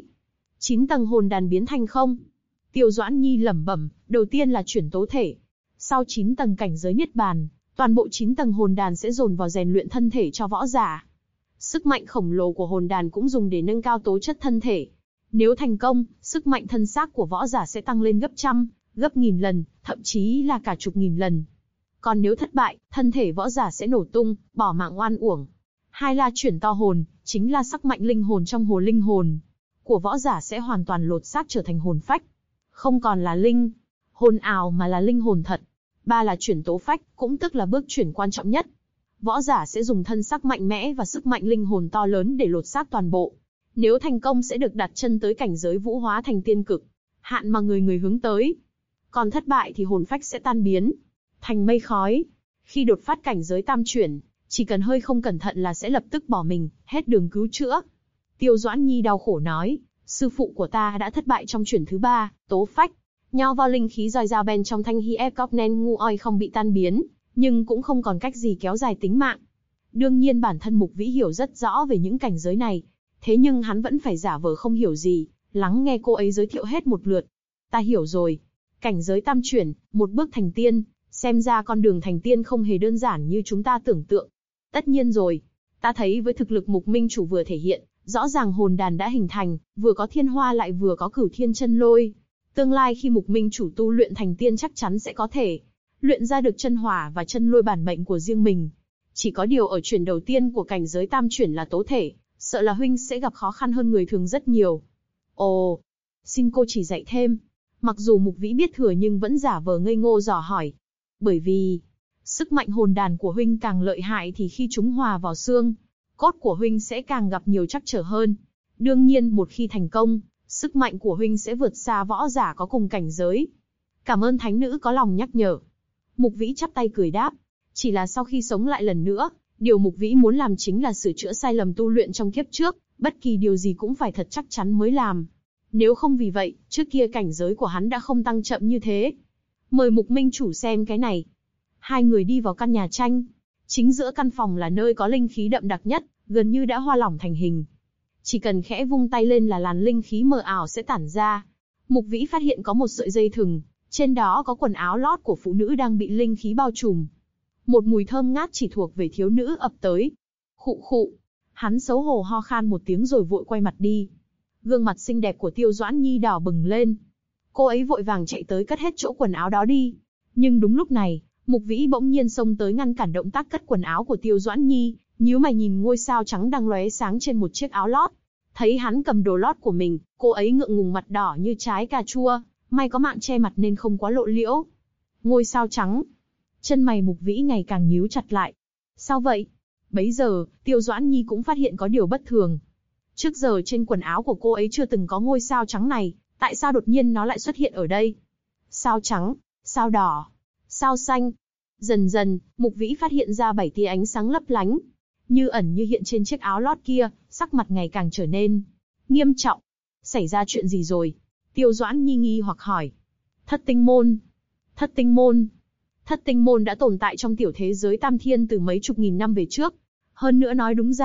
9 tầng hồn đàn biến thành không. Tiêu Doãn Nhi lẩm bẩm, đầu tiên là chuyển tố thể. Sau 9 tầng cảnh giới niết bàn, toàn bộ 9 tầng hồn đàn sẽ dồn vào rèn luyện thân thể cho võ giả. Sức mạnh khổng lồ của hồn đàn cũng dùng để nâng cao tố chất thân thể. Nếu thành công, sức mạnh thân xác của võ giả sẽ tăng lên gấp trăm, gấp nghìn lần, thậm chí là cả chục nghìn lần. Còn nếu thất bại, thân thể võ giả sẽ nổ tung, bỏ mạng oan uổng. Hai là chuyển to hồn, chính là sắc mạnh linh hồn trong hồ linh hồn của võ giả sẽ hoàn toàn lột xác trở thành hồn phách. Không còn là linh hồn ảo mà là linh hồn thật. 3 là chuyển tố phách, cũng tức là bước chuyển quan trọng nhất. Võ giả sẽ dùng thân xác mạnh mẽ và sức mạnh linh hồn to lớn để lột xác toàn bộ. Nếu thành công sẽ được đặt chân tới cảnh giới vũ hóa thành tiên cực, hạn mà người người hướng tới. Còn thất bại thì hồn phách sẽ tan biến thành mây khói. Khi đột phát cảnh giới tam chuyển, chỉ cần hơi không cẩn thận là sẽ lập tức bỏ mình, hết đường cứu chữa. Tiêu Doãn Nhi đau khổ nói, sư phụ của ta đã thất bại trong chuyển thứ 3, tố phách. Nho vào linh khí dòi dao bên trong thanh hi ép cóc nen ngu oi không bị tan biến, nhưng cũng không còn cách gì kéo dài tính mạng. Đương nhiên bản thân Mục Vĩ hiểu rất rõ về những cảnh giới này, thế nhưng hắn vẫn phải giả vờ không hiểu gì, lắng nghe cô ấy giới thiệu hết một lượt. Ta hiểu rồi. Cảnh giới tam chuyển, một bước thành tiên, xem ra con đường thành tiên không hề đơn giản như chúng ta tưởng tượng. Tất nhiên rồi, ta thấy với thực lực Mục Minh Chủ vừa thể hiện, rõ ràng hồn đàn đã hình thành, vừa có thiên hoa lại vừa có cửu thiên chân lôi. Tương lai khi Mục Minh Chủ tu luyện thành tiên chắc chắn sẽ có thể luyện ra được chân hỏa và chân lôi bản mệnh của riêng mình. Chỉ có điều ở chuyển đầu tiên của cảnh giới tam chuyển là tố thể, sợ là huynh sẽ gặp khó khăn hơn người thường rất nhiều. Ồ, xin cô chỉ dạy thêm. Mặc dù Mục Vĩ biết thừa nhưng vẫn giả vờ ngây ngô dò hỏi. Bởi vì, sức mạnh hồn đàn của huynh càng lợi hại thì khi chúng hòa vào xương cốt của huynh sẽ càng gặp nhiều trắc trở hơn. Đương nhiên một khi thành công, sức mạnh của huynh sẽ vượt xa võ giả có cùng cảnh giới. Cảm ơn thánh nữ có lòng nhắc nhở. Mục Vĩ chắp tay cười đáp. Chỉ là sau khi sống lại lần nữa, điều Mục Vĩ muốn làm chính là sửa chữa sai lầm tu luyện trong kiếp trước, bất kỳ điều gì cũng phải thật chắc chắn mới làm. Nếu không vì vậy, trước kia cảnh giới của hắn đã không tăng chậm như thế. Mời Mục Minh Chủ xem cái này. Hai người đi vào căn nhà tranh. Chính giữa căn phòng là nơi có linh khí đậm đặc nhất, gần như đã hoa lỏng thành hình. Chỉ cần khẽ vung tay lên là làn linh khí mờ ảo sẽ tản ra. Mục Vĩ phát hiện có một sợi dây thừng, trên đó có quần áo lót của phụ nữ đang bị linh khí bao trùm. Một mùi thơm ngát chỉ thuộc về thiếu nữ ập tới. Khụ khụ. Hắn xấu hổ ho khan một tiếng rồi vội quay mặt đi. Gương mặt xinh đẹp của Tiêu Doãn Nhi đỏ bừng lên. Cô ấy vội vàng chạy tới cất hết chỗ quần áo đó đi. Nhưng đúng lúc này, Mục Vĩ bỗng nhiên xông tới ngăn cản động tác cất quần áo của Tiêu Doãn Nhi, nhíu mày nhìn ngôi sao trắng đang lóe sáng trên một chiếc áo lót. Thấy hắn cầm đồ lót của mình, cô ấy ngượng ngùng mặt đỏ như trái cà chua, may có mạng che mặt nên không quá lộ liễu. Ngôi sao trắng. Chân mày Mục Vĩ ngày càng nhíu chặt lại. Sao vậy? Bấy giờ, Tiêu Doãn Nhi cũng phát hiện có điều bất thường. Trước giờ trên quần áo của cô ấy chưa từng có ngôi sao trắng này, tại sao đột nhiên nó lại xuất hiện ở đây? Sao trắng, sao đỏ, sao xanh. Dần dần, Mục Vĩ phát hiện ra 7 tia ánh sáng lấp lánh, như ẩn như hiện trên chiếc áo lót kia, sắc mặt ngày càng trở nên nghiêm trọng. Xảy ra chuyện gì rồi? Tiêu Doãn Nhi nghi hoặc hỏi. Thất tinh môn. Thất tinh môn. Thất tinh môn đã tồn tại trong tiểu thế giới Tam Thiên từ mấy chục nghìn năm về trước. Hơn nữa nói đúng ra,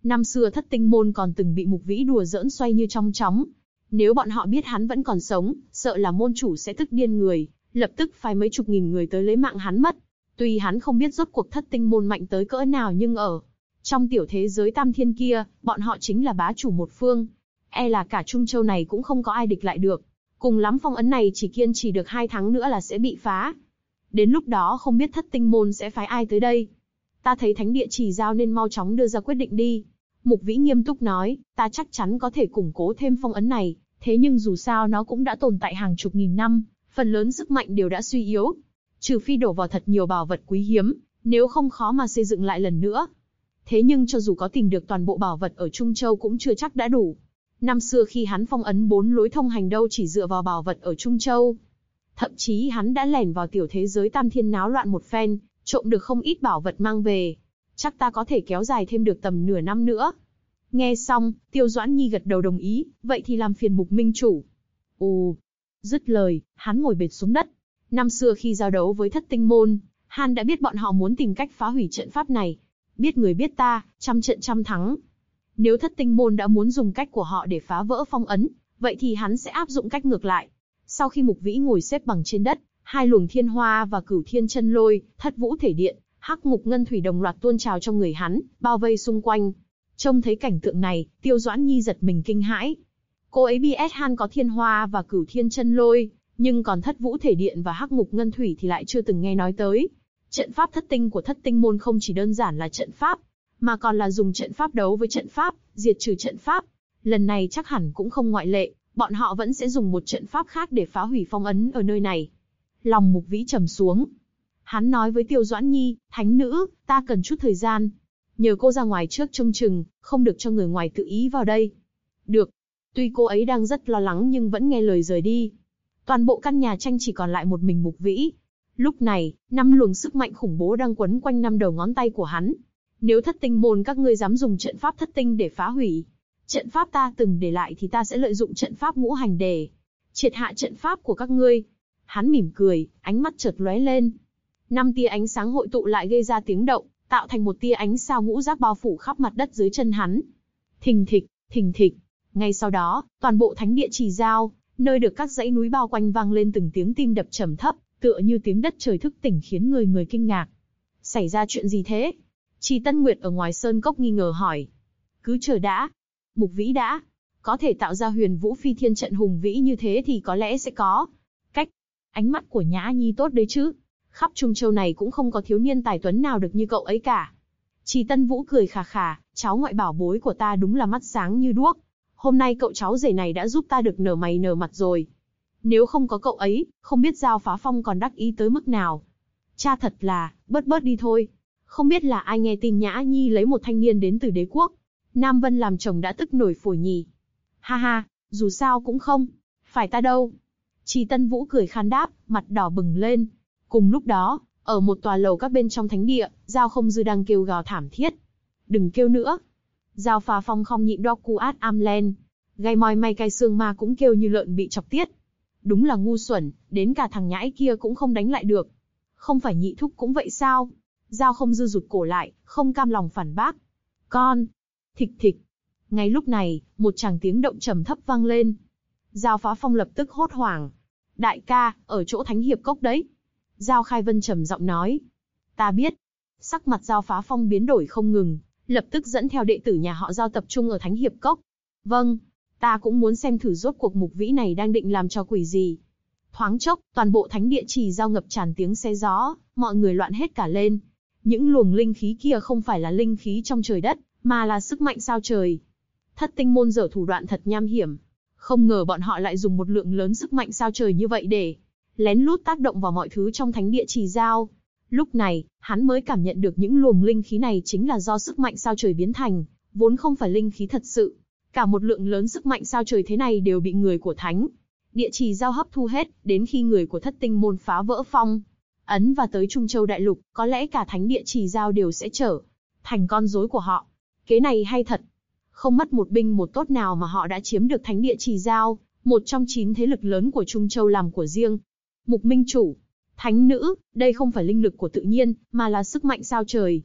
Năm xưa Thất Tinh môn còn từng bị Mục Vĩ đùa giỡn xoay như trong chóng. Nếu bọn họ biết hắn vẫn còn sống, sợ là môn chủ sẽ tức điên người, lập tức phái mấy chục nghìn người tới lấy mạng hắn mất. Tuy hắn không biết rốt cuộc Thất Tinh môn mạnh tới cỡ nào, nhưng ở trong tiểu thế giới tam thiên kia, bọn họ chính là bá chủ một phương. E là cả Trung Châu này cũng không có ai địch lại được. Cùng lắm phong ấn này chỉ kiên trì được 2 tháng nữa là sẽ bị phá. Đến lúc đó không biết Thất Tinh môn sẽ phái ai tới đây. Ta thấy thánh địa chỉ giao nên mau chóng đưa ra quyết định đi. Mục Vĩ nghiêm túc nói, ta chắc chắn có thể củng cố thêm phong ấn này, thế nhưng dù sao nó cũng đã tồn tại hàng chục nghìn năm, phần lớn sức mạnh đều đã suy yếu. Trừ phi đổ vào thật nhiều bảo vật quý hiếm, nếu không khó mà xây dựng lại lần nữa. Thế nhưng cho dù có tìm được toàn bộ bảo vật ở Trung Châu cũng chưa chắc đã đủ. Năm xưa khi hắn phong ấn 4 lối thông hành đâu chỉ dựa vào bảo vật ở Trung Châu. Thậm chí hắn đã lẻn vào tiểu thế giới tam thiên náo loạn một phen, trộm được không ít bảo vật mang về. Chắc ta có thể kéo dài thêm được tầm nửa năm nữa. Nghe xong, Tiêu Doãn Nhi gật đầu đồng ý, vậy thì làm phiền Mục minh chủ. Ồ, dứt lời, hắn ngồi bệt xuống đất. Năm xưa khi giao đấu với Thất Tinh môn, hắn đã biết bọn họ muốn tìm cách phá hủy trận pháp này. Biết người biết ta, trăm trận trăm thắng. Nếu Thất Tinh môn đã muốn dùng cách của họ để phá vỡ phong ấn, vậy thì hắn sẽ áp dụng cách ngược lại. Sau khi Mục Vĩ ngồi xếp bằng trên đất, 2 luồng thiên hoa và cửu thiên chân lôi, thất vũ thể điện, hắc ngục ngân thủy đồng loạt tuôn trào trong người hắn, bao vây xung quanh. Trông thấy cảnh tượng này, Tiêu Doãn Nhi giật mình kinh hãi. Cô ấy biết hắn có thiên hoa và cửu thiên chân lôi, nhưng còn thất vũ thể điện và hắc ngục ngân thủy thì lại chưa từng nghe nói tới. Trận pháp thất tinh của Thất Tinh môn không chỉ đơn giản là trận pháp, mà còn là dùng trận pháp đấu với trận pháp, diệt trừ trận pháp. Lần này chắc hẳn cũng không ngoại lệ, bọn họ vẫn sẽ dùng một trận pháp khác để phá hủy phong ấn ở nơi này. Lòng Mục Vĩ trầm xuống. Hắn nói với Tiêu Doãn Nhi, thánh nữ, ta cần chút thời gian. Nhờ cô ra ngoài trước trông chừng, không được cho người ngoài tự ý vào đây. Được. Tuy cô ấy đang rất lo lắng nhưng vẫn nghe lời rời đi. Toàn bộ căn nhà tranh chỉ còn lại một mình Mục Vĩ. Lúc này, 5 luồng sức mạnh khủng bố đang quấn quanh 5 đầu ngón tay của hắn. Nếu Thất Tinh môn các ngươi dám dùng trận pháp thất tinh để phá hủy trận pháp ta từng để lại thì ta sẽ lợi dụng trận pháp ngũ hành để triệt hạ trận pháp của các ngươi. Hắn mỉm cười, ánh mắt chợt lóe lên. 5 tia ánh sáng hội tụ lại gây ra tiếng động, tạo thành một tia ánh sao ngũ giác bao phủ khắp mặt đất dưới chân hắn. Thình thịch, thình thịch. Ngay sau đó, toàn bộ thánh địa Trì Giao, nơi được các dãy núi bao quanh vang lên từng tiếng tim đập trầm thấp, tựa như tiếng đất trời thức tỉnh khiến người người kinh ngạc. Xảy ra chuyện gì thế? Trì Tân Nguyệt ở ngoài sơn cốc nghi ngờ hỏi. Cứ chờ đã. Mục Vĩ đã. Có thể tạo ra huyền vũ phi thiên trận hùng vĩ như thế thì có lẽ sẽ có cách. Ánh mắt của Nhã Nhi tốt đấy chứ. Khắp Trung Châu này cũng không có thiếu niên tài tuấn nào được như cậu ấy cả. Trì Tân Vũ cười khà khà, cháu ngoại bảo bối của ta đúng là mắt sáng như đuốc. Hôm nay cậu cháu rể này đã giúp ta được nở mày nở mặt rồi. Nếu không có cậu ấy, không biết Giao Phá Phong còn đắc ý tới mức nào. Cha thật là, bớt đi thôi. Không biết là ai nghe tin Nhã Nhi lấy một thanh niên đến từ đế quốc Nam Vân làm chồng đã tức nổi phổi nhỉ. Ha ha, dù sao cũng không phải ta đâu. Trì Tân Vũ cười khan đáp, mặt đỏ bừng lên. Cùng lúc đó, ở một tòa lầu các bên trong thánh địa, Giao Không Dư đang kêu gào thảm thiết. Đừng kêu nữa. Giao Phá Phong không nhịn đo cu át am len. Gai moi may cay xương ma cũng kêu như lợn bị chọc tiết. Đúng là ngu xuẩn, đến cả thằng nhãi kia cũng không đánh lại được. Không phải nhị thúc cũng vậy sao? Giao Không Dư rụt cổ lại, không cam lòng phản bác. Con! Thịch thịch! Ngay lúc này, một tràng tiếng động trầm thấp vang lên. Giao Phá Phong lập tức hốt hoảng. Đại ca, ở chỗ Thánh Hiệp Cốc đấy. Giao Khai Vân trầm giọng nói. Ta biết. Sắc mặt Giao Phá Phong biến đổi không ngừng, lập tức dẫn theo đệ tử nhà họ Giao tập trung ở Thánh Hiệp Cốc. Vâng, ta cũng muốn xem thử rốt cuộc Mục Vĩ này đang định làm cho quỷ gì. Thoáng chốc, toàn bộ thánh địa Trì Giao ngập tràn tiếng xé gió, mọi người loạn hết cả lên. Những luồng linh khí kia không phải là linh khí trong trời đất, mà là sức mạnh sao trời. Thất Tinh môn dở thủ đoạn thật nham hiểm. Không ngờ bọn họ lại dùng một lượng lớn sức mạnh sao trời như vậy để lén lút tác động vào mọi thứ trong thánh địa Trì Giao. Lúc này, hắn mới cảm nhận được những luồng linh khí này chính là do sức mạnh sao trời biến thành, vốn không phải linh khí thật sự. Cả một lượng lớn sức mạnh sao trời thế này đều bị người của thánh địa Trì Giao hấp thu hết, đến khi người của Thất Tinh môn phá vỡ phong ấn và tới Trung Châu đại lục, có lẽ cả thánh địa Trì Giao đều sẽ trở thành con rối của họ. Kế này hay thật. Không mất một binh một tốt nào mà họ đã chiếm được thánh địa Trì Giao, một trong 9 thế lực lớn của Trung Châu làm của riêng. Mục minh chủ, thánh nữ, đây không phải linh lực của tự nhiên, mà là sức mạnh sao trời.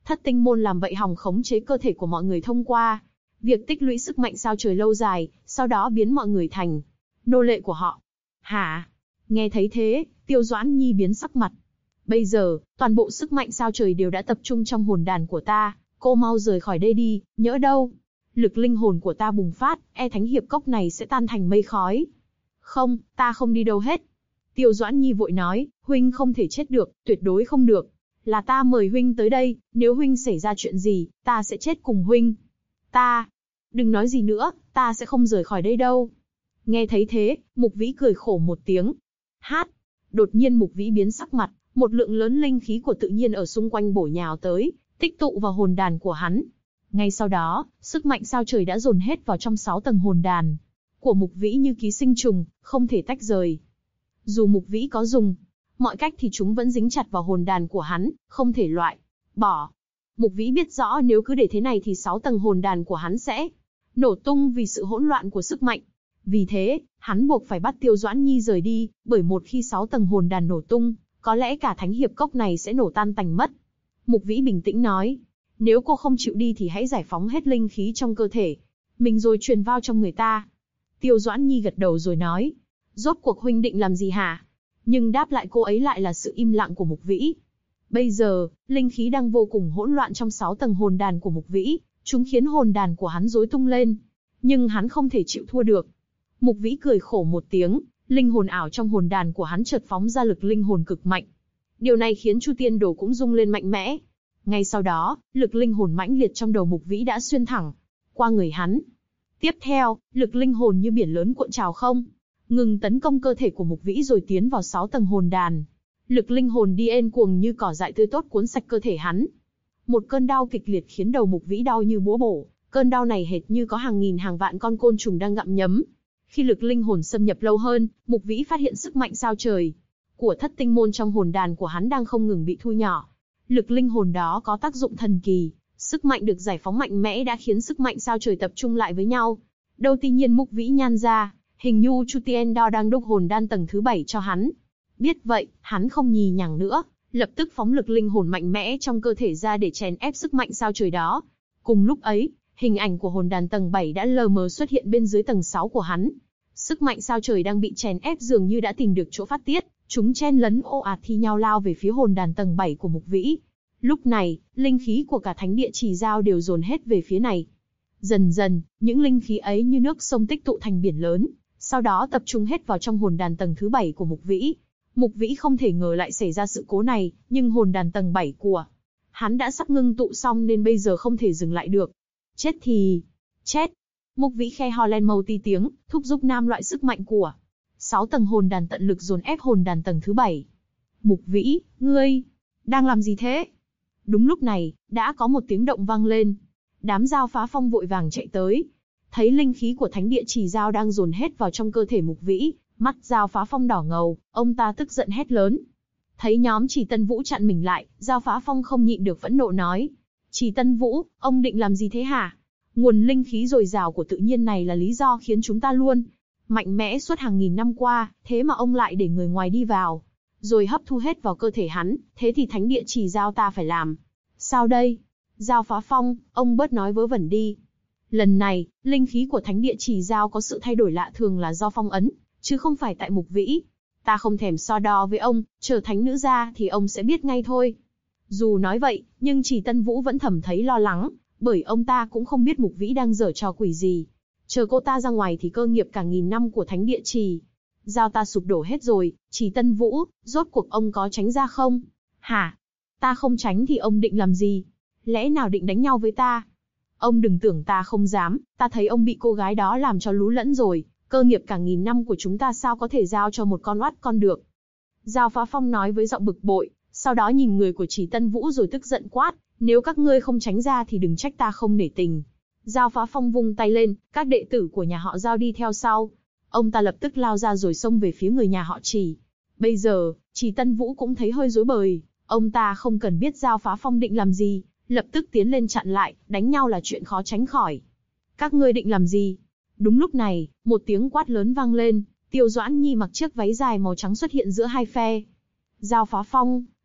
Thất tinh môn làm vậy hòng khống chế cơ thể của mọi người thông qua việc tích lũy sức mạnh sao trời lâu dài, sau đó biến mọi người thành nô lệ của họ. Hả? Nghe thấy thế, Tiêu Doãn Nhi biến sắc mặt. Bây giờ, toàn bộ sức mạnh sao trời đều đã tập trung trong hồn đàn của ta, cô mau rời khỏi đây đi, nhỡ đâu lực linh hồn của ta bùng phát, thánh hiệp cốc này sẽ tan thành mây khói. Không, ta không đi đâu hết. Tiêu Doãn Nhi vội nói, huynh không thể chết được, tuyệt đối không được. Là ta mời huynh tới đây, nếu huynh xảy ra chuyện gì, ta sẽ chết cùng huynh. Đừng nói gì nữa, ta sẽ không rời khỏi đây đâu. Nghe thấy thế, Mục Vĩ cười khổ một tiếng. Đột nhiên Mục Vĩ biến sắc mặt, một lượng lớn linh khí của tự nhiên ở xung quanh bổ nhào tới, tích tụ vào hồn đàn của hắn. Ngay sau đó, sức mạnh sao trời đã dồn hết vào trong 6 tầng hồn đàn của Mục Vĩ như ký sinh trùng, không thể tách rời. Dù Mục Vĩ có dùng mọi cách thì chúng vẫn dính chặt vào hồn đàn của hắn, không thể loại bỏ. Mục Vĩ biết rõ nếu cứ để thế này thì 6 tầng hồn đàn của hắn sẽ nổ tung vì sự hỗn loạn của sức mạnh. Vì thế, hắn buộc phải bắt Tiêu Doãn Nhi rời đi, bởi một khi 6 tầng hồn đàn nổ tung, có lẽ cả thánh hiệp cốc này sẽ nổ tan tành mất. Mục Vĩ bình tĩnh nói, nếu cô không chịu đi thì hãy giải phóng hết linh khí trong cơ thể mình rồi truyền vào trong người ta. Tiêu Doãn Nhi gật đầu rồi nói, rốt cuộc huynh định làm gì hả? Nhưng đáp lại cô ấy lại là sự im lặng của Mục Vĩ. Bây giờ, linh khí đang vô cùng hỗn loạn trong 6 tầng hồn đàn của Mục Vĩ, chúng khiến hồn đàn của hắn rối tung lên. Nhưng hắn không thể chịu thua được. Mục Vĩ cười khổ một tiếng, linh hồn ảo trong hồn đàn của hắn chợt phóng ra lực linh hồn cực mạnh. Điều này khiến Chu Tiên Đồ cũng rung lên mạnh mẽ. Ngay sau đó, lực linh hồn mãnh liệt trong đầu Mục Vĩ đã xuyên thẳng qua người hắn. Tiếp theo, lực linh hồn như biển lớn cuộn trào không ngừng tấn công cơ thể của Mục Vĩ rồi tiến vào 6 tầng hồn đàn. Lực linh hồn điên cuồng như cỏ dại tươi tốt cuốn sạch cơ thể hắn. Một cơn đau kịch liệt khiến đầu Mục Vĩ đau như búa bổ, cơn đau này hệt như có hàng nghìn hàng vạn con côn trùng đang gặm nhấm. Khi lực linh hồn xâm nhập lâu hơn, Mục Vĩ phát hiện sức mạnh sao trời của thất tinh môn trong hồn đàn của hắn đang không ngừng bị thu nhỏ. Lực linh hồn đó có tác dụng thần kỳ, sức mạnh được giải phóng mạnh mẽ đã khiến sức mạnh sao trời tập trung lại với nhau. Đầu tiên nhiên Mục Vĩ nhan ra, hình như Chu Tiên Đo đang đúc hồn đan tầng thứ 7 cho hắn. Biết vậy, hắn không nhì nhằng nữa, lập tức phóng lực linh hồn mạnh mẽ trong cơ thể ra để chèn ép sức mạnh sao trời đó. Cùng lúc ấy, hình ảnh của hồn đàn tầng 7 đã lờ mờ xuất hiện bên dưới tầng 6 của hắn. Sức mạnh sao trời đang bị chèn ép dường như đã tìm được chỗ phát tiết, chúng chen lấn ồ ạt thi nhau lao về phía hồn đàn tầng 7 của Mục Vĩ. Lúc này, linh khí của cả thánh địa Trì Giao đều dồn hết về phía này. Dần dần, những linh khí ấy như nước sông tích tụ thành biển lớn, sau đó tập trung hết vào trong hồn đàn tầng thứ 7 của Mục Vĩ. Mục Vĩ không thể ngờ lại xảy ra sự cố này, nhưng hồn đàn tầng 7 của hắn đã sắp ngưng tụ xong nên bây giờ không thể dừng lại được. Chết thì chết. Mục Vĩ khe ho lên màu ti tiếng, thúc giục nam loại sức mạnh của 6 tầng hồn đàn tận lực dồn ép hồn đàn tầng thứ 7. Mục Vĩ, ngươi đang làm gì thế? Đúng lúc này, đã có một tiếng động vang lên. Đám Giao Phá Phong vội vàng chạy tới. Thấy linh khí của thánh địa Trì Giao đang dồn hết vào trong cơ thể Mục Vĩ, mắt Giao Phá Phong đỏ ngầu, ông ta tức giận hét lớn. Thấy nhóm Trì Tân Vũ chặn mình lại, Giao Phá Phong không nhịn được phẫn nộ nói. Trì Tân Vũ, ông định làm gì thế hả? Nguồn linh khí dồi dào của tự nhiên này là lý do khiến chúng ta luôn mạnh mẽ suốt hàng nghìn năm qua, thế mà ông lại để người ngoài đi vào, rồi hấp thu hết vào cơ thể hắn, thế thì thánh địa Trì Giao ta phải làm sao đây? Giao Phá Phong, ông bớt nói vớ vẩn đi. Lần này, linh khí của thánh địa Trì Giao có sự thay đổi lạ thường là do phong ấn, chứ không phải tại Mục Vĩ. Ta không thèm so đo với ông, chờ thánh nữ ra thì ông sẽ biết ngay thôi. Dù nói vậy, nhưng Trì Tân Vũ vẫn thầm thấy lo lắng, bởi ông ta cũng không biết Mục Vĩ đang giở trò quỷ gì. Chờ cô ta ra ngoài thì cơ nghiệp cả nghìn năm của thánh địa Trì Giao ta sụp đổ hết rồi. Trì Tân Vũ, rốt cuộc ông có tránh ra không? Hả? Ta không tránh thì ông định làm gì? Lẽ nào định đánh nhau với ta? Ông đừng tưởng ta không dám, ta thấy ông bị cô gái đó làm cho lú lẫn rồi, cơ nghiệp cả nghìn năm của chúng ta sao có thể giao cho một con oát con được. Giao Phá Phong nói với giọng bực bội, sau đó nhìn người của Trì Tân Vũ rồi tức giận quát, nếu các ngươi không tránh ra thì đừng trách ta không nể tình. Giao Phá Phong vung tay lên, các đệ tử của nhà họ Giao đi theo sau. Ông ta lập tức lao ra rồi xông về phía người nhà họ Trì. Bây giờ, Trì Tân Vũ cũng thấy hơi rối bời, ông ta không cần biết Giao Phá Phong định làm gì, lập tức tiến lên chặn lại, đánh nhau là chuyện khó tránh khỏi. Các ngươi định làm gì? Đúng lúc này, một tiếng quát lớn vang lên, Tiêu Doãn Nhi mặc chiếc váy dài màu trắng xuất hiện giữa hai phe. Giao Phá Phong,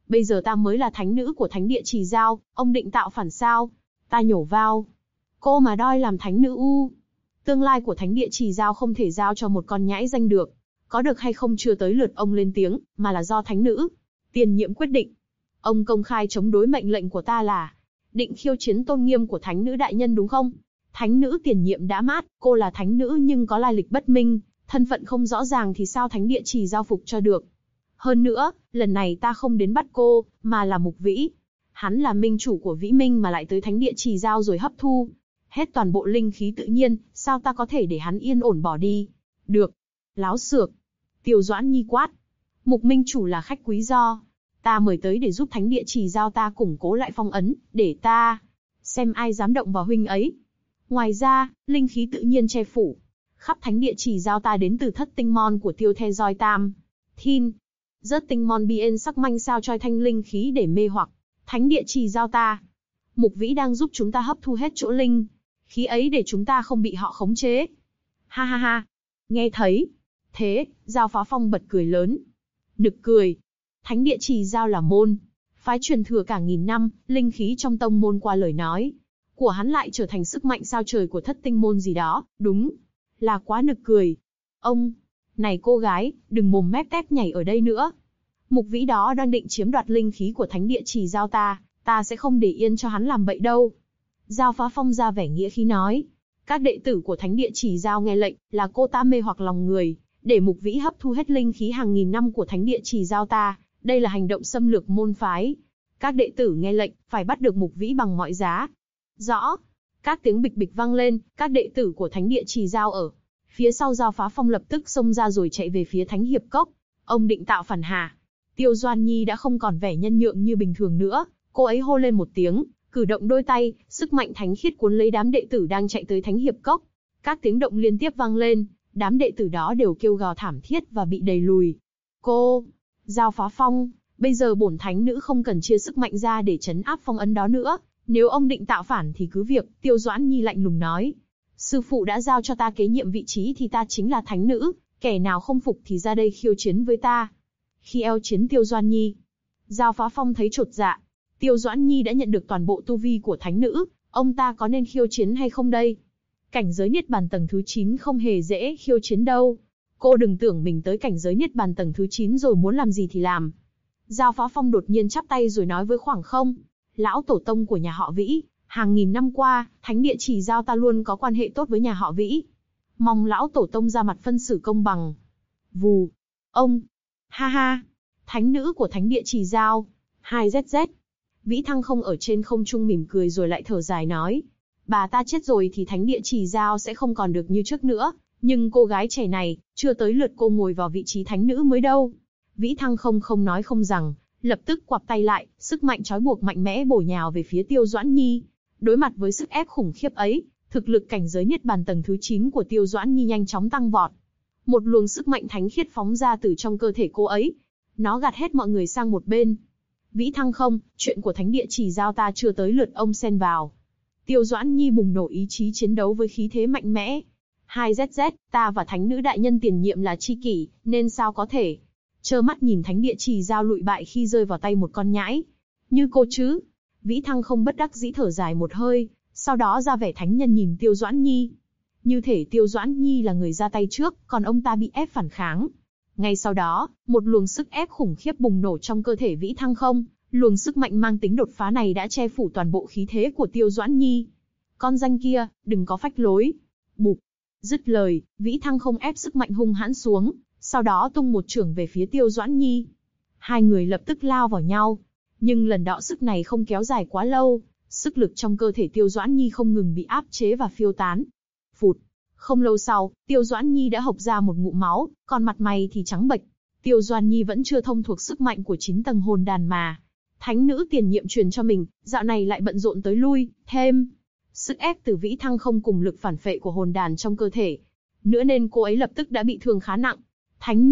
Bây giờ ta mới là thánh nữ của thánh địa Trì Giao, ông định tạo phản sao? Ta nhổ vào. Cô mà đòi làm thánh nữ u. Tương lai của thánh địa Trì Giao không thể giao cho một con nhãi danh được. Có được hay không chưa tới lượt ông lên tiếng, mà là do thánh nữ tiền nhiệm quyết định. Ông công khai chống đối mệnh lệnh của ta là định khiêu chiến tôn nghiêm của thánh nữ đại nhân đúng không? Thánh nữ tiền nhiệm đã mát, cô là thánh nữ nhưng có lai lịch bất minh, thân phận không rõ ràng thì sao thánh địa Trì Giao phục cho được. Hơn nữa, lần này ta không đến bắt cô, mà là Mục Vĩ. Hắn là minh chủ của Vĩ Minh mà lại tới thánh địa Trì Giao rồi hấp thu hết toàn bộ linh khí tự nhiên, sao ta có thể để hắn yên ổn bỏ đi? Được. Láo xược. Tiêu Doãn Nhi quát. Mục minh chủ là khách quý do ta mời tới để giúp thánh địa Trì Giao ta củng cố lại phong ấn, để ta xem ai dám động vào huynh ấy. Ngoài ra, linh khí tự nhiên che phủ khắp thánh địa Trì Giao ta đến từ thất tinh môn của Tiêu The Doi Tam Thin. Rớt tinh môn bien sắc manh sao choi thanh linh khí để mê hoặc thánh địa Trì Giao ta. Mục Vĩ đang giúp chúng ta hấp thu hết chỗ linh khí ấy để chúng ta không bị họ khống chế. Ha ha ha. Nghe thấy thế, Giao Phá Phong bật cười lớn. Nực cười. Thánh địa Trì Giao là môn phái truyền thừa cả nghìn năm, linh khí trong tông môn qua lời nói của hắn lại trở thành sức mạnh sao trời của thất tinh môn gì đó, đúng là quá nực cười. Ông, này cô gái, đừng mồm mép tép nhảy ở đây nữa. Mục Vĩ đó đang định chiếm đoạt linh khí của thánh địa Trì Giao ta sẽ không để yên cho hắn làm bậy đâu. Giao Phá Phong ra vẻ nghĩa khí nói. Các đệ tử của thánh địa Trì Giao nghe lệnh, là cô ta mê hoặc lòng người, để Mục Vĩ hấp thu hết linh khí hàng nghìn năm của thánh địa Trì Giao ta, đây là hành động xâm lược môn phái. Các đệ tử nghe lệnh, phải bắt được Mục Vĩ bằng mọi giá. Rõ. Các tiếng bịch bịch vang lên, các đệ tử của thánh địa Trì Giao ở phía sau Giao Phá Phong lập tức xông ra rồi chạy về phía Thánh Hiệp Cốc. Ông định tạo phản hả? Tiêu Doãn Nhi đã không còn vẻ nhân nhượng như bình thường nữa, cô ấy hô lên một tiếng, cử động đôi tay, sức mạnh thánh khiết cuốn lấy đám đệ tử đang chạy tới Thánh Hiệp Cốc. Các tiếng động liên tiếp vang lên, đám đệ tử đó đều kêu gào thảm thiết và bị đẩy lùi. Cô, Giao Phá Phong, bây giờ bổn thánh nữ không cần chia sức mạnh ra để trấn áp phong ấn đó nữa, nếu ông định tạo phản thì cứ việc, Tiêu Doãn Nhi lạnh lùng nói. Sư phụ đã giao cho ta kế nhiệm vị trí thì ta chính là thánh nữ, kẻ nào không phục thì ra đây khiêu chiến với ta. Khi eo chiến Tiêu Doãn Nhi, Giao Phá Phong thấy chột dạ. Tiêu Doãn Nhi đã nhận được toàn bộ tu vi của thánh nữ, ông ta có nên khiêu chiến hay không đây? Cảnh giới Niết Bàn tầng thứ 9 không hề dễ khiêu chiến đâu. Cô đừng tưởng mình tới cảnh giới Niết Bàn tầng thứ 9 rồi muốn làm gì thì làm. Giao Phá Phong đột nhiên chắp tay rồi nói với khoảng không. Lão tổ tông của nhà họ Vĩ, hàng nghìn năm qua, thánh địa Trì Giao ta luôn có quan hệ tốt với nhà họ Vĩ. Mong lão tổ tông ra mặt phân xử công bằng. Vù. Ông. Ha ha. Thánh nữ của thánh địa Trì Giao. 2ZZ. Vĩ Thăng không ở trên không trung mỉm cười rồi lại thở dài nói. Bà ta chết rồi thì thánh địa Trì Giao sẽ không còn được như trước nữa. Nhưng cô gái trẻ này, chưa tới lượt cô ngồi vào vị trí thánh nữ mới đâu. Vĩ Thăng không nói không rằng, lập tức quặp tay lại, sức mạnh trói buộc mạnh mẽ bổ nhào về phía Tiêu Doãn Nhi. Đối mặt với sức ép khủng khiếp ấy, thực lực cảnh giới Niết Bàn tầng thứ 9 của Tiêu Doãn Nhi nhanh chóng tăng vọt. Một luồng sức mạnh thánh khiết phóng ra từ trong cơ thể cô ấy. Nó gạt hết mọi người sang một bên. Vĩ Thăng không, chuyện của thánh địa Trì Giao ta chưa tới lượt ông xen vào. Tiêu Doãn Nhi bùng nổ ý chí chiến đấu với khí thế mạnh mẽ. 2ZZ, ta và thánh nữ đại nhân tiền nhiệm là tri kỷ, nên sao có thể trơ mắt nhìn thánh địa Trì Giao lụi bại khi rơi vào tay một con nhãi như cô chứ? Vĩ Thăng không bất đắc dĩ thở dài một hơi, sau đó ra vẻ thánh nhân nhìn Tiêu Doãn Nhi. Như thể Tiêu Doãn Nhi là người ra tay trước, còn ông ta bị ép phản kháng. Ngay sau đó, một luồng sức ép khủng khiếp bùng nổ trong cơ thể Vĩ Thăng không, luồng sức mạnh mang tính đột phá này đã che phủ toàn bộ khí thế của Tiêu Doãn Nhi. Con danh kia, đừng có phách lối. Bụp. Dứt lời, Vĩ Thăng không ép sức mạnh hung hãn xuống, sau đó tung một chưởng về phía Tiêu Doãn Nhi. Hai người lập tức lao vào nhau. Nhưng lần đọ sức này không kéo dài quá lâu, sức lực trong cơ thể Tiêu Doãn Nhi không ngừng bị áp chế và phiêu tán. Phụt. Không lâu sau, Tiêu Doãn Nhi đã hộc ra một ngụm máu, còn mặt mày thì trắng bệch. Tiêu Doãn Nhi vẫn chưa thông thuộc sức mạnh của 9 tầng hồn đàn mà thánh nữ tiền nhiệm truyền cho mình, dạo này lại bận rộn tới lui, thêm sức ép từ Vĩ Thăng không cùng lực phản phệ của hồn đàn trong cơ thể. Nữa nên cô ấy lập tức đã bị thương khá nặng. Thánh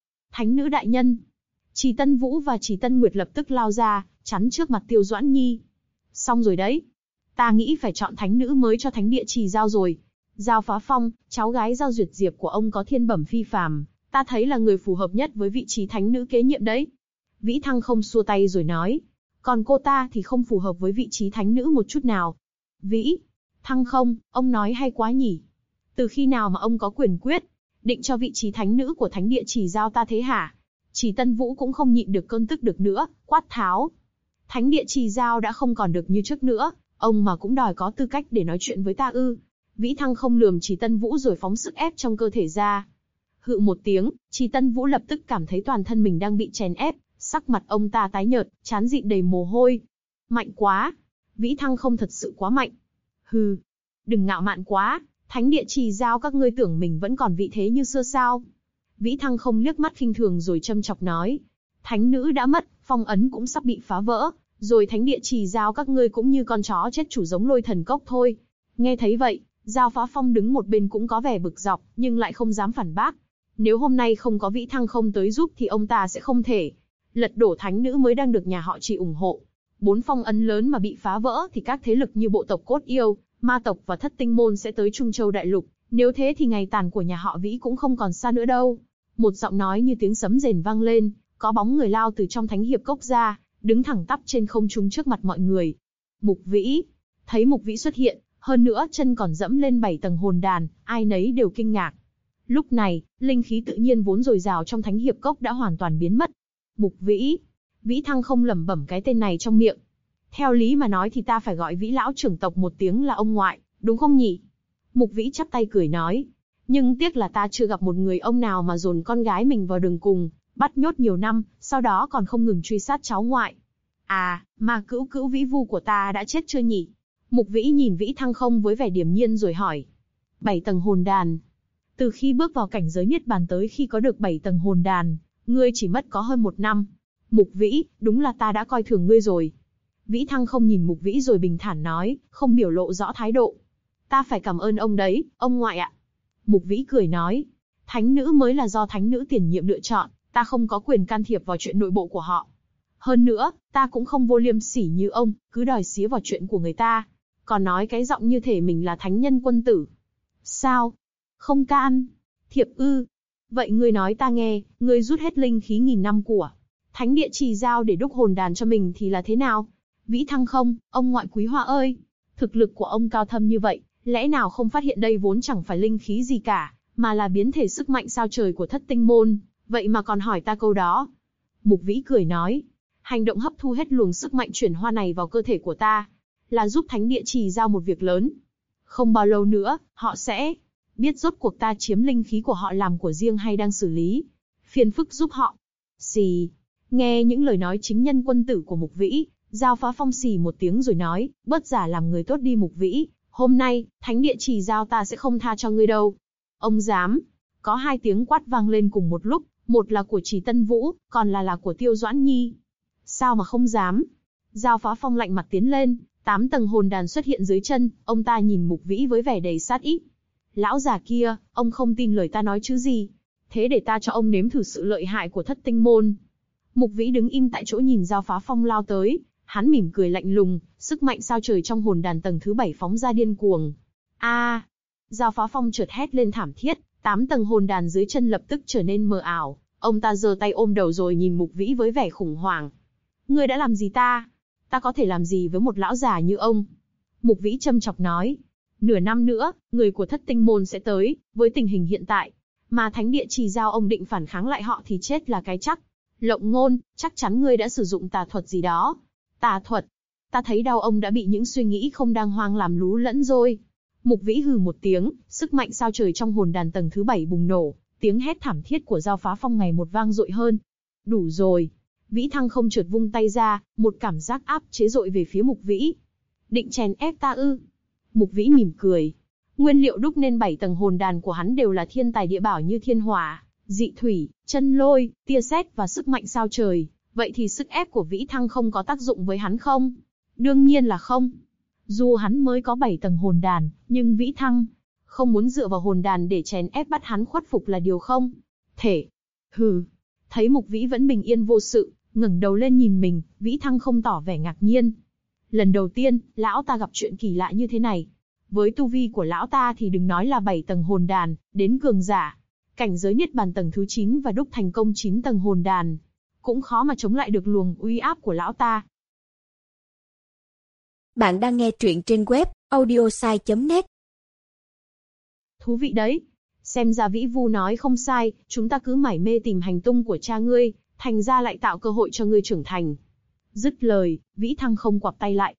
nữ đại nhân. Trì Tân Vũ và Trì Tân Nguyệt lập tức lao ra, chắn trước mặt Tiêu Doãn Nhi. Xong rồi đấy. Ta nghĩ phải chọn thánh nữ mới cho thánh địa Trì Giao rồi. Giao Phá Phong, cháu gái Giao Duyệt Diệp của ông có thiên bẩm phi phàm, ta thấy là người phù hợp nhất với vị trí thánh nữ kế nhiệm đấy. Vĩ Thăng không xua tay rồi nói, còn cô ta thì không phù hợp với vị trí thánh nữ một chút nào. Vĩ Thăng không, ông nói hay quá nhỉ. Từ khi nào mà ông có quyền quyết định cho vị trí thánh nữ của thánh địa Chỉ giao ta thế hả? Chỉ Tân Vũ cũng không nhịn được cơn tức được nữa, quát tháo. Thánh địa Chỉ giao đã không còn được như trước nữa, ông mà cũng đòi có tư cách để nói chuyện với ta ư? Vĩ Thăng không lườm Chỉ Tân Vũ rồi phóng sức ép trong cơ thể ra. Hự một tiếng, Chỉ Tân Vũ lập tức cảm thấy toàn thân mình đang bị chèn ép, sắc mặt ông ta tái nhợt, trán dịn đầy mồ hôi. Mạnh quá! Vĩ Thăng không thật sự quá mạnh. Hừ, đừng ngạo mạn quá, thánh địa Chỉ giao các ngươi tưởng mình vẫn còn vị thế như xưa sao? Vĩ Thăng không liếc mắt khinh thường rồi châm chọc nói. Thánh nữ đã mất, phong ấn cũng sắp bị phá vỡ, rồi thánh địa Chỉ giao các ngươi cũng như con chó chết chủ giống Lôi Thần Cốc thôi. Nghe thấy vậy, Giao Phá Phong đứng một bên cũng có vẻ bực dọc, nhưng lại không dám phản bác. Nếu hôm nay không có Vĩ Thăng không tới giúp thì ông ta sẽ không thể lật đổ thánh nữ mới đang được nhà họ Chỉ ủng hộ. 4 phong ấn lớn mà bị phá vỡ thì các thế lực như bộ tộc Cốt Yêu, Ma tộc và Thất Tinh môn sẽ tới Trung Châu đại lục. Nếu thế thì ngày tàn của nhà họ Vĩ cũng không còn xa nữa đâu. Một giọng nói như tiếng sấm rền vang lên, có bóng người lao từ trong thánh hiệp cốc ra, đứng thẳng tắp trên không trung trước mặt mọi người. Mục Vĩ. Thấy Mục Vĩ xuất hiện, hơn nữa chân còn dẫm lên 7 tầng hồn đàn, ai nấy đều kinh ngạc. Lúc này, linh khí tự nhiên vốn dồi dào trong thánh hiệp cốc đã hoàn toàn biến mất. Mục Vĩ. Vĩ Thăng không lẩm bẩm cái tên này trong miệng. Theo lý mà nói thì ta phải gọi Vĩ lão trưởng tộc một tiếng là ông ngoại, đúng không nhỉ? Mục Vĩ chắp tay cười nói. Nhưng tiếc là ta chưa gặp một người ông nào mà dồn con gái mình vào đường cùng, bắt nhốt nhiều năm, sau đó còn không ngừng truy sát cháu ngoại. À, mà cữu cữu Vĩ Vu của ta đã chết chưa nhỉ? Mục Vĩ nhìn Vĩ Thăng không với vẻ điềm nhiên rồi hỏi. 7 tầng hồn đàn. Từ khi bước vào cảnh giới Niết Bàn tới khi có được 7 tầng hồn đàn, ngươi chỉ mất có hơn 1 năm. Mục Vĩ, đúng là ta đã coi thường ngươi rồi. Vĩ Thăng không nhìn Mục Vĩ rồi bình thản nói, không biểu lộ rõ thái độ. Ta phải cảm ơn ông đấy, ông ngoại ạ. Mục Vĩ cười nói, thánh nữ mới là do thánh nữ tiền nhiệm lựa chọn, ta không có quyền can thiệp vào chuyện nội bộ của họ. Hơn nữa, ta cũng không vô liêm sỉ như ông, cứ đòi xía vào chuyện của người ta. Còn nói cái giọng như thể mình là thánh nhân quân tử. Sao? Không can thiệp ư? Vậy ngươi nói ta nghe, ngươi rút hết linh khí nghìn năm của thánh địa Chỉ giao để đúc hồn đàn cho mình thì là thế nào? Vĩ Thăng không, ông ngoại quý hoa ơi, thực lực của ông cao thâm như vậy, lẽ nào không phát hiện đây vốn chẳng phải linh khí gì cả, mà là biến thể sức mạnh sao trời của Thất Tinh môn, vậy mà còn hỏi ta câu đó? Mục Vĩ cười nói, hành động hấp thu hết luồng sức mạnh chuyển hoa này vào cơ thể của ta, là giúp thánh địa Chỉ giao một việc lớn. Không bao lâu nữa, họ sẽ biết rốt cuộc ta chiếm linh khí của họ làm của riêng hay đang xử lý phiền phức giúp họ. Xì. Nghe những lời nói chính nhân quân tử của Mục Vĩ, Giao Phá Phong xì một tiếng rồi nói, bớt giả làm người tốt đi Mục Vĩ, hôm nay, thánh địa Chỉ giao ta sẽ không tha cho ngươi đâu. Ông dám? Có 2 tiếng quát vang lên cùng một lúc, một là của Chỉ Tân Vũ, còn là của Tiêu Doãn Nhi. Sao mà không dám? Giao Phá Phong lạnh mặt tiến lên, 8 tầng hồn đàn xuất hiện dưới chân, ông ta nhìn Mục Vĩ với vẻ đầy sát ý. Lão già kia, ông không tin lời ta nói chứ gì? Thế để ta cho ông nếm thử sự lợi hại của Thất Tinh môn. Mục Vĩ đứng im tại chỗ nhìn Giao Phá Phong lao tới, hắn mỉm cười lạnh lùng, sức mạnh sao trời trong hồn đàn tầng thứ 7 phóng ra điên cuồng. A! Giao Phá Phong chợt hét lên thảm thiết, 8 tầng hồn đàn dưới chân lập tức trở nên mờ ảo, ông ta giơ tay ôm đầu rồi nhìn Mục Vĩ với vẻ khủng hoảng. Ngươi đã làm gì ta? Ta có thể làm gì với một lão già như ông? Mục Vĩ châm chọc nói. Nửa năm nữa, người của Thất Tinh môn sẽ tới, với tình hình hiện tại, mà thánh địa Chỉ giao ông định phản kháng lại họ thì chết là cái chắc. Lộng ngôn, chắc chắn ngươi đã sử dụng tà thuật gì đó. Tà thuật? Ta thấy đau ông đã bị những suy nghĩ không đàng hoàng làm lú lẫn rồi. Mục Vĩ hừ một tiếng, sức mạnh sao trời trong hồn đàn tầng thứ 7 bùng nổ, tiếng hét thảm thiết của Giao Phá Phong ngày một vang dội hơn. Đủ rồi. Vĩ Thăng không chợt vung tay ra, một cảm giác áp chế dội về phía Mục Vĩ. Định chèn ép ta ư? Mục Vĩ mỉm cười. Nguyên liệu đúc nên 7 tầng hồn đàn của hắn đều là thiên tài địa bảo như thiên hỏa, dị thủy, chân lôi, tia sét và sức mạnh sao trời. Vậy thì sức ép của Vĩ Thăng không có tác dụng với hắn không? Đương nhiên là không. Dù hắn mới có 7 tầng hồn đàn, nhưng Vĩ Thăng không muốn dựa vào hồn đàn để chèn ép bắt hắn khuất phục là điều không thể. Hừ. Thấy Mục Vĩ vẫn bình yên vô sự, ngẩng đầu lên nhìn mình, Vĩ Thăng không tỏ vẻ ngạc nhiên. Lần đầu tiên, lão ta gặp chuyện kỳ lạ như thế này. Với tu vi của lão ta thì đừng nói là 7 tầng hồn đàn, đến cường giả cảnh giới Niết Bàn tầng thứ 9 và đúc thành công 9 tầng hồn đàn, cũng khó mà chống lại được luồng uy áp của lão ta. Bạn đang nghe truyện trên web audiosai.net. Thú vị đấy. Xem ra Vĩ Vu nói không sai, chúng ta cứ mải mê tìm hành tung của cha ngươi, thành ra lại tạo cơ hội cho ngươi trưởng thành. Dứt lời, Vĩ Thăng không quặp tay lại.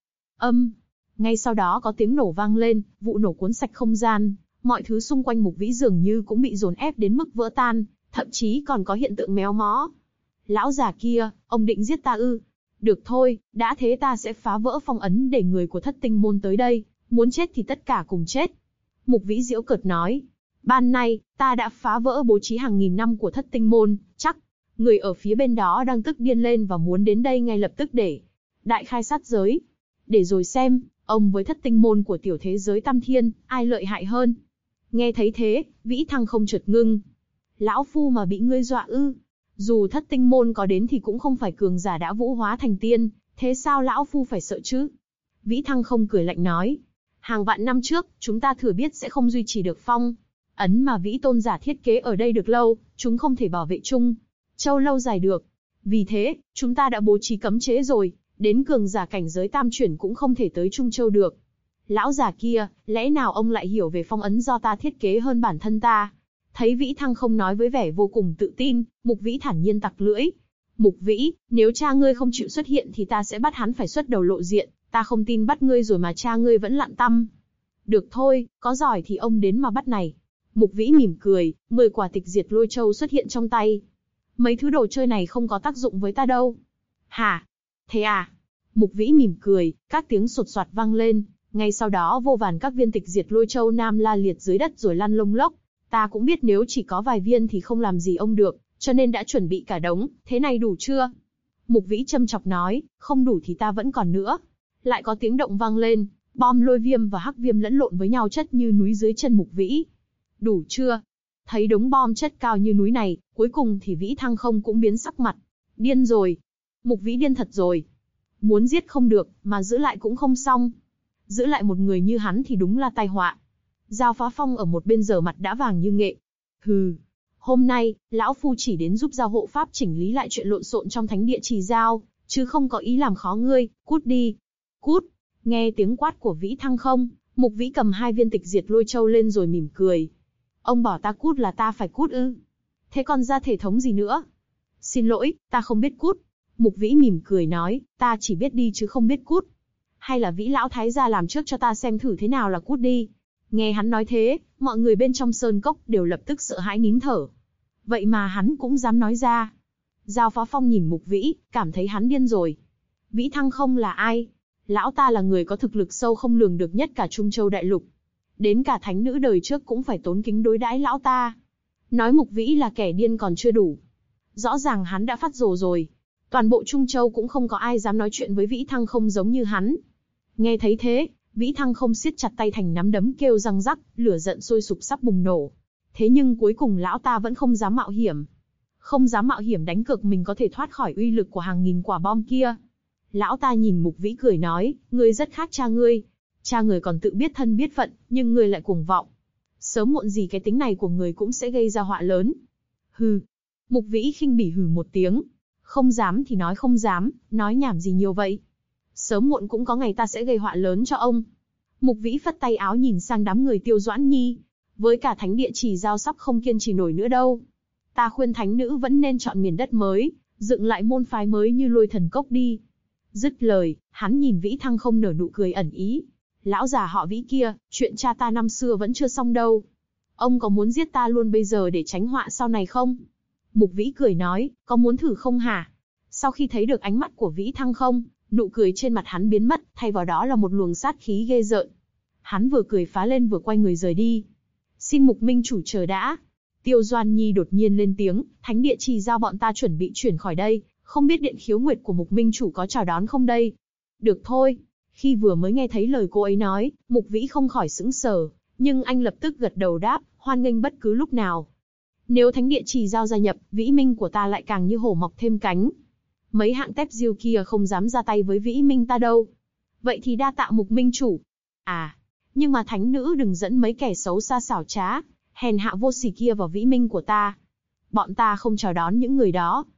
Ngay sau đó có tiếng nổ vang lên, vụ nổ cuốn sạch không gian, mọi thứ xung quanh Mục Vĩ dường như cũng bị dồn ép đến mức vỡ tan, thậm chí còn có hiện tượng méo mó. Lão già kia, ông định giết ta ư? Được thôi, đã thế ta sẽ phá vỡ phong ấn để người của Thất Tinh môn tới đây, muốn chết thì tất cả cùng chết. Mục Vĩ giễu cợt nói, ban nay, ta đã phá vỡ bố trí hàng nghìn năm của Thất Tinh môn, chắc người ở phía bên đó đang tức điên lên và muốn đến đây ngay lập tức để đại khai sát giới. Để rồi xem, ông với Thất Tinh môn của tiểu thế giới Tam Thiên, ai lợi hại hơn. Nghe thấy thế, Vĩ Thăng không chợt ngưng. Lão phu mà bị ngươi dọa ư? Dù Thất Tinh môn có đến thì cũng không phải cường giả đã vũ hóa thành tiên, thế sao lão phu phải sợ chứ? Vĩ Thăng không cười lạnh nói. Hàng vạn năm trước, chúng ta thừa biết sẽ không duy trì được phong ấn mà Vĩ tôn giả thiết kế ở đây được lâu, chúng không thể bảo vệ chung châu lâu dài được. Vì thế, chúng ta đã bố trí cấm chế rồi, đến cường giả cảnh giới tam chuyển cũng không thể tới Trung Châu được. Lão già kia, lẽ nào ông lại hiểu về phong ấn do ta thiết kế hơn bản thân ta? Thấy Vĩ Thăng không nói với vẻ vô cùng tự tin, Mục Vĩ thản nhiên tặc lưỡi. Mục Vĩ, nếu cha ngươi không chịu xuất hiện thì ta sẽ bắt hắn phải xuất đầu lộ diện, ta không tin bắt ngươi rồi mà cha ngươi vẫn lặn tăm. Được thôi, có giỏi thì ông đến mà bắt này. Mục Vĩ mỉm cười, 10 quả tịch diệt lôi châu xuất hiện trong tay. Mấy thứ đồ chơi này không có tác dụng với ta đâu. Hả? Thế à? Mục Vĩ mỉm cười, các tiếng sột soạt vang lên, ngay sau đó vô vàn các viên tịch diệt lôi châu nam la liệt dưới đất rồi lăn lông lốc. Ta cũng biết nếu chỉ có vài viên thì không làm gì ông được, cho nên đã chuẩn bị cả đống, thế này đủ chưa? Mục Vĩ châm chọc nói, không đủ thì ta vẫn còn nữa. Lại có tiếng động vang lên, bom lôi viêm và hắc viêm lẫn lộn với nhau chất như núi dưới chân Mục Vĩ. Đủ chưa? Thấy đống bom chất cao như núi này, cuối cùng thì Vĩ Thăng không cũng biến sắc mặt. Điên rồi. Mục Vĩ điên thật rồi. Muốn giết không được, mà giữ lại cũng không xong. Giữ lại một người như hắn thì đúng là tai họa. Giao Phá Phong ở một bên giờ mặt đã vàng như nghệ. Hừ. Hôm nay, lão phu chỉ đến giúp Giao hộ pháp chỉnh lý lại chuyện lộn xộn trong thánh địa Trì Giao, chứ không có ý làm khó ngươi, cút đi. Cút. Nghe tiếng quát của Vĩ Thăng không, Mục Vĩ cầm 2 viên tịch diệt lôi châu lên rồi mỉm cười. Ông bảo ta cút là ta phải cút ư? Thế còn ra thể thống gì nữa? Xin lỗi, ta không biết cút. Mục Vĩ mỉm cười nói, ta chỉ biết đi chứ không biết cút. Hay là Vĩ lão thái gia làm trước cho ta xem thử thế nào là cút đi. Nghe hắn nói thế, mọi người bên trong sơn cốc đều lập tức sợ hãi nín thở. Vậy mà hắn cũng dám nói ra. Giao Phá Phong nhìn Mục Vĩ, cảm thấy hắn điên rồi. Vĩ Thăng không là ai? Lão ta là người có thực lực sâu không lường được nhất cả Trung Châu đại lục. Đến cả thánh nữ đời trước cũng phải tốn kính đối đãi lão ta. Nói Mục Vĩ là kẻ điên còn chưa đủ. Rõ ràng hắn đã phát rồ rồi. Toàn bộ Trung Châu cũng không có ai dám nói chuyện với Vĩ Thăng không giống như hắn. Nghe thấy thế, Vĩ Thăng không siết chặt tay thành nắm đấm kêu răng rắc, lửa giận sôi sục sắp bùng nổ. Thế nhưng cuối cùng lão ta vẫn không dám mạo hiểm. Không dám mạo hiểm đánh cược mình có thể thoát khỏi uy lực của hàng nghìn quả bom kia. Lão ta nhìn Mục Vĩ cười nói, ngươi rất khác cha ngươi. Cha người còn tự biết thân biết phận, nhưng ngươi lại cuồng vọng. Sớm muộn gì cái tính này của người cũng sẽ gây ra họa lớn. Hừ. Mục Vĩ khinh bỉ hừ một tiếng. Không dám thì nói không dám, nói nhảm gì nhiều vậy. Sớm muộn cũng có ngày ta sẽ gây họa lớn cho ông. Mục Vĩ phất tay áo nhìn sang đám người Tiêu Doãn Nhi. Với cả thánh địa Trì Giao sắp không kiên trì nổi nữa đâu. Ta khuyên thánh nữ vẫn nên chọn miền đất mới, dựng lại môn phái mới như Lôi Thần Cốc đi. Dứt lời, hắn nhìn Vĩ Thăng không nở nụ cười ẩn ý. Lão già họ Vĩ kia, chuyện cha ta năm xưa vẫn chưa xong đâu. Ông có muốn giết ta luôn bây giờ để tránh họa sau này không? Mục Vĩ cười nói, có muốn thử không hả? Sau khi thấy được ánh mắt của Vĩ Thăng không, nụ cười trên mặt hắn biến mất, thay vào đó là một luồng sát khí ghê rợn. Hắn vừa cười phá lên vừa quay người rời đi. Xin Mục minh chủ chờ đã. Tiêu Doan Nhi đột nhiên lên tiếng, thánh địa Trì Giao bọn ta chuẩn bị chuyển khỏi đây, không biết điện khiếu nguyệt của Mục minh chủ có chào đón không đây? Được thôi. Khi vừa mới nghe thấy lời cô ấy nói, Mục Vĩ không khỏi sững sờ, nhưng anh lập tức gật đầu đáp, hoan nghênh bất cứ lúc nào. Nếu thánh địa Trì Giao gia nhập, Vĩ Minh của ta lại càng như hổ mọc thêm cánh. Mấy hạng tép diêu kia không dám ra tay với Vĩ Minh ta đâu. Vậy thì đa tạ Mục minh chủ. À, nhưng mà thánh nữ đừng dẫn mấy kẻ xấu xa xảo trá, hèn hạ vô sỉ kia vào Vĩ Minh của ta. Bọn ta không chào đón những người đó.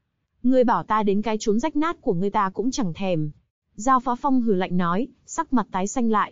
Ngươi bảo ta đến cái chốn rách nát của ngươi ta cũng chẳng thèm. Giao Phá Phong hừ lạnh nói, sắc mặt tái xanh lại.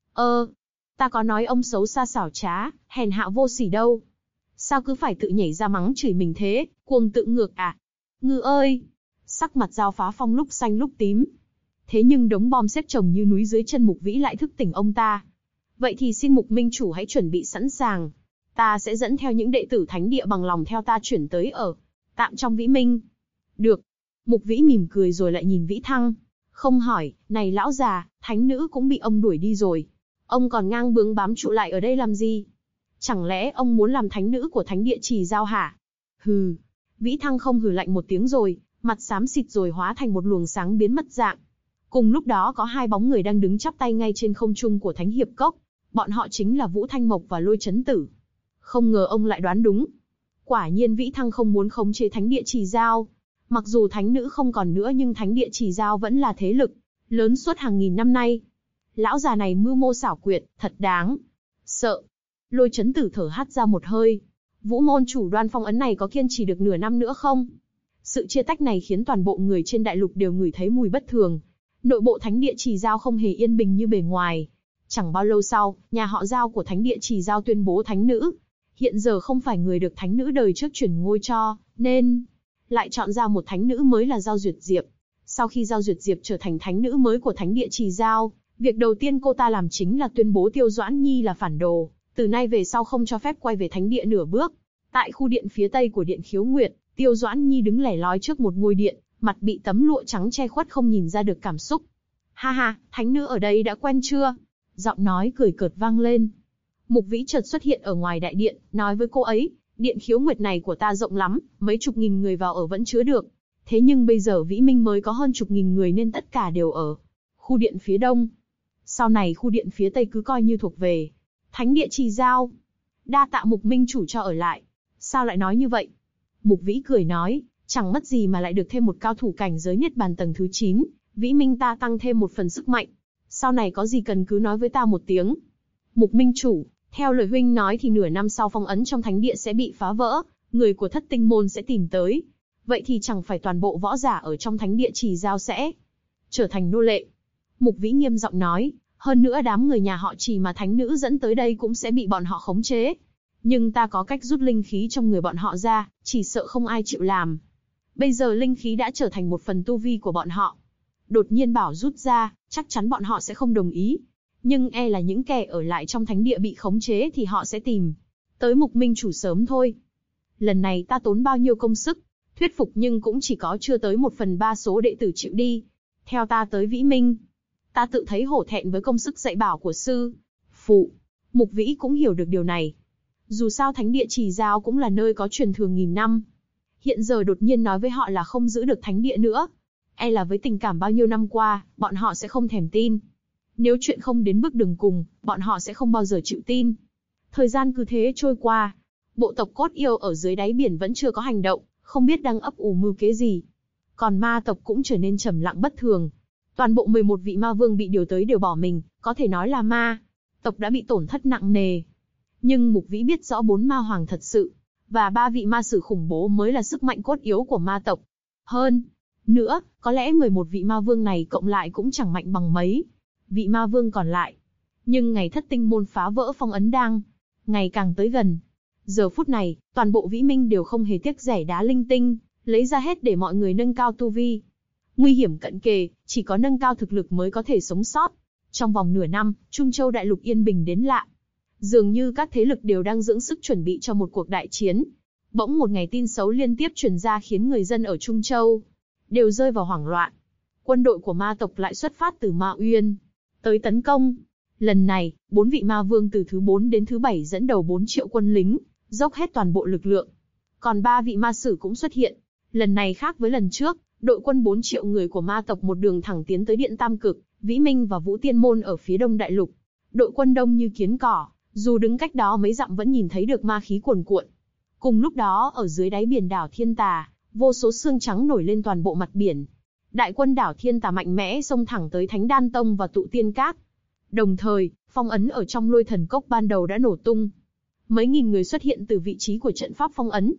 Ta có nói ông xấu xa xảo trá, hèn hạ vô sỉ đâu. Sao cứ phải tự nhảy ra mắng chửi mình thế, cuồng tự ngược à? Ngư ơi! Sắc mặt Giao Phá Phong lúc xanh lúc tím. Thế nhưng đống bom xếp chồng như núi dưới chân Mục Vĩ lại thức tỉnh ông ta. Vậy thì xin Mục Minh Chủ hãy chuẩn bị sẵn sàng. Ta sẽ dẫn theo những đệ tử thánh địa bằng lòng theo ta chuyển tới ở tạm trong Vĩ Minh. Được. Mục Vĩ mỉm cười rồi lại nhìn Vĩ Thăng. Không hỏi, này lão già, thánh nữ cũng bị ông đuổi đi rồi. Ông còn ngang bướng bám trụ lại ở đây làm gì? Chẳng lẽ ông muốn làm thánh nữ của thánh địa Trì Giao hả? Hừ. Vĩ Thăng không hừ lạnh một tiếng rồi, mặt xám xịt rồi hóa thành một luồng sáng biến mất dạng. Cùng lúc đó có hai bóng người đang đứng chắp tay ngay trên không trung của Thánh Hiệp Cốc. Bọn họ chính là Vũ Thanh Mộc và Lôi Chấn Tử. Không ngờ ông lại đoán đúng. Quả nhiên Vĩ Thăng không muốn khống chế thánh địa Trì Giao. Mặc dù thánh nữ không còn nữa nhưng thánh địa Trì Giao vẫn là thế lực lớn suốt hàng nghìn năm nay. Lão già này mưu mô xảo quyệt, thật đáng sợ. Lôi Chấn Tử thở hắt ra một hơi. Vũ môn chủ Đoan phong ấn này có kiên trì được nửa năm nữa không? Sự chia tách này khiến toàn bộ người trên đại lục đều ngửi thấy mùi bất thường. Nội bộ thánh địa Trì Giao không hề yên bình như bề ngoài. Chẳng bao lâu sau, nhà họ Giao của thánh địa Trì Giao tuyên bố thánh nữ hiện giờ không phải người được thánh nữ đời trước chuyển ngôi cho, nên lại chọn ra một thánh nữ mới là Giao Duyệt Diệp. Sau khi Giao Duyệt Diệp trở thành thánh nữ mới của thánh địa Trì Giao, việc đầu tiên cô ta làm chính là tuyên bố Tiêu Doãn Nhi là phản đồ, từ nay về sau không cho phép quay về thánh địa nửa bước. Tại khu điện phía tây của điện Khiếu Nguyệt, Tiêu Doãn Nhi đứng lẻ loi trước một ngôi điện, mặt bị tấm lụa trắng che khuất không nhìn ra được cảm xúc. Ha ha, thánh nữ ở đây đã quen chưa? Giọng nói cười cợt vang lên. Mục Vĩ chợt xuất hiện ở ngoài đại điện, nói với cô ấy, điện Khiếu Nguyệt này của ta rộng lắm, mấy chục nghìn người vào ở vẫn chứa được. Thế nhưng bây giờ Vĩ Minh mới có hơn chục nghìn người nên tất cả đều ở khu điện phía đông. Sau này khu điện phía tây cứ coi như thuộc về thánh địa Trì Giao. Đa tạ Mục Minh chủ cho ở lại. Sao lại nói như vậy? Mục Vĩ cười nói, chẳng mất gì mà lại được thêm một cao thủ cảnh giới Niết Bàn tầng thứ 9, Vĩ Minh ta tăng thêm một phần sức mạnh. Sau này có gì cần cứ nói với ta một tiếng. Mục Minh chủ, theo lời huynh nói thì nửa năm sau phong ấn trong thánh địa sẽ bị phá vỡ, người của Thất Tinh môn sẽ tìm tới. Vậy thì chẳng phải toàn bộ võ giả ở trong thánh địa Trì Giao sẽ trở thành nô lệ. Mục Vĩ nghiêm giọng nói, hơn nữa đám người nhà họ Trì mà thánh nữ dẫn tới đây cũng sẽ bị bọn họ khống chế. Nhưng ta có cách rút linh khí trong người bọn họ ra, chỉ sợ không ai chịu làm. Bây giờ linh khí đã trở thành một phần tu vi của bọn họ. Đột nhiên bảo rút ra, chắc chắn bọn họ sẽ không đồng ý. Nhưng e là những kẻ ở lại trong thánh địa bị khống chế thì họ sẽ tìm tới Mục Minh chủ sớm thôi. Lần này ta tốn bao nhiêu công sức, thuyết phục nhưng cũng chỉ có chưa tới 1/3 số đệ tử chịu đi. Theo ta tới Vĩ Minh. Ta tự thấy hổ thẹn với công sức dạy bảo của sư phụ. Mục Vĩ cũng hiểu được điều này. Dù sao thánh địa Trì Giao cũng là nơi có truyền thừa nghìn năm. Hiện giờ đột nhiên nói với họ là không giữ được thánh địa nữa. E là với tình cảm bao nhiêu năm qua, bọn họ sẽ không thèm tin. Nếu chuyện không đến bước đường cùng, bọn họ sẽ không bao giờ chịu tin. Thời gian cứ thế trôi qua. Bộ tộc Cốt Yêu ở dưới đáy biển vẫn chưa có hành động, không biết đang ấp ủ mưu kế gì. Còn ma tộc cũng trở nên trầm lặng bất thường. Toàn bộ 11 vị ma vương bị điều tới đều bỏ mình, có thể nói là ma tộc đã bị tổn thất nặng nề. Nhưng Mục Vĩ biết rõ 4 ma hoàng thật sự, và 3 vị ma sử khủng bố mới là sức mạnh cốt yếu của ma tộc. Hơn nữa, có lẽ 11 vị ma vương này cộng lại cũng chẳng mạnh bằng mấy vị ma vương còn lại. Nhưng ngày Thất Tinh môn phá vỡ phong ấn đang ngày càng tới gần. Giờ phút này, toàn bộ Vĩ Minh đều không hề tiếc rẻ đá linh tinh, lấy ra hết để mọi người nâng cao tu vi. Nguy hiểm cận kề, chỉ có nâng cao thực lực mới có thể sống sót. Trong vòng nửa năm, Trung Châu đại lục yên bình đến lạ. Dường như các thế lực đều đang dưỡng sức chuẩn bị cho một cuộc đại chiến. Bỗng một ngày tin xấu liên tiếp truyền ra khiến người dân ở Trung Châu đều rơi vào hoảng loạn. Quân đội của ma tộc lại xuất phát từ Ma Uyên tới tấn công. Lần này, 4 vị ma vương từ thứ 4 đến thứ 7 dẫn đầu 4 triệu quân lính, dốc hết toàn bộ lực lượng. Còn 3 vị ma sử cũng xuất hiện. Lần này khác với lần trước, đội quân 4 triệu người của ma tộc một đường thẳng tiến tới Điện Tam Cực, Vĩ Minh và Vũ Tiên Môn ở phía đông đại lục. Đội quân đông như kiến cỏ, dù đứng cách đó mấy dặm vẫn nhìn thấy được ma khí cuồn cuộn. Cùng lúc đó ở dưới đáy biển đảo Thiên Tà, vô số xương trắng nổi lên toàn bộ mặt biển. Đại quân đảo Thiên Tà mạnh mẽ xông thẳng tới Thánh Đan Tông và Tụ Tiên Các. Đồng thời, phong ấn ở trong Lôi Thần Cốc ban đầu đã nổ tung. Mấy nghìn người xuất hiện từ vị trí của trận pháp phong ấn.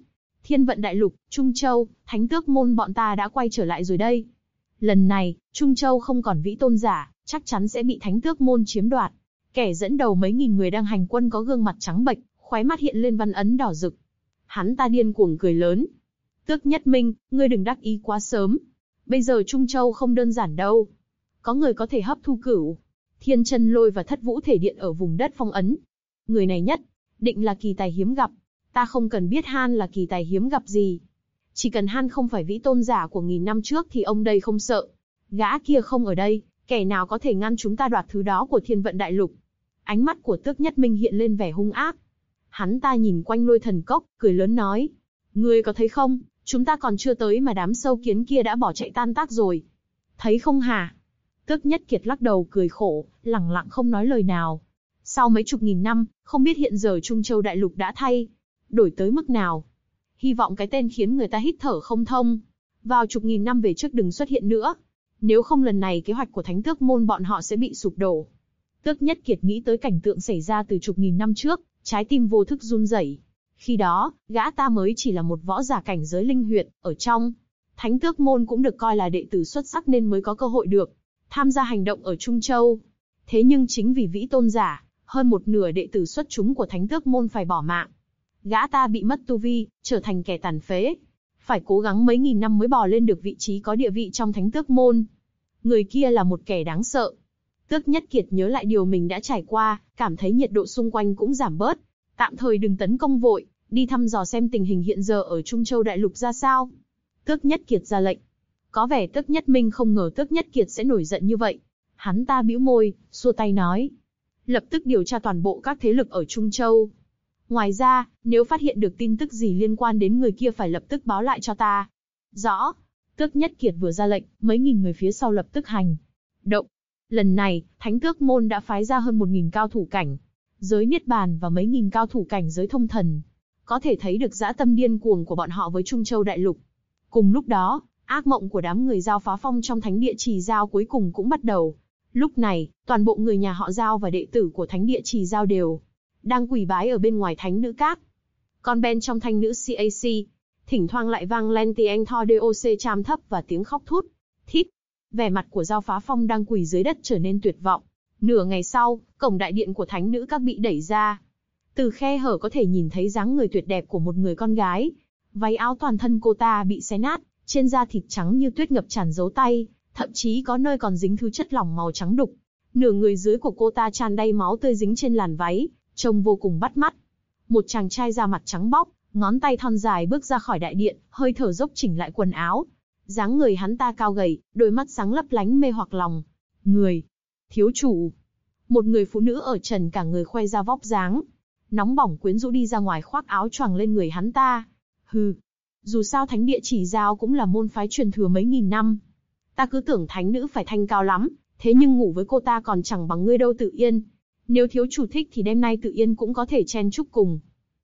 Thiên Vận Đại Lục, Trung Châu, Thánh Tước Môn bọn ta đã quay trở lại rồi đây. Lần này, Trung Châu không còn Vĩ Tôn giả, chắc chắn sẽ bị Thánh Tước Môn chiếm đoạt. Kẻ dẫn đầu mấy nghìn người đang hành quân có gương mặt trắng bệch, khóe mắt hiện lên văn ấn đỏ rực. Hắn ta điên cuồng cười lớn. Tước Nhất Minh, ngươi đừng đắc ý quá sớm. Bây giờ Trung Châu không đơn giản đâu. Có người có thể hấp thu Cửu Thiên Chân Lôi và Thất Vũ Thể Điện ở vùng đất phong ấn. Người này nhất định là kỳ tài hiếm gặp. Ta không cần biết Han là kỳ tài hiếm gặp gì. Chỉ cần Han không phải Vĩ Tôn giả của 1000 năm trước thì ông đây không sợ. Gã kia không ở đây, kẻ nào có thể ngăn chúng ta đoạt thứ đó của Thiên Vận Đại Lục. Ánh mắt của Tước Nhất Minh hiện lên vẻ hung ác. Hắn ta nhìn quanh Lôi Thần Cốc, cười lớn nói. Ngươi có thấy không, chúng ta còn chưa tới mà đám sâu kiến kia đã bỏ chạy tan tác rồi. Thấy không hả? Tước Nhất Kiệt lắc đầu cười khổ, lẳng lặng không nói lời nào. Sau mấy chục nghìn năm, không biết hiện giờ Trung Châu Đại Lục đã thay đổi tới mức nào. Hy vọng cái tên khiến người ta hít thở không thông vào chục nghìn năm về trước đừng xuất hiện nữa. Nếu không lần này kế hoạch của Thánh Tước Môn bọn họ sẽ bị sụp đổ. Tước Nhất Kiệt nghĩ tới cảnh tượng xảy ra từ chục nghìn năm trước, trái tim vô thức run rẩy. Khi đó, gã ta mới chỉ là một võ giả cảnh giới linh huyệt, ở trong Thánh Tước Môn cũng được coi là đệ tử xuất sắc nên mới có cơ hội được tham gia hành động ở Trung Châu. Thế nhưng chính vì Vĩ Tôn giả, hơn một nửa đệ tử xuất chúng của Thánh Tước Môn phải bỏ mạng. Gã ta bị mất tu vi, trở thành kẻ tàn phế. Phải cố gắng mấy nghìn năm mới bò lên được vị trí có địa vị trong Thánh Tước Môn. Người kia là một kẻ đáng sợ. Tước Nhất Kiệt nhớ lại điều mình đã trải qua, cảm thấy nhiệt độ xung quanh cũng giảm bớt. Tạm thời đừng tấn công vội, đi thăm dò xem tình hình hiện giờ ở Trung Châu Đại Lục ra sao. Tước Nhất Kiệt ra lệnh. Có vẻ Tước Nhất Minh không ngờ Tước Nhất Kiệt sẽ nổi giận như vậy. Hắn ta bĩu môi, xua tay nói. Lập tức điều tra toàn bộ các thế lực ở Trung Châu. Ngoài ra, nếu phát hiện được tin tức gì liên quan đến người kia phải lập tức báo lại cho ta. Rõ. Tước Nhất Kiệt vừa ra lệnh, mấy nghìn người phía sau lập tức hành động. Lần này, Thánh Tước Môn đã phái ra hơn 1000 cao thủ cảnh giới Niết Bàn và mấy nghìn cao thủ cảnh giới thông thần. Có thể thấy được dã tâm điên cuồng của bọn họ với Trung Châu Đại Lục. Cùng lúc đó, ác mộng của đám người Giao Phá Phong trong Thánh Địa Trì Giao cuối cùng cũng bắt đầu. Lúc này, toàn bộ người nhà họ Giao và đệ tử của Thánh Địa Trì Giao đều đang quỳ bái ở bên ngoài Thánh Nữ Các. Còn bên trong Thanh Nữ CAC, thỉnh thoảng lại vang lên tiếng thò DOC cham thấp và tiếng khóc thút thít. Vẻ mặt của Giao Phá Phong đang quỳ dưới đất trở nên tuyệt vọng. Nửa ngày sau, cổng đại điện của Thánh Nữ Các bị đẩy ra. Từ khe hở có thể nhìn thấy dáng người tuyệt đẹp của một người con gái. Váy áo toàn thân cô ta bị xé nát, trên da thịt trắng như tuyết ngập tràn dấu tay, thậm chí có nơi còn dính thứ chất lỏng màu trắng đục. Nửa người dưới của cô ta tràn đầy máu tươi dính trên làn váy, trông vô cùng bắt mắt. Một chàng trai da mặt trắng bóc, ngón tay thon dài bước ra khỏi đại điện, hơi thở dốc chỉnh lại quần áo. Dáng người hắn ta cao gầy, đôi mắt sáng lấp lánh mê hoặc lòng người. Thiếu chủ. Một người phụ nữ ở trần cả người khoe ra vóc dáng nóng bỏng quyến rũ đi ra ngoài khoác áo choàng lên người hắn ta. Hừ, dù sao Thánh Địa Chỉ Giao cũng là môn phái truyền thừa mấy nghìn năm. Ta cứ tưởng thánh nữ phải thanh cao lắm, thế nhưng ngủ với cô ta còn chẳng bằng ngươi đâu Tự Yên. Nếu thiếu chủ thích thì đêm nay Tự Yên cũng có thể chen chúc cùng.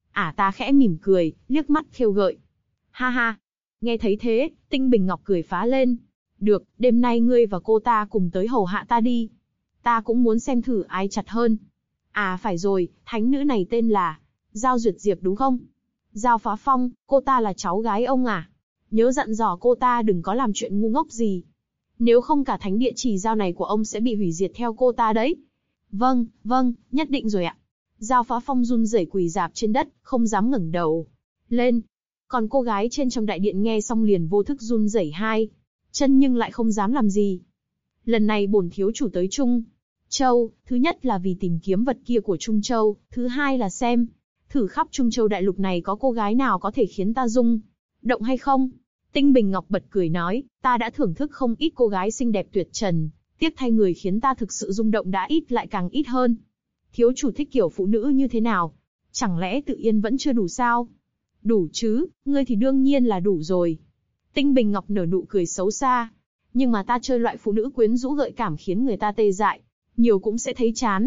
Ta khẽ mỉm cười, liếc mắt khêu gợi. Ha ha. Nghe thấy thế, Tinh Bình Ngọc cười phá lên. Được, đêm nay ngươi và cô ta cùng tới hầu hạ ta đi. Ta cũng muốn xem thử ai chặt hơn. Phải rồi, thánh nữ này tên là Giao Duyệt Diệp đúng không? Giao Phá Phong, cô ta là cháu gái ông à? Nhớ dặn dò cô ta đừng có làm chuyện ngu ngốc gì. Nếu không cả Thánh Địa Chỉ Giao này của ông sẽ bị hủy diệt theo cô ta đấy. Vâng, nhất định rồi ạ. Giao Phá Phong run rẩy quỳ rạp trên đất, không dám ngẩng đầu lên. Còn cô gái trên trong đại điện nghe xong liền vô thức run rẩy hai chân nhưng lại không dám làm gì. Lần này bổn thiếu chủ tới Trung Châu, thứ nhất là vì tìm kiếm vật kia của Trung Châu, thứ hai là xem thử khắp Trung Châu Đại Lục này có cô gái nào có thể khiến ta rung động hay không. Tinh Bình Ngọc bật cười nói, ta đã thưởng thức không ít cô gái xinh đẹp tuyệt trần, tiếc thay người khiến ta thực sự rung động đã ít lại càng ít hơn. Thiếu chủ thích kiểu phụ nữ như thế nào? Chẳng lẽ Tự Yên vẫn chưa đủ sao? Đủ chứ, ngươi thì đương nhiên là đủ rồi. Tinh Bình Ngọc nở nụ cười xấu xa. Nhưng mà ta chơi loại phụ nữ quyến rũ gợi cảm khiến người ta tê dại, nhiều cũng sẽ thấy chán.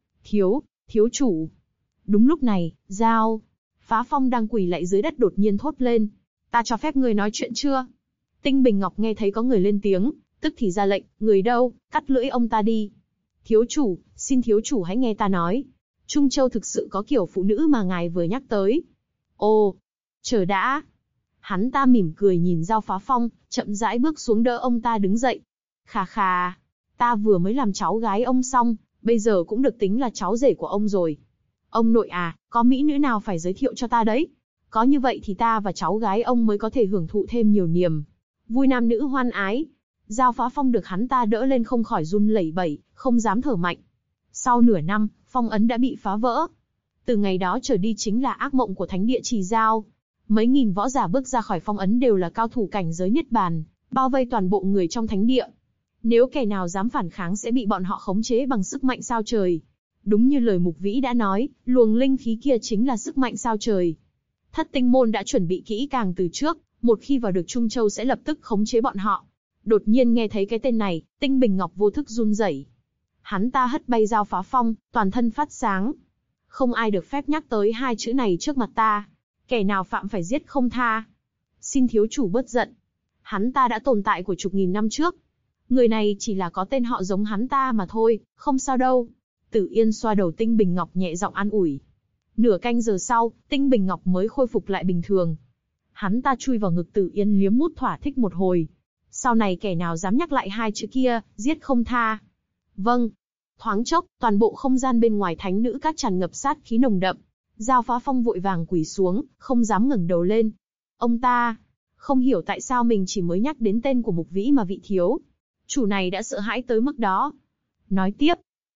Thiếu chủ. Đúng lúc này, Giao Phá Phong đang quỳ lạy dưới đất đột nhiên thốt lên. Ta cho phép ngươi nói chuyện chưa? Tinh Bình Ngọc nghe thấy có người lên tiếng, tức thì ra lệnh, người đâu, cắt lưỡi ông ta đi. Thiếu chủ, xin thiếu chủ hãy nghe ta nói. Trung Châu thực sự có kiểu phụ nữ mà ngài vừa nhắc tới. Ồ, chờ đã. Hắn ta mỉm cười nhìn Giao Phá Phong, chậm rãi bước xuống đỡ ông ta đứng dậy. Khà khà, ta vừa mới làm cháu gái ông xong, bây giờ cũng được tính là cháu rể của ông rồi. Ông nội à, có mỹ nữ nào phải giới thiệu cho ta đấy. Có như vậy thì ta và cháu gái ông mới có thể hưởng thụ thêm nhiều niềm vui nam nữ hoan ái. Giao Phá Phong được hắn ta đỡ lên không khỏi run lẩy bẩy, không dám thở mạnh. Sau nửa năm, phong ấn đã bị phá vỡ. Từ ngày đó trở đi chính là ác mộng của thánh địa Trì Giao. Mấy nghìn võ giả bước ra khỏi phong ấn đều là cao thủ cảnh giới niết bàn, bao vây toàn bộ người trong thánh địa. Nếu kẻ nào dám phản kháng sẽ bị bọn họ khống chế bằng sức mạnh sao trời. Đúng như lời Mục Vĩ đã nói, luồng linh khí kia chính là sức mạnh sao trời. Thất Tinh môn đã chuẩn bị kỹ càng từ trước, một khi vào được Trung Châu sẽ lập tức khống chế bọn họ. Đột nhiên nghe thấy cái tên này, Tinh Bình Ngọc vô thức run rẩy. Hắn ta hất bay Giao Phá Phong, toàn thân phát sáng. Không ai được phép nhắc tới hai chữ này trước mặt ta. Kẻ nào phạm phải giết không tha. Xin thiếu chủ bớt giận. Hắn ta đã tồn tại của chục nghìn năm trước. Người này chỉ là có tên họ giống hắn ta mà thôi, không sao đâu. Tử Yên xoa đầu Tinh Bình Ngọc nhẹ giọng an ủi. Nửa canh giờ sau, Tinh Bình Ngọc mới khôi phục lại bình thường. Hắn ta chui vào ngực Tử Yên liếm mút thỏa thích một hồi. Sau này kẻ nào dám nhắc lại hai chữ kia, giết không tha. Vâng. Thoáng chốc, toàn bộ không gian bên ngoài thánh nữ các tràn ngập sát khí nồng đậm. Giao Phá Phong vội vàng quỳ xuống, không dám ngẩng đầu lên. Ông ta không hiểu tại sao mình chỉ mới nhắc đến tên của Mục Vĩ mà vị thiếu chủ này đã sợ hãi tới mức đó. Nói tiếp,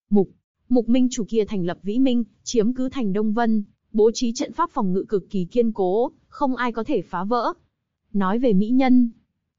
Mục Minh chủ kia thành lập Vĩ Minh, chiếm cứ thành Đông Vân, bố trí trận pháp phòng ngự cực kỳ kiên cố, không ai có thể phá vỡ. Nói về mỹ nhân.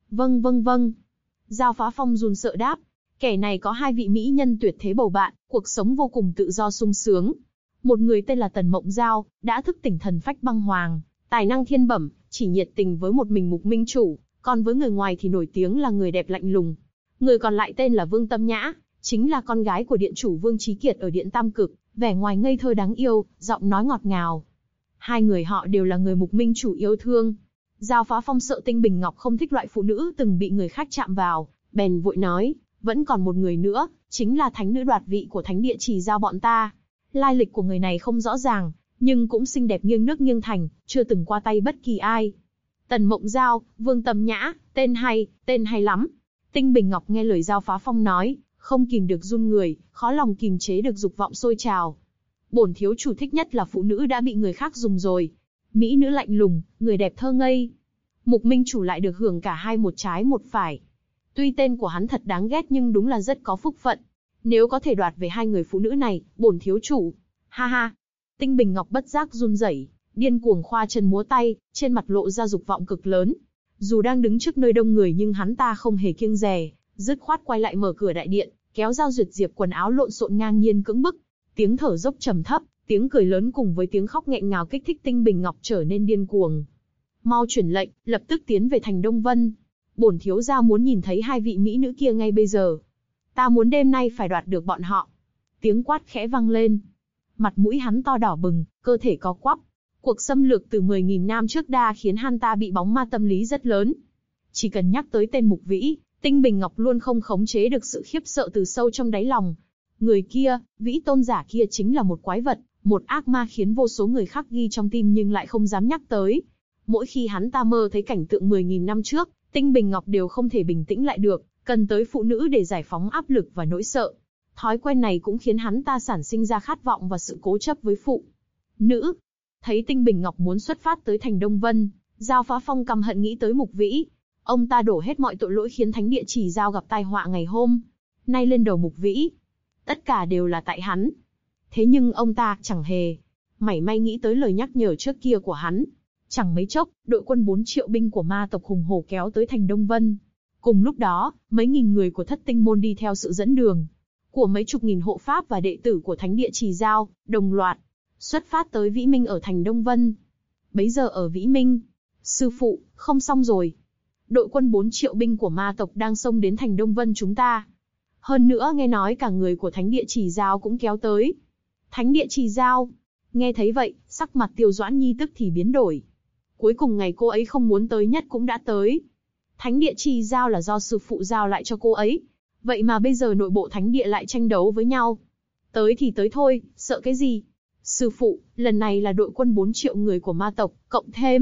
Vâng. Giao Phá Phong run sợ đáp. Kẻ này có hai vị mỹ nhân tuyệt thế bầu bạn, cuộc sống vô cùng tự do sung sướng. Một người tên là Tần Mộng Giao, đã thức tỉnh thần phách băng hoàng, tài năng thiên bẩm, chỉ nhiệt tình với một mình Mục Minh chủ, còn với người ngoài thì nổi tiếng là người đẹp lạnh lùng. Người còn lại tên là Vương Tâm Nhã, chính là con gái của điện chủ Vương Chí Kiệt ở Điện Tam Cực, vẻ ngoài ngây thơ đáng yêu, giọng nói ngọt ngào. Hai người họ đều là người Mục Minh chủ yêu thương. Giao Phá Phong sợ Tinh Bình Ngọc không thích loại phụ nữ từng bị người khác chạm vào, bèn vội nói, vẫn còn một người nữa, chính là thánh nữ đoạt vị của thánh địa Trì Giao bọn ta. Lai lịch của người này không rõ ràng, nhưng cũng xinh đẹp nghiêng nước nghiêng thành, chưa từng qua tay bất kỳ ai. Tần Mộng Giao, Vương Tâm Nhã, tên hay lắm. Tinh Bình Ngọc nghe lời Giao Phá Phong nói, không kìm được run người, khó lòng kìm chế được dục vọng sôi trào. Bổn thiếu chủ thích nhất là phụ nữ đã bị người khác dùng rồi. Mỹ nữ lạnh lùng, người đẹp thơ ngây. Mục Minh chủ lại được hưởng cả hai, một trái một phải. Tuy tên của hắn thật đáng ghét nhưng đúng là rất có phúc phận. Nếu có thể đoạt về hai người phụ nữ này, bổn thiếu chủ. Ha ha. Tinh Bình Ngọc bất giác run rẩy, điên cuồng khoa chân múa tay, trên mặt lộ ra dục vọng cực lớn. Dù đang đứng trước nơi đông người nhưng hắn ta không hề kiêng dè, dứt khoát quay lại mở cửa đại điện, kéo Giao Duyệt Diệp quần áo lộn xộn ngang nhiên cưỡng bức. Tiếng thở dốc trầm thấp, tiếng cười lớn cùng với tiếng khóc nghẹn ngào kích thích Tinh Bình Ngọc trở nên điên cuồng. Mau truyền lệnh, lập tức tiến về thành Đông Vân. Bổn thiếu gia muốn nhìn thấy hai vị mỹ nữ kia ngay bây giờ. Ta muốn đêm nay phải đoạt được bọn họ. Tiếng quát khẽ vang lên. Mặt mũi hắn to đỏ bừng, cơ thể co quắp. Cuộc xâm lược từ 10.000 năm trước đã khiến hắn ta bị bóng ma tâm lý rất lớn. Chỉ cần nhắc tới tên Mục Vĩ, Tinh Bình Ngọc luôn không khống chế được sự khiếp sợ từ sâu trong đáy lòng. Người kia, Vĩ tôn giả kia chính là một quái vật, một ác ma khiến vô số người khắc ghi trong tim nhưng lại không dám nhắc tới. Mỗi khi hắn ta mơ thấy cảnh tượng 10.000 năm trước, Tinh Bình Ngọc đều không thể bình tĩnh lại được, cần tới phụ nữ để giải phóng áp lực và nỗi sợ. Thói quen này cũng khiến hắn ta sản sinh ra khát vọng và sự cố chấp với phụ nữ. Thấy Tinh Bình Ngọc muốn xuất phát tới thành Đông Vân, Giao Phá Phong căm hận nghĩ tới Mục Vĩ. Ông ta đổ hết mọi tội lỗi khiến thánh địa Trì Giao gặp tai họa ngày hôm nay lên đầu Mục Vĩ. Tất cả đều là tại hắn. Thế nhưng ông ta chẳng hề mảy may nghĩ tới lời nhắc nhở trước kia của hắn. Chẳng mấy chốc, đội quân 4 triệu binh của ma tộc hùng hổ kéo tới thành Đông Vân. Cùng lúc đó, mấy nghìn người của Thất Tinh môn đi theo sự dẫn đường của mấy chục nghìn hộ pháp và đệ tử của thánh địa Trì Giao, đồng loạt xuất phát tới Vĩ Minh ở thành Đông Vân. Bấy giờ ở Vĩ Minh, sư phụ, không xong rồi. Đội quân 4 triệu binh của ma tộc đang xông đến thành Đông Vân chúng ta. Hơn nữa nghe nói cả người của thánh địa Trì Giao cũng kéo tới. Thánh địa Trì Giao. Nghe thấy vậy, sắc mặt Tiêu Doãn Nhi tức thì biến đổi. Cuối cùng ngày cô ấy không muốn tới nhất cũng đã tới. Thánh địa Trì Giao là do sư phụ giao lại cho cô ấy. Vậy mà bây giờ nội bộ thánh địa lại tranh đấu với nhau. Tới thì tới thôi, sợ cái gì? Sư phụ, lần này là đội quân 4 triệu người của ma tộc, cộng thêm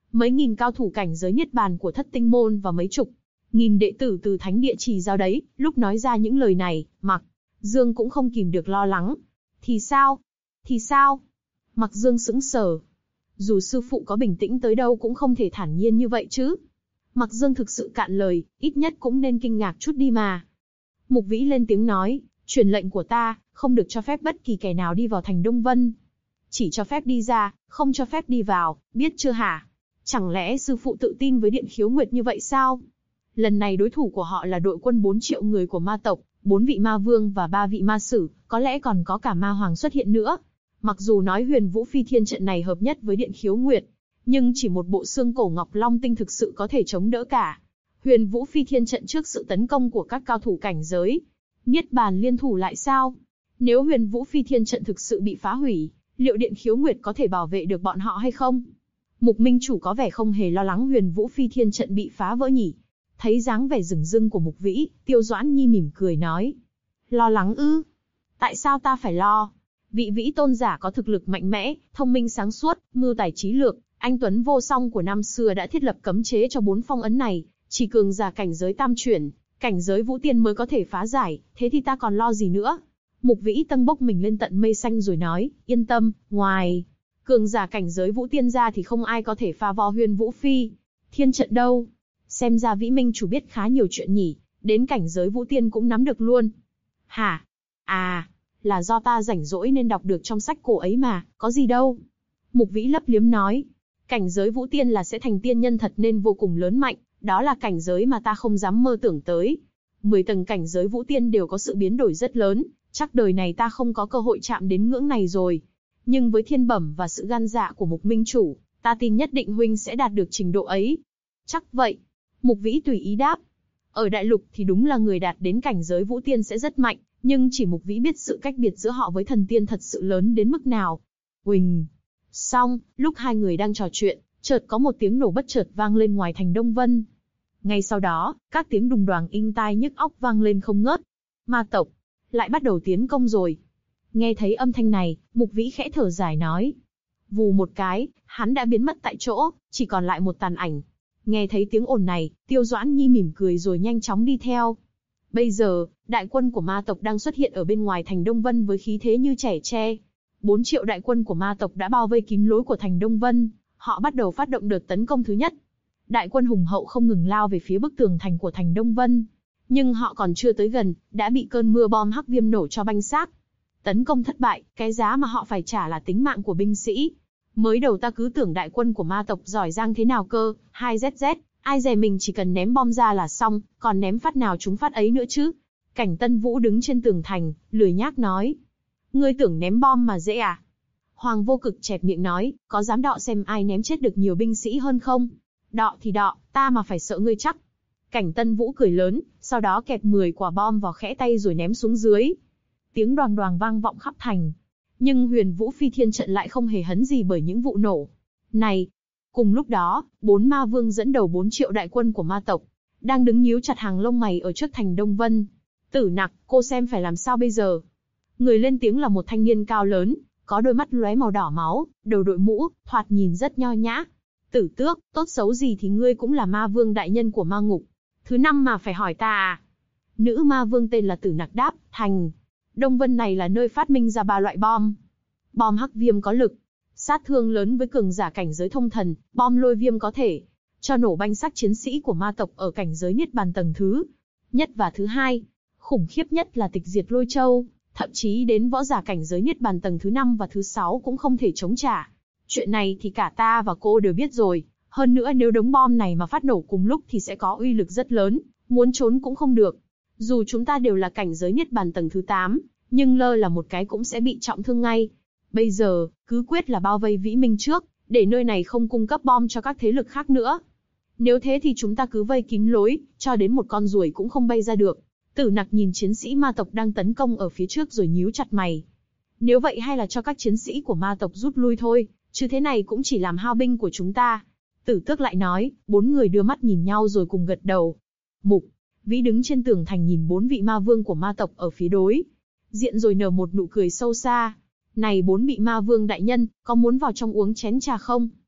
mấy nghìn cao thủ cảnh giới niết bàn của Thất Tinh môn và mấy chục nghìn đệ tử từ thánh địa trì giao đấy, lúc nói ra những lời này, Mạc Dương cũng không kìm được lo lắng. Thì sao? Thì sao? Mạc Dương sững sờ. Dù sư phụ có bình tĩnh tới đâu cũng không thể thản nhiên như vậy chứ. Mạc Dương thực sự cạn lời, ít nhất cũng nên kinh ngạc chút đi mà. Mục Vĩ lên tiếng nói, truyền lệnh của ta, không được cho phép bất kỳ kẻ nào đi vào thành Đông Vân. Chỉ cho phép đi ra, không cho phép đi vào, biết chưa hả? Chẳng lẽ sư phụ tự tin với Điện Khiếu Nguyệt như vậy sao? Lần này đối thủ của họ là đội quân 4 triệu người của ma tộc, 4 vị ma vương và 3 vị ma sử, có lẽ còn có cả ma hoàng xuất hiện nữa. Mặc dù nói Huyền Vũ Phi Thiên trận này hợp nhất với Điện Khiếu Nguyệt, nhưng chỉ một bộ xương cổ Ngọc Long tinh thực sự có thể chống đỡ cả. Huyền Vũ Phi Thiên trận trước sự tấn công của các cao thủ cảnh giới niết bàn liên thủ lại sao? Nếu Huyền Vũ Phi Thiên trận thực sự bị phá hủy, liệu Điện Khiếu Nguyệt có thể bảo vệ được bọn họ hay không? Mục Minh Chủ có vẻ không hề lo lắng Huyền Vũ Phi Thiên trận bị phá vỡ nhỉ? Thấy dáng vẻ rừng rưng của Mục Vĩ, Tiêu Doãn Nhi mỉm cười nói. Lo lắng ư? Tại sao ta phải lo? Vị Vĩ tôn giả có thực lực mạnh mẽ, thông minh sáng suốt, mưu tài trí lược, anh tuấn vô song của năm xưa đã thiết lập cấm chế cho 4 phong ấn này, chỉ cường giả cảnh giới tam chuyển, cảnh giới vũ tiên mới có thể phá giải, thế thì ta còn lo gì nữa? Mục Vĩ tâng bốc mình lên tận mây xanh rồi nói, yên tâm, ngoài cường giả cảnh giới vũ tiên ra thì không ai có thể phá vỡ Huyền Vũ Phi Thiên trận đâu. Xem ra Vĩ Minh Chủ biết khá nhiều chuyện nhỉ, đến cảnh giới vũ tiên cũng nắm được luôn. Hả? À, là do ta rảnh rỗi nên đọc được trong sách cổ ấy mà, có gì đâu. Mục Vĩ lấp liếm nói, cảnh giới vũ tiên là sẽ thành tiên nhân thật nên vô cùng lớn mạnh, đó là cảnh giới mà ta không dám mơ tưởng tới. 10 tầng cảnh giới vũ tiên đều có sự biến đổi rất lớn, chắc đời này ta không có cơ hội chạm đến ngưỡng này rồi. Nhưng với thiên bẩm và sự gan dạ của Mục Minh Chủ, ta tin nhất định huynh sẽ đạt được trình độ ấy. Chắc vậy. Mục Vĩ tùy ý đáp. Ở đại lục thì đúng là người đạt đến cảnh giới vũ tiên sẽ rất mạnh, nhưng chỉ Mục Vĩ biết sự cách biệt giữa họ với thần tiên thật sự lớn đến mức nào. Uỳnh. Xong, lúc hai người đang trò chuyện, chợt có một tiếng nổ bất chợt vang lên ngoài thành Đông Vân. Ngay sau đó, các tiếng đùng đoàng inh tai nhức óc vang lên không ngớt. Ma tộc lại bắt đầu tiến công rồi. Nghe thấy âm thanh này, Mục Vĩ khẽ thở dài nói. Vù một cái, hắn đã biến mất tại chỗ, chỉ còn lại một tàn ảnh. Nghe thấy tiếng ồn này, Tiêu Doãn Nhi mỉm cười rồi nhanh chóng đi theo. Bây giờ, đại quân của ma tộc đang xuất hiện ở bên ngoài thành Đông Vân với khí thế như trẻ tre. 4 triệu đại quân của ma tộc đã bao vây kín lối của thành Đông Vân, họ bắt đầu phát động đợt tấn công thứ nhất. Đại quân hùng hậu không ngừng lao về phía bức tường thành của thành Đông Vân. Nhưng họ còn chưa tới gần, đã bị cơn mưa bom hắc viêm nổ cho banh xác. Tấn công thất bại, cái giá mà họ phải trả là tính mạng của binh sĩ. Mới đầu ta cứ tưởng đại quân của ma tộc giỏi giang thế nào cơ, 2ZZ, ai dè mình chỉ cần ném bom ra là xong, còn ném phát nào chúng phát ấy nữa chứ. Cảnh Tân Vũ đứng trên tường thành, lười nhác nói. Ngươi tưởng ném bom mà dễ à? Hoàng Vô Cực chẹp miệng nói, có dám đọ xem ai ném chết được nhiều binh sĩ hơn không? Đọ thì đọ, ta mà phải sợ ngươi chắc. Cảnh Tân Vũ cười lớn, sau đó kẹp 10 quả bom vào khẽ tay rồi ném xuống dưới. Tiếng đoàng đoàng vang vọng khắp thành. Nhưng Huyền Vũ Phi Thiên trận lại không hề hấn gì bởi những vụ nổ này. Cùng lúc đó, 4 ma vương dẫn đầu 4 triệu đại quân của ma tộc, đang đứng nhíu chặt hàng lông mày ở trước thành Đông Vân. Tử Nặc, cô xem phải làm sao bây giờ? Người lên tiếng là một thanh niên cao lớn, có đôi mắt lóe màu đỏ máu, đầu đội mũ, thoạt nhìn rất nho nhã. Tử Tước, tốt xấu gì thì ngươi cũng là ma vương đại nhân của ma ngục. Thứ năm mà phải hỏi ta à? Nữ ma vương tên là Tử Nặc đáp, thành Đông Vân này là nơi phát minh ra 3 loại bom. Bom hắc viêm có lực, sát thương lớn với cường giả cảnh giới thông thần, bom lôi viêm có thể cho nổ banh xác chiến sĩ của ma tộc ở cảnh giới niết bàn tầng thứ nhất và thứ hai. Khủng khiếp nhất là tịch diệt lôi châu, thậm chí đến võ giả cảnh giới niết bàn tầng thứ 5 và thứ 6 cũng không thể chống trả. Chuyện này thì cả ta và cô đều biết rồi, hơn nữa nếu đống bom này mà phát nổ cùng lúc thì sẽ có uy lực rất lớn, muốn trốn cũng không được. Dù chúng ta đều là cảnh giới niết bàn tầng thứ 8, nhưng lơ là một cái cũng sẽ bị trọng thương ngay. Bây giờ, cứ quyết là bao vây Vĩ Minh trước, để nơi này không cung cấp bom cho các thế lực khác nữa. Nếu thế thì chúng ta cứ vây kín lối, cho đến một con ruồi cũng không bay ra được. Tử Nặc nhìn chiến sĩ ma tộc đang tấn công ở phía trước rồi nhíu chặt mày. Nếu vậy hay là cho các chiến sĩ của ma tộc rút lui thôi, chứ thế này cũng chỉ làm hao binh của chúng ta. Tử Tước lại nói, 4 người đưa mắt nhìn nhau rồi cùng gật đầu. Mục Vĩ đứng trên tường thành nhìn 4 vị ma vương của ma tộc ở phía đối diện rồi nở một nụ cười sâu xa. Này 4 vị ma vương đại nhân, có muốn vào trong uống chén trà không?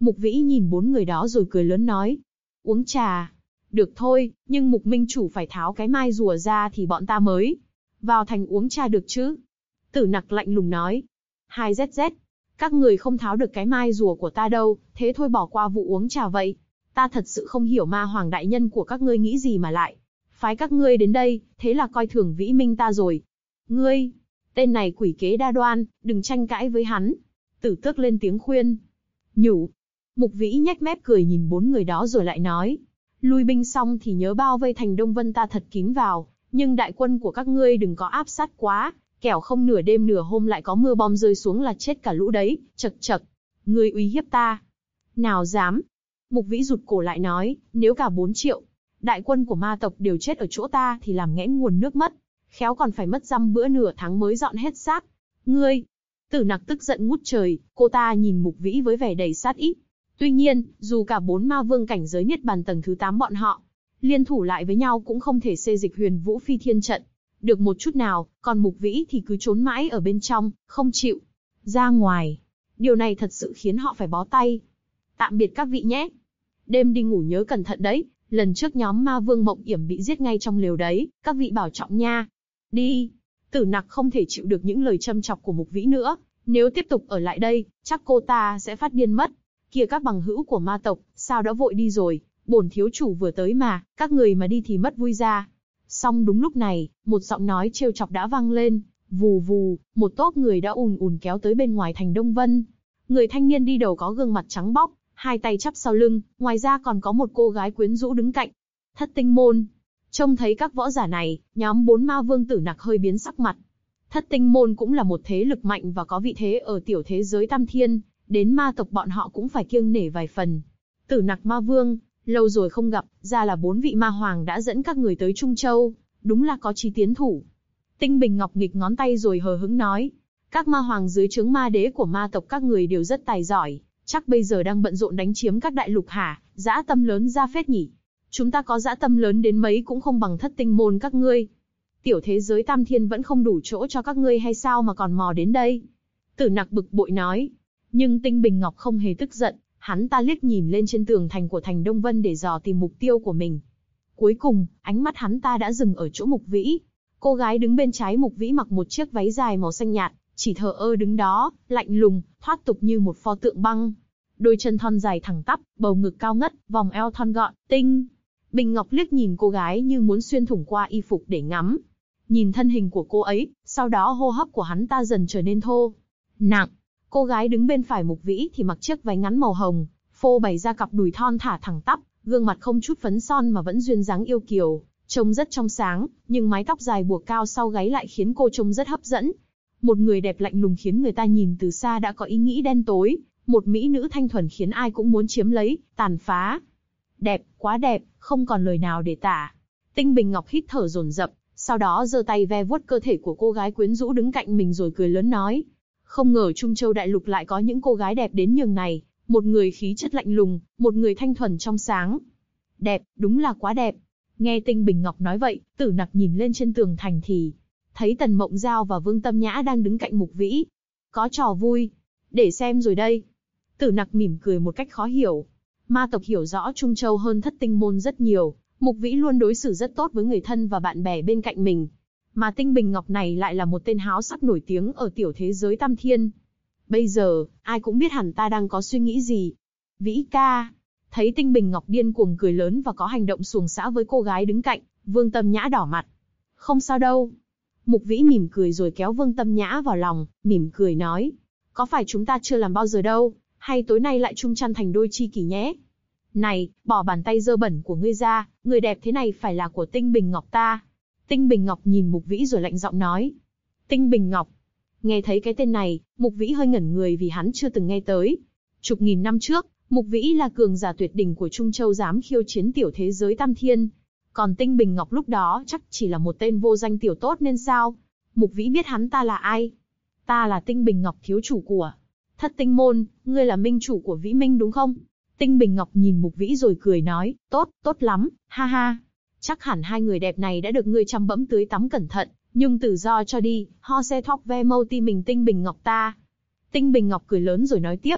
Mục Vĩ nhìn bốn người đó rồi cười lớn nói. Uống trà. Được thôi, nhưng Mục Minh Chủ phải tháo cái mai rùa ra thì bọn ta mới vào thành uống trà được chứ. Tử Nặc lạnh lùng nói. 2ZZ. Các người không tháo được cái mai rùa của ta đâu, thế thôi bỏ qua vụ uống trà vậy. Ta thật sự không hiểu ma hoàng đại nhân của các ngươi nghĩ gì mà lại phái các ngươi đến đây, thế là coi thường Vĩ Minh ta rồi. Ngươi, tên này quỷ kế đa đoan, đừng tranh cãi với hắn. Tử Tước lên tiếng khuyên. Nhủ. Mục Vĩ nhếch mép cười nhìn bốn người đó rồi lại nói. Lui binh xong thì nhớ bao vây thành Đông Vân ta thật kín vào, nhưng đại quân của các ngươi đừng có áp sát quá, kẻo không nửa đêm nửa hôm lại có mưa bom rơi xuống là chết cả lũ đấy. Chậc chậc, ngươi uy hiếp ta. Nào dám. Mục Vĩ rụt cổ lại nói, nếu cả 4 triệu đại quân của ma tộc đều chết ở chỗ ta thì làm nghẽn nguồn nước mất, khéo còn phải mất dăm bữa nửa tháng mới dọn hết xác. Ngươi. Tử Nặc tức giận ngút trời, cô ta nhìn Mục Vĩ với vẻ đầy sát ý. Tuy nhiên, dù cả 4 ma vương cảnh giới niết bàn tầng thứ 8 bọn họ liên thủ lại với nhau cũng không thể xê dịch Huyền Vũ Phi Thiên trận được một chút nào, còn Mục Vĩ thì cứ trốn mãi ở bên trong, không chịu ra ngoài. Điều này thật sự khiến họ phải bó tay. Tạm biệt các vị nhé. Đêm đi ngủ nhớ cẩn thận đấy, lần trước nhóm ma vương Mộng Yểm bị giết ngay trong lều đấy, các vị bảo trọng nha. Đi. Tử Nặc không thể chịu được những lời châm chọc của Mục Vĩ nữa, nếu tiếp tục ở lại đây, chắc cô ta sẽ phát điên mất. Kìa các bằng hữu của ma tộc, sao đã vội đi rồi, bổn thiếu chủ vừa tới mà, các người mà đi thì mất vui ra. Song đúng lúc này, một giọng nói trêu chọc đã vang lên, vù vù, một tốp người đã ùn ùn kéo tới bên ngoài thành Đông Vân. Người thanh niên đi đầu có gương mặt trắng bóc, hai tay chắp sau lưng, ngoài ra còn có một cô gái quyến rũ đứng cạnh. Thất Tinh Môn. Trông thấy các võ giả này, nhóm 4 ma vương Tử Nặc hơi biến sắc mặt. Thất Tinh Môn cũng là một thế lực mạnh và có vị thế ở tiểu thế giới Tam Thiên, đến ma tộc bọn họ cũng phải kiêng nể vài phần. Tử Nặc ma vương, lâu rồi không gặp, ra là 4 vị ma hoàng đã dẫn các người tới Trung Châu, đúng là có chí tiến thủ. Tinh Bình Ngọc nghịch ngón tay rồi hờ hững nói, các ma hoàng dưới trướng ma đế của ma tộc các người đều rất tài giỏi, chắc bây giờ đang bận rộn đánh chiếm các đại lục hả? Dã tâm lớn ra phết nhỉ. Chúng ta có dã tâm lớn đến mấy cũng không bằng Thất Tinh Môn các ngươi. Tiểu thế giới Tam Thiên vẫn không đủ chỗ cho các ngươi hay sao mà còn mò đến đây? Tử Nặc bực bội nói. Nhưng Tinh Bình Ngọc không hề tức giận, hắn ta liếc nhìn lên trên tường thành của thành Đông Vân để dò tìm mục tiêu của mình. Cuối cùng, ánh mắt hắn ta đã dừng ở chỗ Mục Vĩ. Cô gái đứng bên trái Mục Vĩ mặc một chiếc váy dài màu xanh nhạt, chỉ thờ ơ đứng đó, lạnh lùng, thoát tục như một pho tượng băng. Đôi chân thon dài thẳng tắp, bầu ngực cao ngất, vòng eo thon gọn, Tinh Bình Ngọc liếc nhìn cô gái như muốn xuyên thủng qua y phục để ngắm. Nhìn thân hình của cô ấy, sau đó hô hấp của hắn ta dần trở nên thô, nặng. Cô gái đứng bên phải Mục Vĩ thì mặc chiếc váy ngắn màu hồng, phô bày ra cặp đùi thon thả thẳng tắp, gương mặt không chút phấn son mà vẫn duyên dáng yêu kiều, trông rất trong sáng, nhưng mái tóc dài buộc cao sau gáy lại khiến cô trông rất hấp dẫn. Một người đẹp lạnh lùng khiến người ta nhìn từ xa đã có ý nghĩ đen tối, một mỹ nữ thanh thuần khiến ai cũng muốn chiếm lấy, tàn phá. Đẹp, quá đẹp, không còn lời nào để tả. Tinh Bình Ngọc hít thở dồn dập, sau đó giơ tay ve vuốt cơ thể của cô gái quyến rũ đứng cạnh mình rồi cười lớn nói. Không ngờ Trung Châu Đại Lục lại có những cô gái đẹp đến nhường này, một người khí chất lạnh lùng, một người thanh thuần trong sáng. Đẹp, đúng là quá đẹp. Nghe Tinh Bình Ngọc nói vậy, Tử Nặc nhìn lên trên tường thành thì thấy Tần Mộng Giao và Vương Tâm Nhã đang đứng cạnh Mục Vĩ. Có trò vui, để xem rồi đây. Tử Nặc mỉm cười một cách khó hiểu. Ma tộc hiểu rõ Trung Châu hơn Thất Tinh Môn rất nhiều, Mục Vĩ luôn đối xử rất tốt với người thân và bạn bè bên cạnh mình. Mà Tinh Bình Ngọc này lại là một tên háo sắc nổi tiếng ở tiểu thế giới Tam Thiên. Bây giờ, ai cũng biết hẳn ta đang có suy nghĩ gì. Vĩ ca. Thấy Tinh Bình Ngọc điên cuồng cười lớn và có hành động xuồng xã với cô gái đứng cạnh, Vương Tâm Nhã đỏ mặt. Không sao đâu. Mục Vĩ mỉm cười rồi kéo Vương Tâm Nhã vào lòng, mỉm cười nói. Có phải chúng ta chưa làm bao giờ đâu, hay tối nay lại chung chăn thành đôi chi kỷ nhé. Này, bỏ bàn tay dơ bẩn của ngươi ra, người đẹp thế này phải là của Tinh Bình Ngọc ta. Tinh Bình Ngọc nhìn Mục Vĩ rồi lạnh giọng nói. Tinh Bình Ngọc. Nghe thấy cái tên này, Mục Vĩ hơi ngẩn người vì hắn chưa từng nghe tới. Chục nghìn năm trước, Mục Vĩ là cường giả tuyệt đỉnh của Trung Châu dám khiêu chiến tiểu thế giới Tam Thiên. Còn Tinh Bình Ngọc lúc đó chắc chỉ là một tên vô danh tiểu tốt nên sao? Mục Vĩ biết hắn ta là ai? Ta là Tinh Bình Ngọc thiếu chủ của Thất Tinh Môn, ngươi là minh chủ của Vĩ Minh đúng không? Tinh Bình Ngọc nhìn Mục Vĩ rồi cười nói, tốt, tốt lắm, ha ha. Chắc hẳn hai người đẹp này đã được ngươi chăm bẫm tưới tắm cẩn thận, nhưng tự do cho đi, ho xe thóc ve mâu ti mình Tinh Bình Ngọc ta. Tinh Bình Ngọc cười lớn rồi nói tiếp,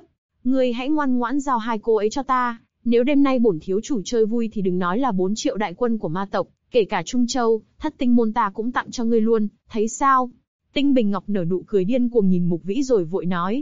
Ngươi hãy ngoan ngoãn giao hai cô ấy cho ta, nếu đêm nay bổn thiếu chủ chơi vui thì đừng nói là 4 triệu đại quân của ma tộc, kể cả Trung Châu, Thất Tinh môn ta cũng tặng cho ngươi luôn, thấy sao? Tinh Bình Ngọc nở nụ cười điên cuồng nhìn Mục Vĩ rồi vội nói.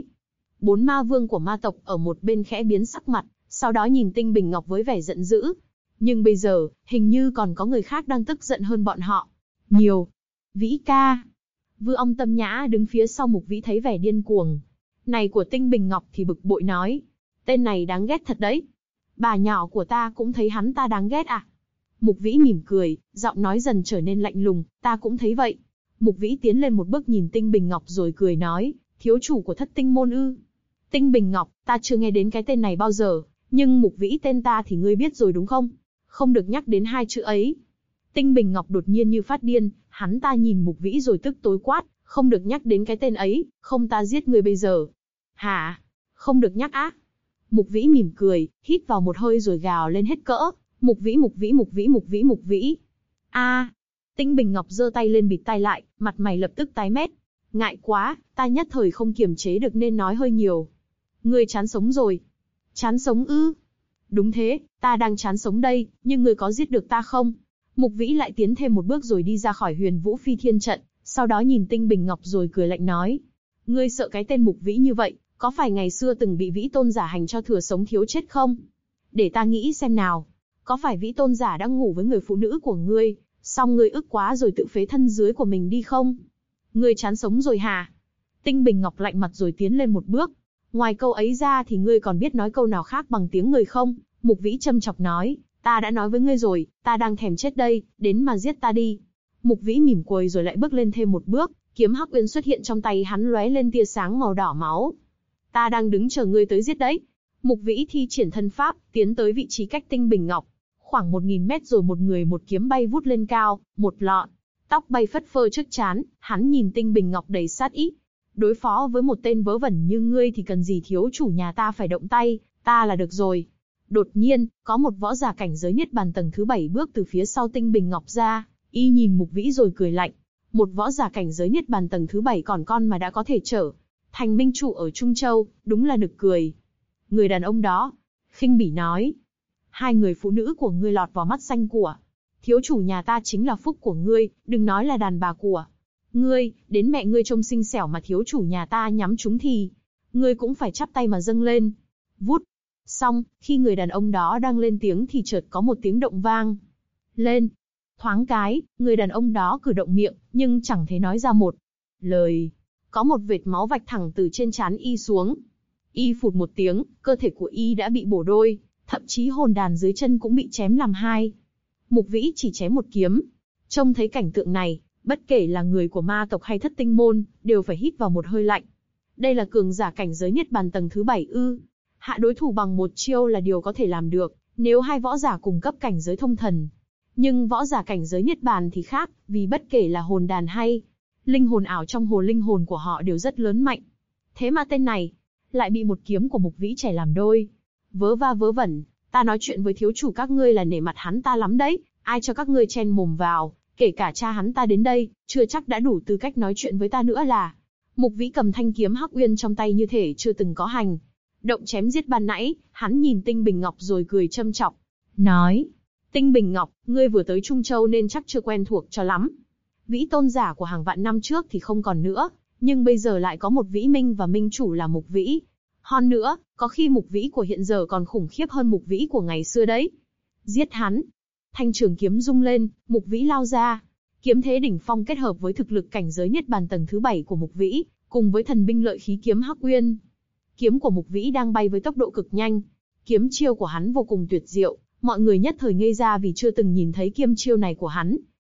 4 ma vương của ma tộc ở một bên khẽ biến sắc mặt, sau đó nhìn Tinh Bình Ngọc với vẻ giận dữ. Nhưng bây giờ, hình như còn có người khác đang tức giận hơn bọn họ. Nhiều. Vĩ ca. Vư Ong Tâm Nhã đứng phía sau Mục Vĩ thấy vẻ điên cuồng này của Tinh Bình Ngọc thì bực bội nói. Tên này đáng ghét thật đấy. Bà nhỏ của ta cũng thấy hắn ta đáng ghét à? Mục Vĩ mỉm cười, giọng nói dần trở nên lạnh lùng, ta cũng thấy vậy. Mục Vĩ tiến lên một bước nhìn Tinh Bình Ngọc rồi cười nói, thiếu chủ của Thất Tinh môn ư? Tinh Bình Ngọc, ta chưa nghe đến cái tên này bao giờ, nhưng Mục Vĩ tên ta thì ngươi biết rồi đúng không? Không được nhắc đến hai chữ ấy. Tinh Bình Ngọc đột nhiên như phát điên, hắn ta nhìn Mục Vĩ rồi tức tối quát, không được nhắc đến cái tên ấy, không ta giết ngươi bây giờ. Hả? Không được nhắc á? Mục Vĩ mỉm cười, hít vào một hơi rồi gào lên hết cỡ, Mục Vĩ, Mục Vĩ, Mục Vĩ, Mục Vĩ, Mục Vĩ. A! Tinh Bình Ngọc giơ tay lên bịt tai lại, mặt mày lập tức tái mét. Ngại quá, ta nhất thời không kiềm chế được nên nói hơi nhiều. Ngươi chán sống rồi. Chán sống ư? Đúng thế, ta đang chán sống đây, nhưng ngươi có giết được ta không? Mục Vĩ lại tiến thêm một bước rồi đi ra khỏi Huyền Vũ Phi Thiên trận, sau đó nhìn Tinh Bình Ngọc rồi cười lạnh nói. Ngươi sợ cái tên Mục Vĩ như vậy, có phải ngày xưa từng bị Vĩ Tôn giả hành cho thừa sống thiếu chết không? Để ta nghĩ xem nào. Có phải Vĩ Tôn giả đang ngủ với người phụ nữ của ngươi, xong ngươi ức quá rồi tự phế thân dưới của mình đi không? Ngươi chán sống rồi hả? Tinh Bình Ngọc lạnh mặt rồi tiến lên một bước. Ngoài câu ấy ra thì ngươi còn biết nói câu nào khác bằng tiếng người không? Mục Vĩ châm chọc nói, ta đã nói với ngươi rồi, ta đang thèm chết đây, đến mà giết ta đi. Mục Vĩ mỉm cười rồi lại bước lên thêm một bước, kiếm Hắc Uyên xuất hiện trong tay hắn lóe lên tia sáng màu đỏ máu. Ta đang đứng chờ ngươi tới giết đấy. Mục Vĩ thi triển thân pháp, tiến tới vị trí cách Tinh Bình Ngọc. Khoảng 1000 mét rồi một người một kiếm bay vút lên cao, một lọn. Tóc bay phất phơ trước trán, hắn nhìn Tinh Bình Ngọc đầy sát ý. Đối phó với một tên vớ vẩn như ngươi thì cần gì thiếu chủ nhà ta phải động tay, ta là được rồi. Đột nhiên, có một võ giả cảnh giới Niết Bàn tầng thứ 7 bước từ phía sau Tinh Bình Ngọc ra, y nhìn Mục Vĩ rồi cười lạnh. Một võ giả cảnh giới Niết Bàn tầng thứ 7 còn con mà đã có thể trở thành minh chủ ở Trung Châu, đúng là nực cười. Người đàn ông đó, khinh bỉ nói. Hai người phụ nữ của ngươi lọt vào mắt xanh của thiếu chủ nhà ta chính là phúc của ngươi, đừng nói là đàn bà của ngươi, đến mẹ ngươi trông xinh xẻo mà thiếu chủ nhà ta nhắm chúng thì ngươi cũng phải chắp tay mà dâng lên. Vút. Xong, khi người đàn ông đó đang lên tiếng thì chợt có một tiếng động vang lên. Thoáng cái, người đàn ông đó cử động miệng, nhưng chẳng thấy nói ra một lời. Có một vệt máu vạch thẳng từ trên trán y xuống. Y phụt một tiếng, cơ thể của y đã bị bổ đôi, thậm chí hồn đàn dưới chân cũng bị chém làm hai. Mục Vĩ chỉ chém một kiếm. Trông thấy cảnh tượng này, bất kể là người của ma tộc hay Thất Tinh môn, đều phải hít vào một hơi lạnh. Đây là cường giả cảnh giới Niết Bàn tầng thứ 7 ư? Hạ đối thủ bằng một chiêu là điều có thể làm được, nếu hai võ giả cùng cấp cảnh giới thông thần. Nhưng võ giả cảnh giới Niết Bàn thì khác, vì bất kể là hồn đàn hay linh hồn ảo trong hồ linh hồn của họ đều rất lớn mạnh. Thế mà tên này lại bị một kiếm của Mục Vĩ chẻ làm đôi. Vớ va vớ vẩn, ta nói chuyện với thiếu chủ các ngươi là nể mặt hắn ta lắm đấy, ai cho các ngươi chen mồm vào, kể cả cha hắn ta đến đây, chưa chắc đã đủ tư cách nói chuyện với ta nữa là. Mục Vĩ cầm thanh kiếm Hắc Uyên trong tay như thể chưa từng có hành động chém giết ban nãy, hắn nhìn Tinh Bình Ngọc rồi cười châm chọc, nói: Tinh Bình Ngọc, ngươi vừa tới Trung Châu nên chắc chưa quen thuộc cho lắm. Vĩ tôn giả của hàng vạn năm trước thì không còn nữa, nhưng bây giờ lại có một Vĩ Minh và Minh chủ là Mục Vĩ. Hơn nữa, có khi Mục Vĩ của hiện giờ còn khủng khiếp hơn Mục Vĩ của ngày xưa đấy. Giết hắn! Thanh trường kiếm rung lên, Mục Vĩ lao ra. Kiếm thế đỉnh phong kết hợp với thực lực cảnh giới Niết Bàn tầng thứ 7 của Mục Vĩ, cùng với thần binh lợi khí kiếm Hắc Uyên. Kiếm của Mục Vĩ đang bay với tốc độ cực nhanh. Kiếm chiêu của hắn vô cùng tuyệt diệu, mọi người nhất thời ngây ra vì chưa từng nhìn thấy kiếm chiêu này của hắn.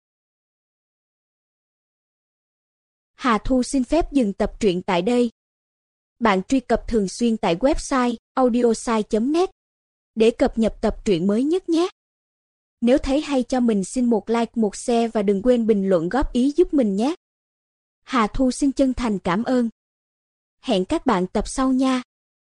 Hà Thu xin phép dừng tập truyện tại đây. Bạn truy cập thường xuyên tại website audiosai.net để cập nhật tập truyện mới nhất nhé. Nếu thấy hay cho mình xin một like, một share và đừng quên bình luận góp ý giúp mình nhé. Hà Thu xin chân thành cảm ơn. Hẹn các bạn tập sau nha.